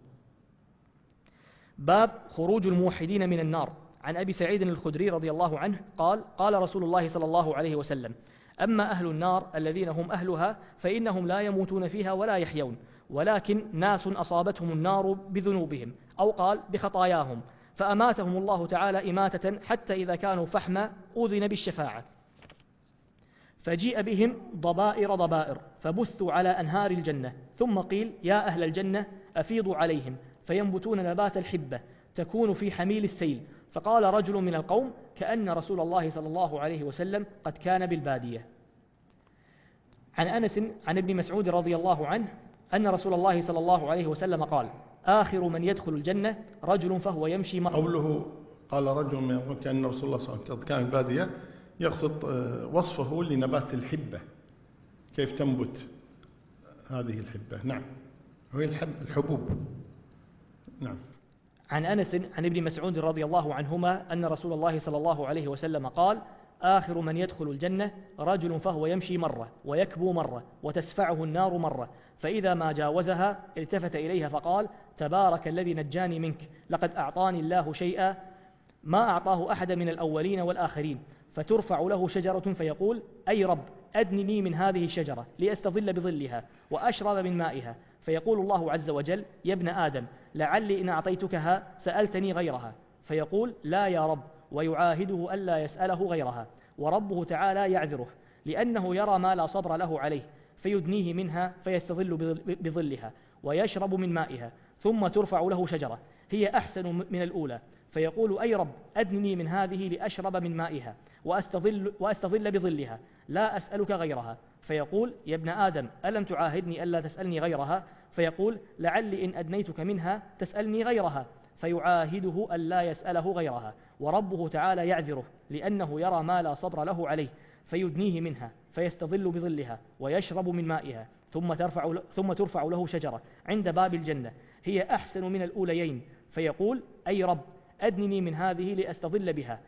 باب خروج الموحدين من النار. عن أبي سعيد الخدري رضي الله عنه قال: قال رسول الله صلى الله عليه وسلم: أما أهل النار الذين هم أهلها فإنهم لا يموتون فيها ولا يحيون، ولكن ناس أصابتهم النار بذنوبهم، أو قال بخطاياهم، فأماتهم الله تعالى إماتة حتى إذا كانوا فحما أذن بالشفاعة، فجيء بهم ضبائر فبثوا على أنهار الجنة، ثم قيل: يا أهل الجنة أفيضوا عليهم، فينبتون نبات الحبة تكون في حميل السيل. فقال رجل من القوم: كأن رسول الله صلى الله عليه وسلم قد كان بالبادية. عن أنس عن ابن مسعود رضي الله عنه أن رسول الله صلى الله عليه وسلم قال: آخر من يدخل الجنة رجل فهو يمشي مرة. قوله قال رجل من كأن رسول الله صلى الله عليه وسلم قد كان بالبادية يقصد وصفه لنبات الحبة، كيف تنبت هذه الحبة. نعم، وهي الحبوب. نعم. عن أنس عن ابن مسعود رضي الله عنهما أن رسول الله صلى الله عليه وسلم قال: آخر من يدخل الجنة رجل فهو يمشي مرة ويكبو مرة وتسفعه النار مرة، فإذا ما جاوزها التفت إليها فقال: تبارك الذي نجاني منك، لقد أعطاني الله شيئا ما أعطاه أحد من الأولين والآخرين. فترفع له شجرة فيقول: أي رب أدنني من هذه الشجرة لأستظل بظلها وأشرب من مائها. فيقول الله عز وجل: يا ابن آدم لعلي إن أعطيتكها سألتني غيرها. فيقول: لا يا رب، ويعاهده ألا يسأله غيرها، وربه تعالى يعذره لأنه يرى ما لا صبر له عليه، فيدنيه منها فيستظل بظلها ويشرب من مائها، ثم ترفع له شجرة هي أحسن من الأولى، فيقول: أي رب أدنني من هذه لأشرب من مائها وأستظل بظلها، لا أسألك غيرها. فيقول: يا ابن آدم ألم تعاهدني ألا تسألني غيرها؟ فيقول: لعلي إن أدنيتك منها تسألني غيرها. فيعاهده ألا يسأله غيرها، وربه تعالى يعذره لأنه يرى ما لا صبر له عليه، فيدنيه منها فيستظل بظلها ويشرب من مائها، ثم ترفع له شجرة عند باب الجنة هي أحسن من الأوليين، فيقول: أي رب أدنني من هذه لأستظل بها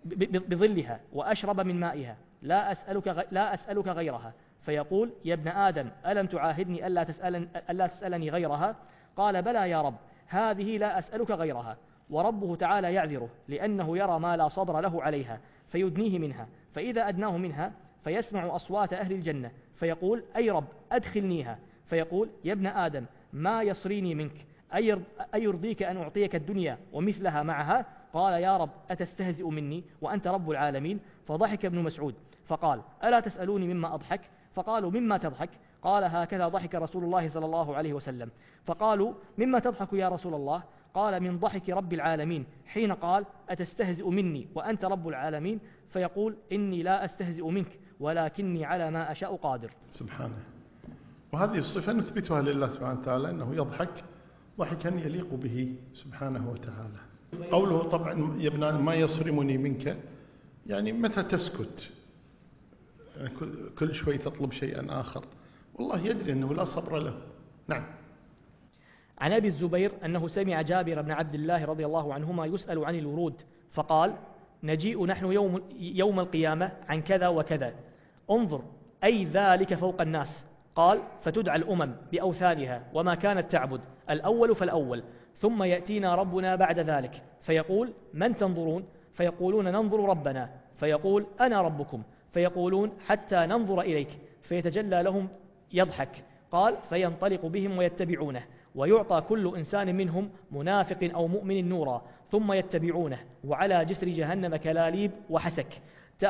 بظلها وأشرب من مائها، لا أسألك غيرها. فيقول: يا ابن آدم ألم تعاهدني ألا تسألني غيرها؟ قال: بلى يا رب، هذه لا أسألك غيرها. وربه تعالى يعذره لأنه يرى ما لا صبر له عليها، فيدنيه منها، فإذا أدناه منها فيسمع أصوات أهل الجنة، فيقول: أي رب أدخلنيها. فيقول: يا ابن آدم ما يصريني منك، أيرضيك أن أعطيك الدنيا ومثلها معها؟ قال: يا رب أتستهزئ مني وأنت رب العالمين؟ فضحك ابن مسعود فقال: ألا تسألوني مما أضحك؟ فقالوا: مما تضحك؟ قال: هكذا ضحك رسول الله صلى الله عليه وسلم. فقالوا: مما تضحك يا رسول الله؟ قال: من ضحك رب العالمين حين قال: أتستهزئ مني وأنت رب العالمين؟ فيقول إني لا أستهزئ منك ولكني على ما أشاء قادر. سبحانه. وهذه الصفة نثبتها لله سبحانه وتعالى أنه يضحك ضحكا يليق به سبحانه وتعالى. قوله طبعا يا ابن ما يصرمني منك، يعني متى تسكت؟ يعني كل شوي تطلب شيئا آخر، والله يدري أنه لا صبر له. نعم. عن أبي الزبير أنه سمع جابر بن عبد الله رضي الله عنهما يسأل عن الورود فقال: نجيء نحن يوم القيامة عن كذا وكذا، انظر أي ذلك فوق الناس. قال: فتدعى الأمم بأوثانها وما كانت تعبد، الأول فالأول، ثم يأتينا ربنا بعد ذلك فيقول: من تنظرون؟ فيقولون: ننظر ربنا. فيقول: أنا ربكم. فيقولون: حتى ننظر إليك. فيتجلى لهم يضحك. قال: فينطلق بهم ويتبعونه، ويعطى كل إنسان منهم منافق أو مؤمن نورا، ثم يتبعونه، وعلى جسر جهنم كلاليب وحسك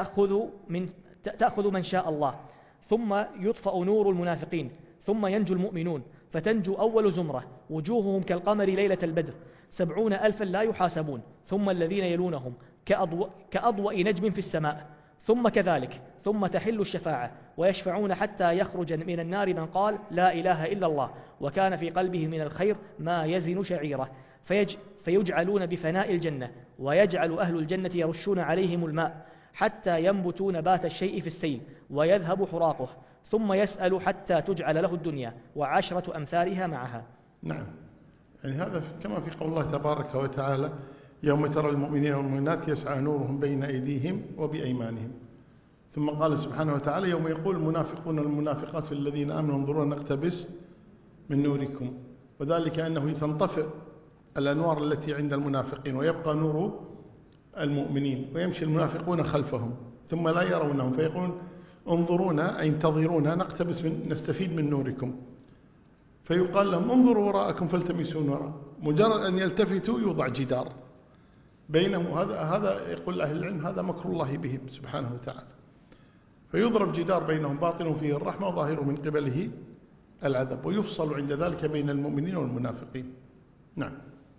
تأخذ من شاء الله، ثم يطفأ نور المنافقين، ثم ينجو المؤمنون، فتنجو أول زمرة وجوههم كالقمر ليلة البدر 70,000 لا يحاسبون، ثم الذين يلونهم كأضوء نجم في السماء، ثم كذلك، ثم تحل الشفاعة ويشفعون حتى يخرج من النار من قال: لا إله إلا الله وكان في قلبه من الخير ما يزن شعيرة، فيجعلون بفناء الجنة، ويجعل أهل الجنة يرشون عليهم الماء حتى ينبتوا نبات الشيء في السيل ويذهب حراقه، ثم يسأل حتى تجعل له الدنيا وعشرة أمثالها معها. نعم. يعني هذا كما في قول الله تبارك وتعالى: يوم ترى المؤمنين والمؤمنات يسعى نورهم بين أيديهم وبأيمانهم. ثم قال سبحانه وتعالى: يوم يقول المنافقون والمنافقات الذين آمنوا انظرونا نقتبس من نوركم، وذلك أنه تنطفئ الأنوار التي عند المنافقين ويبقى نور المؤمنين، ويمشي المنافقون خلفهم ثم لا يرونهم، فيقولون: انظرونا أي انتظرونا نقتبس نستفيد من نوركم. فيقال لهم: انظروا وراءكم فالتمسوا نورا. مجرد أن يلتفتوا يوضع جدار بينهم. هذا يقول أهل العلم هذا مكر الله بهم سبحانه وتعالى. فيضرب جدار بينهم باطن فيه الرحمة وظاهر من قبله العذاب، ويفصل عند ذلك بين المؤمنين والمنافقين. نعم.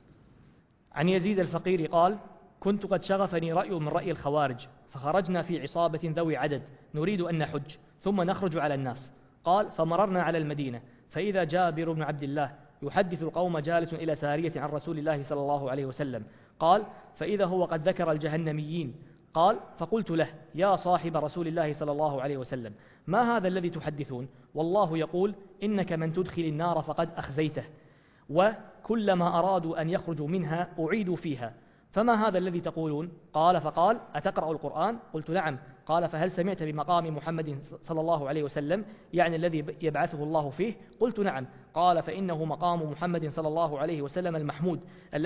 عن يزيد الفقير قال: كنت قد شغفني رأي من رأي الخوارج، فخرجنا في عصابة ذوي عدد نريد أن نحج ثم نخرج على الناس. قال: فمررنا على المدينة، فإذا جابر بن عبد الله يحدث القوم جالس إلى سارية عن رسول الله صلى الله عليه وسلم. قال: فإذا هو قد ذكر الجهنميين. قال: فقلت له: يا صاحب رسول الله صلى الله عليه وسلم، ما هذا الذي تحدثون؟ والله يقول: إنك من تدخل النار فقد أخزيته، وكلما أرادوا أن يخرجوا منها أعيدوا فيها، فما هذا الذي تقولون؟ فقال: أتقرأ القرآن؟ قلت: نعم. قال: فهل سمعت بمقام محمد صلى الله عليه وسلم، يعني الذي يبعثه الله فيه؟ قلت: نعم. قال: فإنه مقام محمد صلى الله عليه وسلم المحمود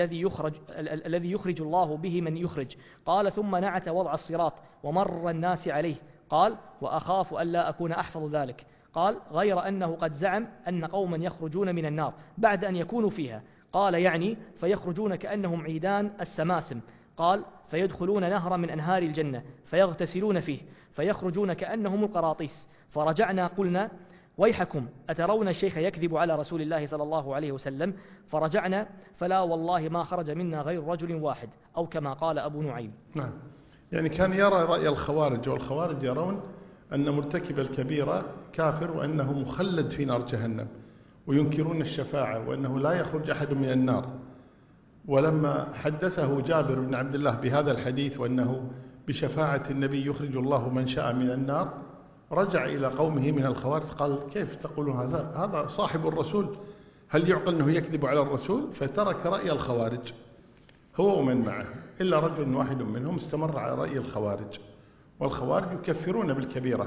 الذي يخرج الله به من يخرج. قال: ثم نعت وضع الصراط ومر الناس عليه. قال: وأخاف ألا أكون أحفظ ذلك. قال: غير أنه قد زعم أن قوما يخرجون من النار بعد أن يكونوا فيها. قال: يعني فيخرجون كأنهم عيدان السماسم. قال: فيدخلون نهرا من أنهار الجنة فيغتسلون فيه، فيخرجون كأنهم القراطيس. فرجعنا قلنا: ويحكم أترون الشيخ يكذب على رسول الله صلى الله عليه وسلم؟ فرجعنا فلا والله ما خرج منا غير رجل واحد، أو كما قال أبو نعيم. نعم. يعني كان يرى رأي الخوارج، والخوارج يرون أن مرتكب الكبيرة كافر وأنه مخلد في نار جهنم، وينكرون الشفاعة وأنه لا يخرج أحد من النار. ولما حدثه جابر بن عبد الله بهذا الحديث وأنه بشفاعة النبي يخرج الله من شاء من النار، رجع إلى قومه من الخوارج قال: كيف تقولون هذا صاحب الرسول، هل يعقل أنه يكذب على الرسول؟ فترك رأي الخوارج هو ومن معه، إلا رجل واحد منهم استمر على رأي الخوارج. والخوارج يكفرون بالكبيرة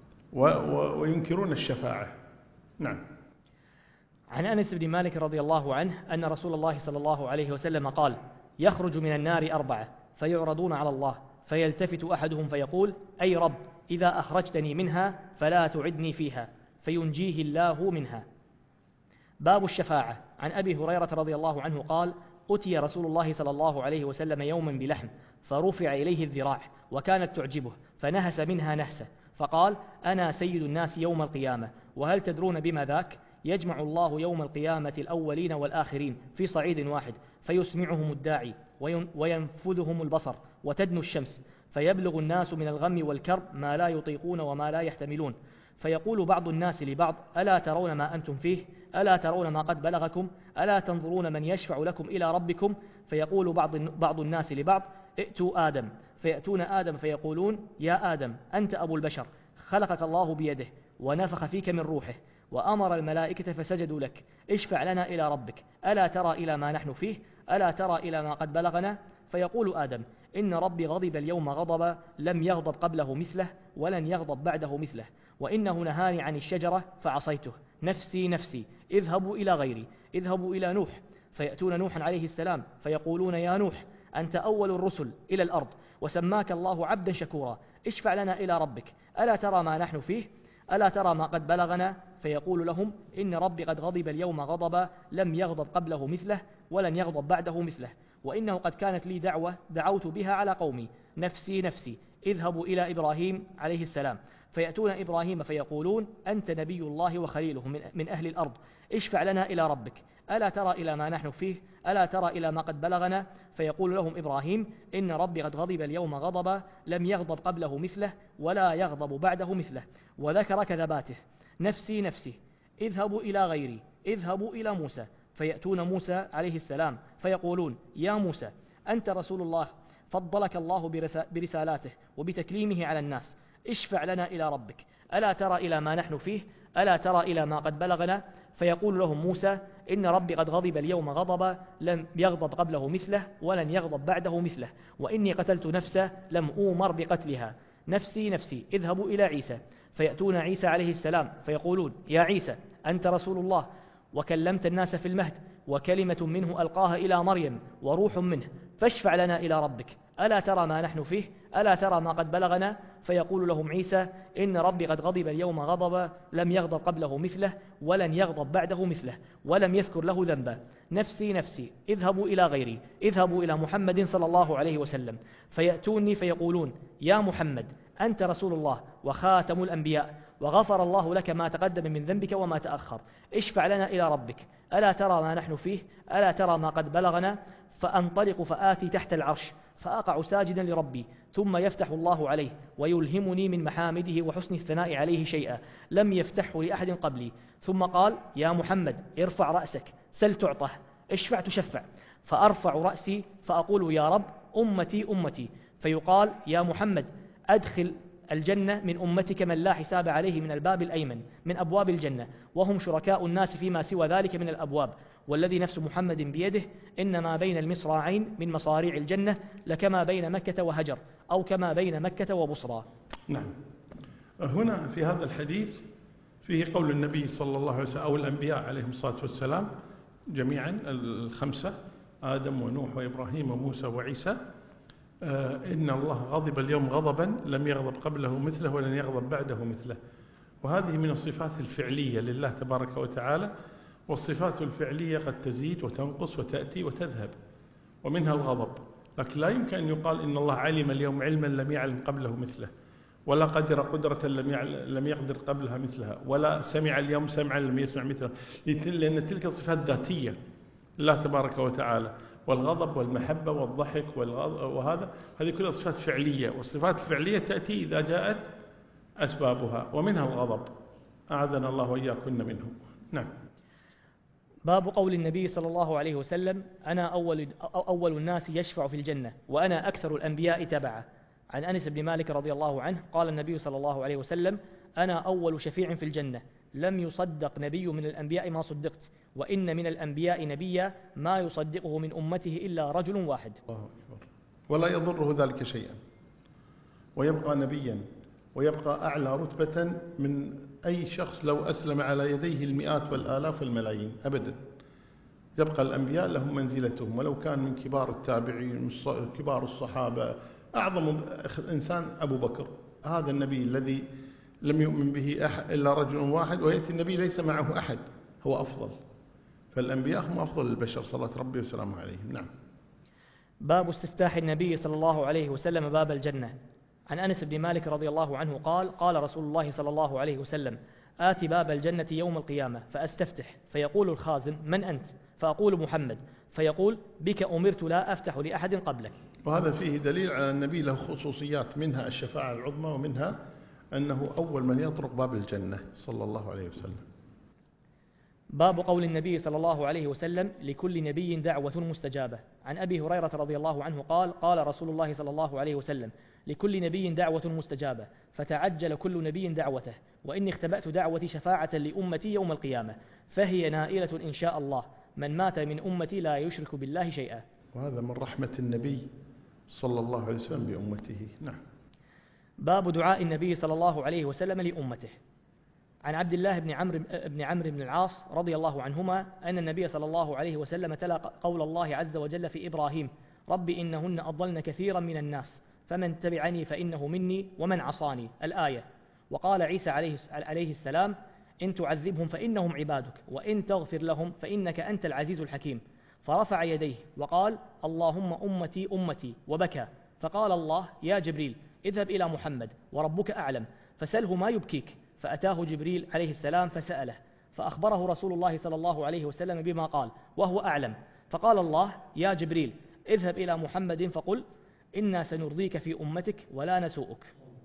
وينكرون الشفاعة. نعم. عن أنس بن مالك رضي الله عنه أن رسول الله صلى الله عليه وسلم قال: يخرج من النار 4 فيعرضون على الله، فيلتفت أحدهم فيقول: أي رب، إذا أخرجتني منها فلا تعدني فيها، فينجيه الله منها. باب الشفاعة. عن أبي هريرة رضي الله عنه قال: أتي رسول الله صلى الله عليه وسلم يوما بلحم، فرفع إليه الذراع وكانت تعجبه، فنهس منها نهسة، فقال: أنا سيد الناس يوم القيامة، وهل تدرون بما ذاك؟ يجمع الله يوم القيامة الأولين والآخرين في صعيد واحد، فيسمعهم الداعي وينفذهم البصر وتدنو الشمس، فيبلغ الناس من الغم والكرب ما لا يطيقون وما لا يحتملون، فيقول بعض الناس لبعض: ألا ترون ما أنتم فيه؟ ألا ترون ما قد بلغكم؟ ألا تنظرون من يشفع لكم إلى ربكم؟ فيقول بعض الناس لبعض: ائتوا آدم. فيأتون آدم فيقولون: يا آدم، أنت أبو البشر، خلقك الله بيده ونفخ فيك من روحه وأمر الملائكة فسجدوا لك، اشفع لنا إلى ربك، ألا ترى إلى ما نحن فيه؟ ألا ترى إلى ما قد بلغنا؟ فيقول آدم: إن ربي غضب اليوم غضبا لم يغضب قبله مثله ولن يغضب بعده مثله، وإنه نهاني عن الشجرة فعصيته، نفسي نفسي، اذهبوا إلى غيري، اذهبوا إلى نوح. فيأتون نوحا عليه السلام فيقولون: يا نوح، أنت أول الرسل إلى الأرض وسماك الله عبدا شكورا، اشفع لنا إلى ربك، ألا ترى ما نحن فيه؟ ألا ترى ما قد بلغنا؟ فيقول لهم: إن ربي قد غضب اليوم غضبا لم يغضب قبله مثله ولن يغضب بعده مثله، وإنه قد كانت لي دعوة دعوت بها على قومي، نفسي نفسي، اذهبوا إلى إبراهيم عليه السلام. فيأتون إبراهيم فيقولون: أنت نبي الله وخليله من أهل الأرض، اشفع لنا إلى ربك، ألا ترى إلى ما نحن فيه؟ ألا ترى إلى ما قد بلغنا؟ فيقول لهم إبراهيم: إن ربي قد غضب اليوم غضبا لم يغضب قبله مثله ولا يغضب بعده مثله، وذكر كذباته، نفسي نفسي، اذهبوا إلى غيري، اذهبوا إلى موسى. فيأتون موسى عليه السلام فيقولون: يا موسى، أنت رسول الله، فضلك الله برسالاته وبتكليمه على الناس، اشفع لنا إلى ربك، ألا ترى إلى ما نحن فيه؟ ألا ترى إلى ما قد بلغنا؟ فيقول لهم موسى: إن ربي قد غضب اليوم غضبا لم يغضب قبله مثله ولن يغضب بعده مثله، وإني قتلت نفسا لم أومر بقتلها، نفسي نفسي، اذهبوا إلى عيسى. فيأتون عيسى عليه السلام فيقولون: يا عيسى، أنت رسول الله وكلمت الناس في المهد وكلمة منه ألقاها إلى مريم وروح منه، فاشفع لنا إلى ربك، ألا ترى ما نحن فيه؟ ألا ترى ما قد بلغنا؟ فيقول لهم عيسى: إن ربي قد غضب اليوم غضبا لم يغضب قبله مثله ولن يغضب بعده مثله، ولم يذكر له ذنبا، نفسي نفسي، اذهبوا إلى غيري، اذهبوا إلى محمد صلى الله عليه وسلم. فيأتوني فيقولون: يا محمد، أنت رسول الله وخاتم الأنبياء، وغفر الله لك ما تقدم من ذنبك وما تأخر، اشفع لنا إلى ربك، ألا ترى ما نحن فيه؟ ألا ترى ما قد بلغنا؟ فأنطلق فآتي تحت العرش فأقع ساجدا لربي، ثم يفتح الله عليه ويلهمني من محامده وحسن الثناء عليه شيئا لم يفتحه لأحد قبلي، ثم قال: يا محمد، ارفع رأسك، سل تعطه، اشفع تشفع. فأرفع رأسي فأقول: يا رب، أمتي أمتي. فيقال: يا محمد، أدخل الجنة من أمتك من لا حساب عليه من الباب الأيمن من أبواب الجنة، وهم شركاء الناس فيما سوى ذلك من الأبواب، والذي نفس محمد بيده إنما بين المصراعين من مصاريع الجنة لكما بين مكة وهجر، أو كما بين مكة وبصرى. نعم. هنا في هذا الحديث فيه قول النبي صلى الله عليه وسلم أو الأنبياء عليهم الصلاة والسلام جميعا الخمسة، آدم ونوح وإبراهيم وموسى وعيسى، إن الله غضب اليوم غضبا لم يغضب قبله مثله ولن يغضب بعده مثله. وهذه من الصفات الفعلية لله تبارك وتعالى، والصفات الفعلية قد تزيد وتنقص وتأتي وتذهب، ومنها الغضب. لكن لا يمكن أن يقال إن الله علم اليوم علما لم يعلم قبله مثله، ولا قدر قدرة لم يقدر قبلها مثلها، ولا سمع اليوم سمعا لم يسمع مثله، لأن تلك الصفات ذاتية لله تبارك وتعالى. والغضب والمحبة والضحك وهذا، هذه كلها صفات فعلية، والصفات الفعلية تأتي إذا جاءت أسبابها، ومنها الغضب، أعاذنا الله وإياكن منه. نعم. باب قول النبي صلى الله عليه وسلم: أنا أول الناس يشفع في الجنة وأنا أكثر الأنبياء تبعا. عن أنس بن مالك رضي الله عنه قال النبي صلى الله عليه وسلم: أنا أول شفيع في الجنة، لم يصدق نبي من الأنبياء ما صدقت، وإن من الأنبياء نبيا ما يصدقه من أمته إلا رجل واحد. الله أكبر. ولا يضره ذلك شيئا، ويبقى نبيا، ويبقى أعلى رتبة من أي شخص لو أسلم على يديه المئات والآلاف والملايين أبدا. يبقى الأنبياء لهم منزلتهم، ولو كان من كبار التابعين كبار الصحابة. أعظم إنسان أبو بكر، هذا النبي الذي لم يؤمن به إلا رجل واحد، ويأتي النبي ليس معه أحد، هو أفضل. فالأنبياء هم أفضل البشر صلى ربي وسلامه عليهم. نعم. باب استفتاح النبي صلى الله عليه وسلم باب الجنة. عن أنس بن مالك رضي الله عنه قال: قال رسول الله صلى الله عليه وسلم: آتي باب الجنة يوم القيامة فأستفتح، فيقول الخازن: من أنت؟ فأقول: محمد. فيقول بك أمرت لا أفتح لأحد قبلك. وهذا فيه دليل على النبي له خصوصيات، منها الشفاعة العظمى، ومنها أنه أول من يطرق باب الجنة صلى الله عليه وسلم. باب قول النبي صلى الله عليه وسلم لكل نبي دعوة مستجابة. عن أبي هريرة رضي الله عنه قال قال رسول الله صلى الله عليه وسلم لكل نبي دعوة مستجابة فتعجل كل نبي دعوته، وإني اختبأت دعوتي شفاعة لأمتي يوم القيامة فهي نائلة إن شاء الله من مات من أمتي لا يشرك بالله شيئا. وهذا من رحمة النبي صلى الله عليه وسلم بأمته. نعم. باب دعاء النبي صلى الله عليه وسلم لأمته. عن عبد الله بن عمرو بن العاص رضي الله عنهما أن النبي صلى الله عليه وسلم تلا قول الله عز وجل في إبراهيم رب إنهن أضلن كثيرا من الناس فمن تبعني فإنه مني ومن عصاني الآية. وقال عيسى عليه السلام إن تعذبهم فإنهم عبادك وإن تغفر لهم فإنك أنت العزيز الحكيم. فرفع يديه وقال اللهم أمتي أمتي وبكى. فقال الله يا جبريل اذهب إلى محمد وربك أعلم فسله ما يبكيك. فأتاه جبريل عليه السلام فسأله فأخبره رسول الله صلى الله عليه وسلم بما قال وهو أعلم. فقال الله يا جبريل اذهب إلى محمد فقل إنا سنرضيك في أمتك ولا نسوءك.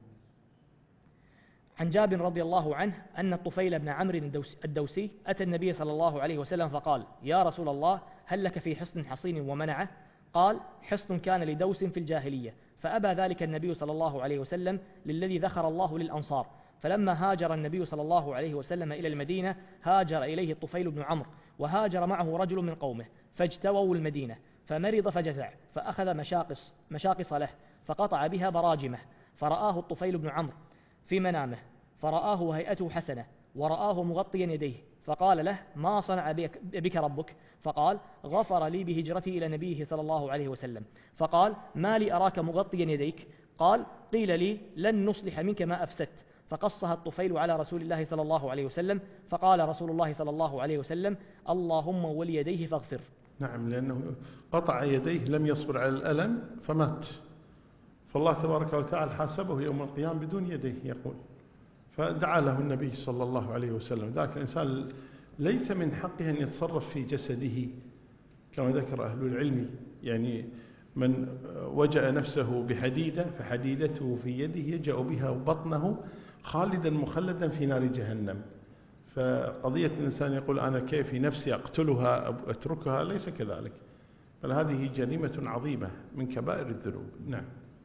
عن جابر رضي الله عنه أن الطفيل بن عمرو الدوسي أتى النبي صلى الله عليه وسلم فقال يا رسول الله هل لك في حصن حصين ومنعه؟ قال حصن كان لدوس في الجاهلية فأبى ذلك النبي صلى الله عليه وسلم للذي ذخر الله للأنصار. فلما هاجر النبي صلى الله عليه وسلم إلى المدينة هاجر إليه الطفيل بن عمرو وهاجر معه رجل من قومه فاجتووا المدينة فمرض فجزع فأخذ مشاقص له فقطع بها براجمه. فرآه الطفيل بن عمرو في منامه فرآه وهيئته حسنة ورآه مغطيا يديه فقال له ما صنع بك ربك؟ فقال غفر لي بهجرتي إلى نبيه صلى الله عليه وسلم. فقال ما لي أراك مغطيا يديك؟ قال قيل لي لن نصلح منك ما أفسدت. فقصها الطفيل على رسول الله صلى الله عليه وسلم فقال رسول الله صلى الله عليه وسلم اللهم وليديه فاغفر. نعم، لأنه قطع يديه لم يصبر على الألم فمات، فالله تبارك وتعالى حاسبه يوم القيامة بدون يديه يقول. فدعا له النبي صلى الله عليه وسلم. ذاك الإنسان ليس من حقه أن يتصرف في جسده كما ذكر أهل العلم، يعني من وجأ نفسه بحديدة فحديدته في يده يجأ بها بطنه خالدا مخلدا في نار جهنم. فقضية الإنسان يقول أنا كيف نفسي أقتلها أو أتركها، ليس كذلك، بل هذه جريمة عظيمة من كبائر الذنوب. نعم.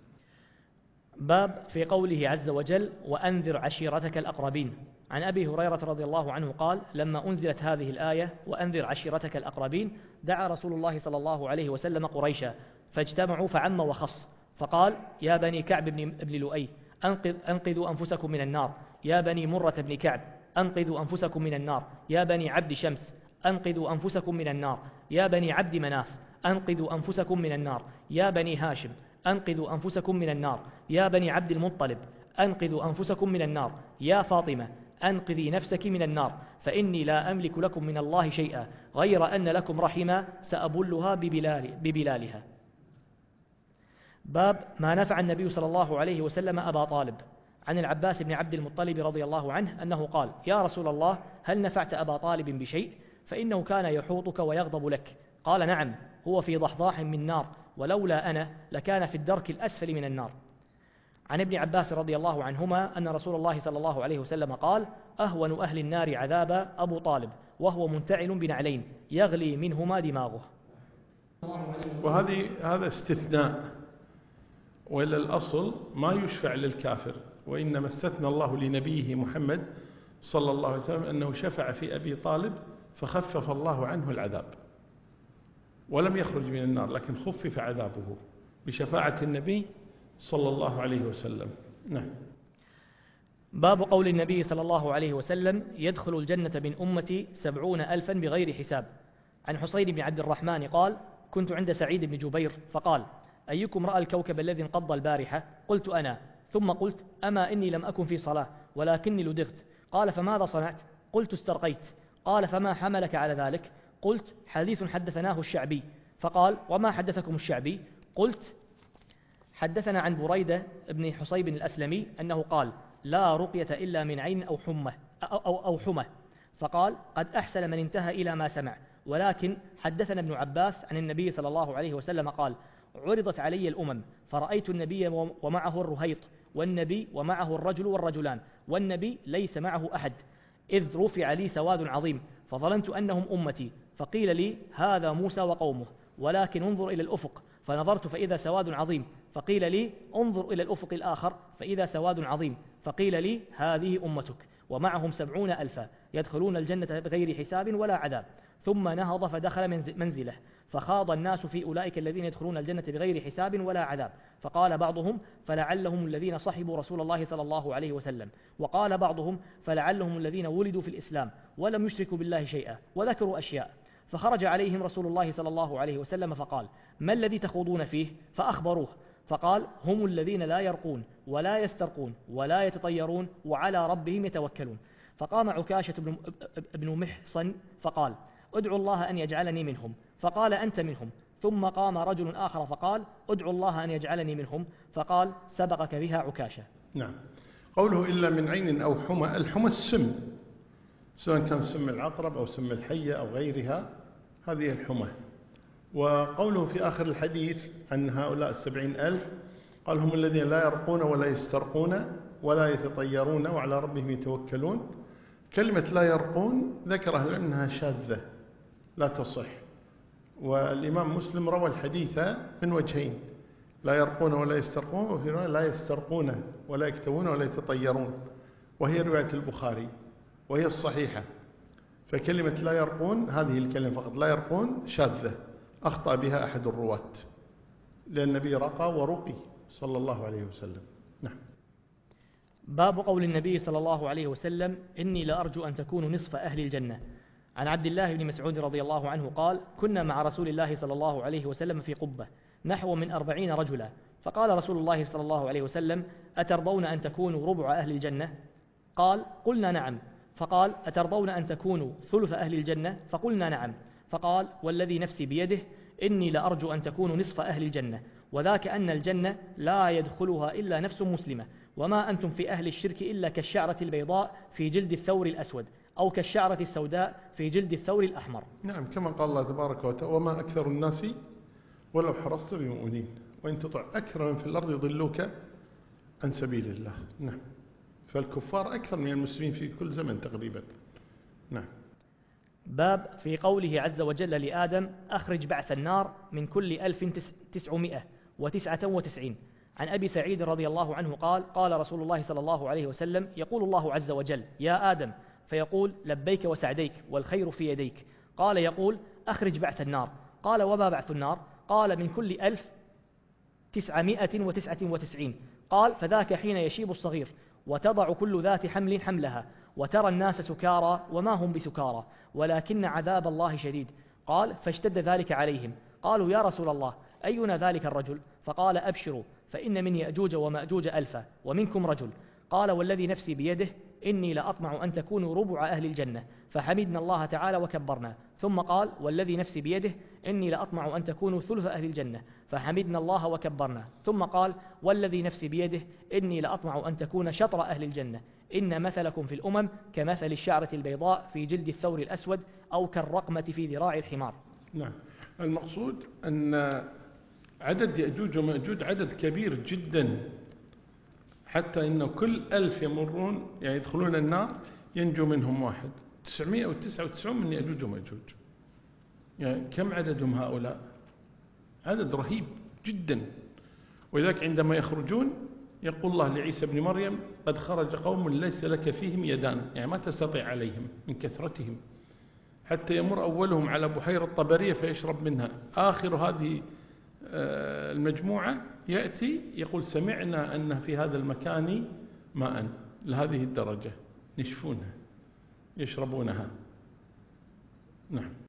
باب في قوله عز وجل وأنذر عشيرتك الأقربين. عن أبي هريرة رضي الله عنه قال لما أنزلت هذه الآية وأنذر عشيرتك الأقربين دعا رسول الله صلى الله عليه وسلم قريشا فاجتمعوا فعم وخص فقال يا بني كعب بن لؤي أنقذوا أنفسكم من النار، يا بني مرة بن كعب أنقذوا أنفسكم من النار، يا بني عبد شمس أنقذوا أنفسكم من النار، يا بني عبد مناف أنقذوا أنفسكم من النار، يا بني هاشم أنقذوا أنفسكم من النار، يا بني عبد المطلب أنقذوا أنفسكم من النار، يا فاطمة أنقذي نفسك من النار فإني لا أملك لكم من الله شيئا غير أن لكم رحما سأبلها ببلالها. باب ما نفع النبي صلى الله عليه وسلم أبا طالب. عن العباس بن عبد المطلب رضي الله عنه أنه قال يا رسول الله هل نفعت أبا طالب بشيء؟ فإنه كان يحوطك ويغضب لك. قال نعم، هو في ضحضاح من نار ولولا أنا لكان في الدرك الأسفل من النار. عن ابن عباس رضي الله عنهما أن رسول الله صلى الله عليه وسلم قال أهون أهل النار عذابا أبو طالب وهو منتعل بنعلين يغلي منهما دماغه. هذا استثناء، وإلا الأصل ما يشفع للكافر، وإنما استثنى الله لنبيه محمد صلى الله عليه وسلم أنه شفع في أبي طالب فخفف الله عنه العذاب ولم يخرج من النار، لكن خفف عذابه بشفاعة النبي صلى الله عليه وسلم. نعم. باب قول النبي صلى الله عليه وسلم يدخل الجنة من أمتي 70,000 بغير حساب. عن حسين بن عبد الرحمن قال كنت عند سعيد بن جبير فقال أيكم رأى الكوكب الذي انقض البارحة؟ قلت أنا، ثم قلت أما إني لم أكن في صلاة ولكني لدغت. قال فماذا صنعت؟ قلت استرقيت. قال فما حملك على ذلك؟ قلت حديث حدثناه الشعبي. فقال وما حدثكم الشعبي؟ قلت حدثنا عن بريدة بن حصيب الأسلمي أنه قال لا رقية إلا من عين أو حمى. فقال قد أحسن من انتهى إلى ما سمع ولكن حدثنا ابن عباس عن النبي صلى الله عليه وسلم قال: عرضت علي الأمم فرأيت النبي ومعه الرهيط، والنبي ومعه الرجل والرجلان، والنبي ليس معه أحد، إذ رفع لي سواد عظيم فظننت أنهم أمتي، فقيل لي: هذا موسى وقومه، ولكن انظر إلى الأفق، فنظرت فإذا سواد عظيم، فقيل لي: انظر إلى الأفق الآخر، فإذا سواد عظيم، فقيل لي: هذه أمتك، ومعهم 70,000 يدخلون الجنة بغير حساب ولا عذاب. ثم نهض فدخل منزله، فخاض الناس في أولئك الذين يدخلون الجنة بغير حساب ولا عذاب، فقال بعضهم: فلعلهم الذين صحبوا رسول الله صلى الله عليه وسلم، وقال بعضهم: فلعلهم الذين ولدوا في الإسلام ولم يشركوا بالله شيئا، وذكروا أشياء. فخرج عليهم رسول الله صلى الله عليه وسلم فقال: ما الذي تخوضون فيه؟ فأخبروه، فقال: هم الذين لا يرقون ولا يسترقون ولا يتطيرون وعلى ربهم يتوكلون. فقام عكاشة بن محصن فقال: ادعوا الله أن يجعلني منهم، فقال: أنت منهم. ثم قام رجل آخر فقال: ادعوا الله أن يجعلني منهم، فقال: سبقك بها عكاشة. نعم. قوله إلا من عين أو حمى، الحمى السم، سواء كان سم العقرب أو سم الحية أو غيرها، هذه الحمى. وقوله في آخر الحديث عن هؤلاء 70,000 قال: هم الذين لا يرقون ولا يسترقون ولا يتطيرون وعلى ربهم يتوكلون. كلمة لا يرقون ذكرها لأنها شاذة لا تصح، والإمام مسلم روى الحديث من وجهين: لا يرقون ولا يسترقون، وفي رواية لا يسترقون ولا يكتوون ولا يتطيرون، وهي رواية البخاري وهي الصحيحة. فكلمة لا يرقون هذه الكلمة فقط، لا يرقون، شاذة أخطأ بها أحد الرواة، لأن النبي رقى ورقي صلى الله عليه وسلم. نعم. باب قول النبي صلى الله عليه وسلم: إني لأرجو أن تكونوا نصف أهل الجنة. عن عبد الله بن مسعود رضي الله عنه قال: كنا مع رسول الله صلى الله عليه وسلم في قبة نحو من 40 رجلا، فقال رسول الله صلى الله عليه وسلم: أترضون أن تكونوا ربع أهل الجنة؟ قال: قلنا نعم. فقال: أترضون أن تكونوا ثلث أهل الجنة؟ فقلنا نعم. فقال: والذي نفسي بيده إني لأرجو أن تكونوا نصف أهل الجنة، وذاك أن الجنة لا يدخلها إلا نفس مسلمة، وما أنتم في أهل الشرك إلا كالشعرة البيضاء في جلد الثور الأسود، أو كالشعرة السوداء في جلد الثور الأحمر. نعم، كما قال الله تبارك وتعالى: وما أكثر الناس ولو حرصت بمؤمنين، وإن تطع أكثر من في الأرض يضلوك عن سبيل الله. نعم. فالكفار أكثر من المسلمين في كل زمن تقريبا. نعم. باب في قوله عز وجل لآدم: أخرج بعث النار من كل 1999. عن أبي سعيد رضي الله عنه قال: قال رسول الله صلى الله عليه وسلم: يقول الله عز وجل: يا آدم، فيقول: لبيك وسعديك والخير في يديك. قال: يقول: أخرج بعث النار. قال: وما بعث النار؟ قال: من كل 1999. قال: فذاك حين يشيب الصغير، وتضع كل ذات حمل حملها، وترى الناس سكارى وما هم بسكارى، ولكن عذاب الله شديد. قال: فاشتد ذلك عليهم. قالوا: يا رسول الله، أينا ذلك الرجل؟ فقال: أبشروا، فإن من يأجوج ومأجوج 1000 ومنكم رجل. قال: والذي نفسي بيده إني لأطمع أن تكونوا ربع أهل الجنة. فحمدنا الله تعالى وكبرنا. ثم قال: والذي نفسي بيده إني لأطمع أن تكونوا ثلث أهل الجنة. فحمدنا الله وكبرنا. ثم قال: والذي نفسي بيده إني لأطمع أن تكون شطر أهل الجنة. إن مثلكم في الأمم كمثل الشعرة البيضاء في جلد الثور الأسود، أو كالرقمة في ذراع الحمار. نعم. المقصود أن عدد يأجوج ومأجوج عدد كبير جدا، حتى إنه كل 1000 يمرون يعني يدخلون النار ينجو منهم واحد. 999 من يأجوج ومأجوج، يعني كم عددهم هؤلاء؟ عدد رهيب جدا. ولذلك عندما يخرجون يقول الله لعيسى بن مريم: قد خرج قوم ليس لك فيهم يدان، يعني ما تستطيع عليهم من كثرتهم، حتى يمر أولهم على بحيرة طبرية فيشرب منها. آخر هذه المجموعة يأتي يقول: سمعنا أن في هذا المكان ماء، لهذه الدرجة نشفونها يشربونها. نعم.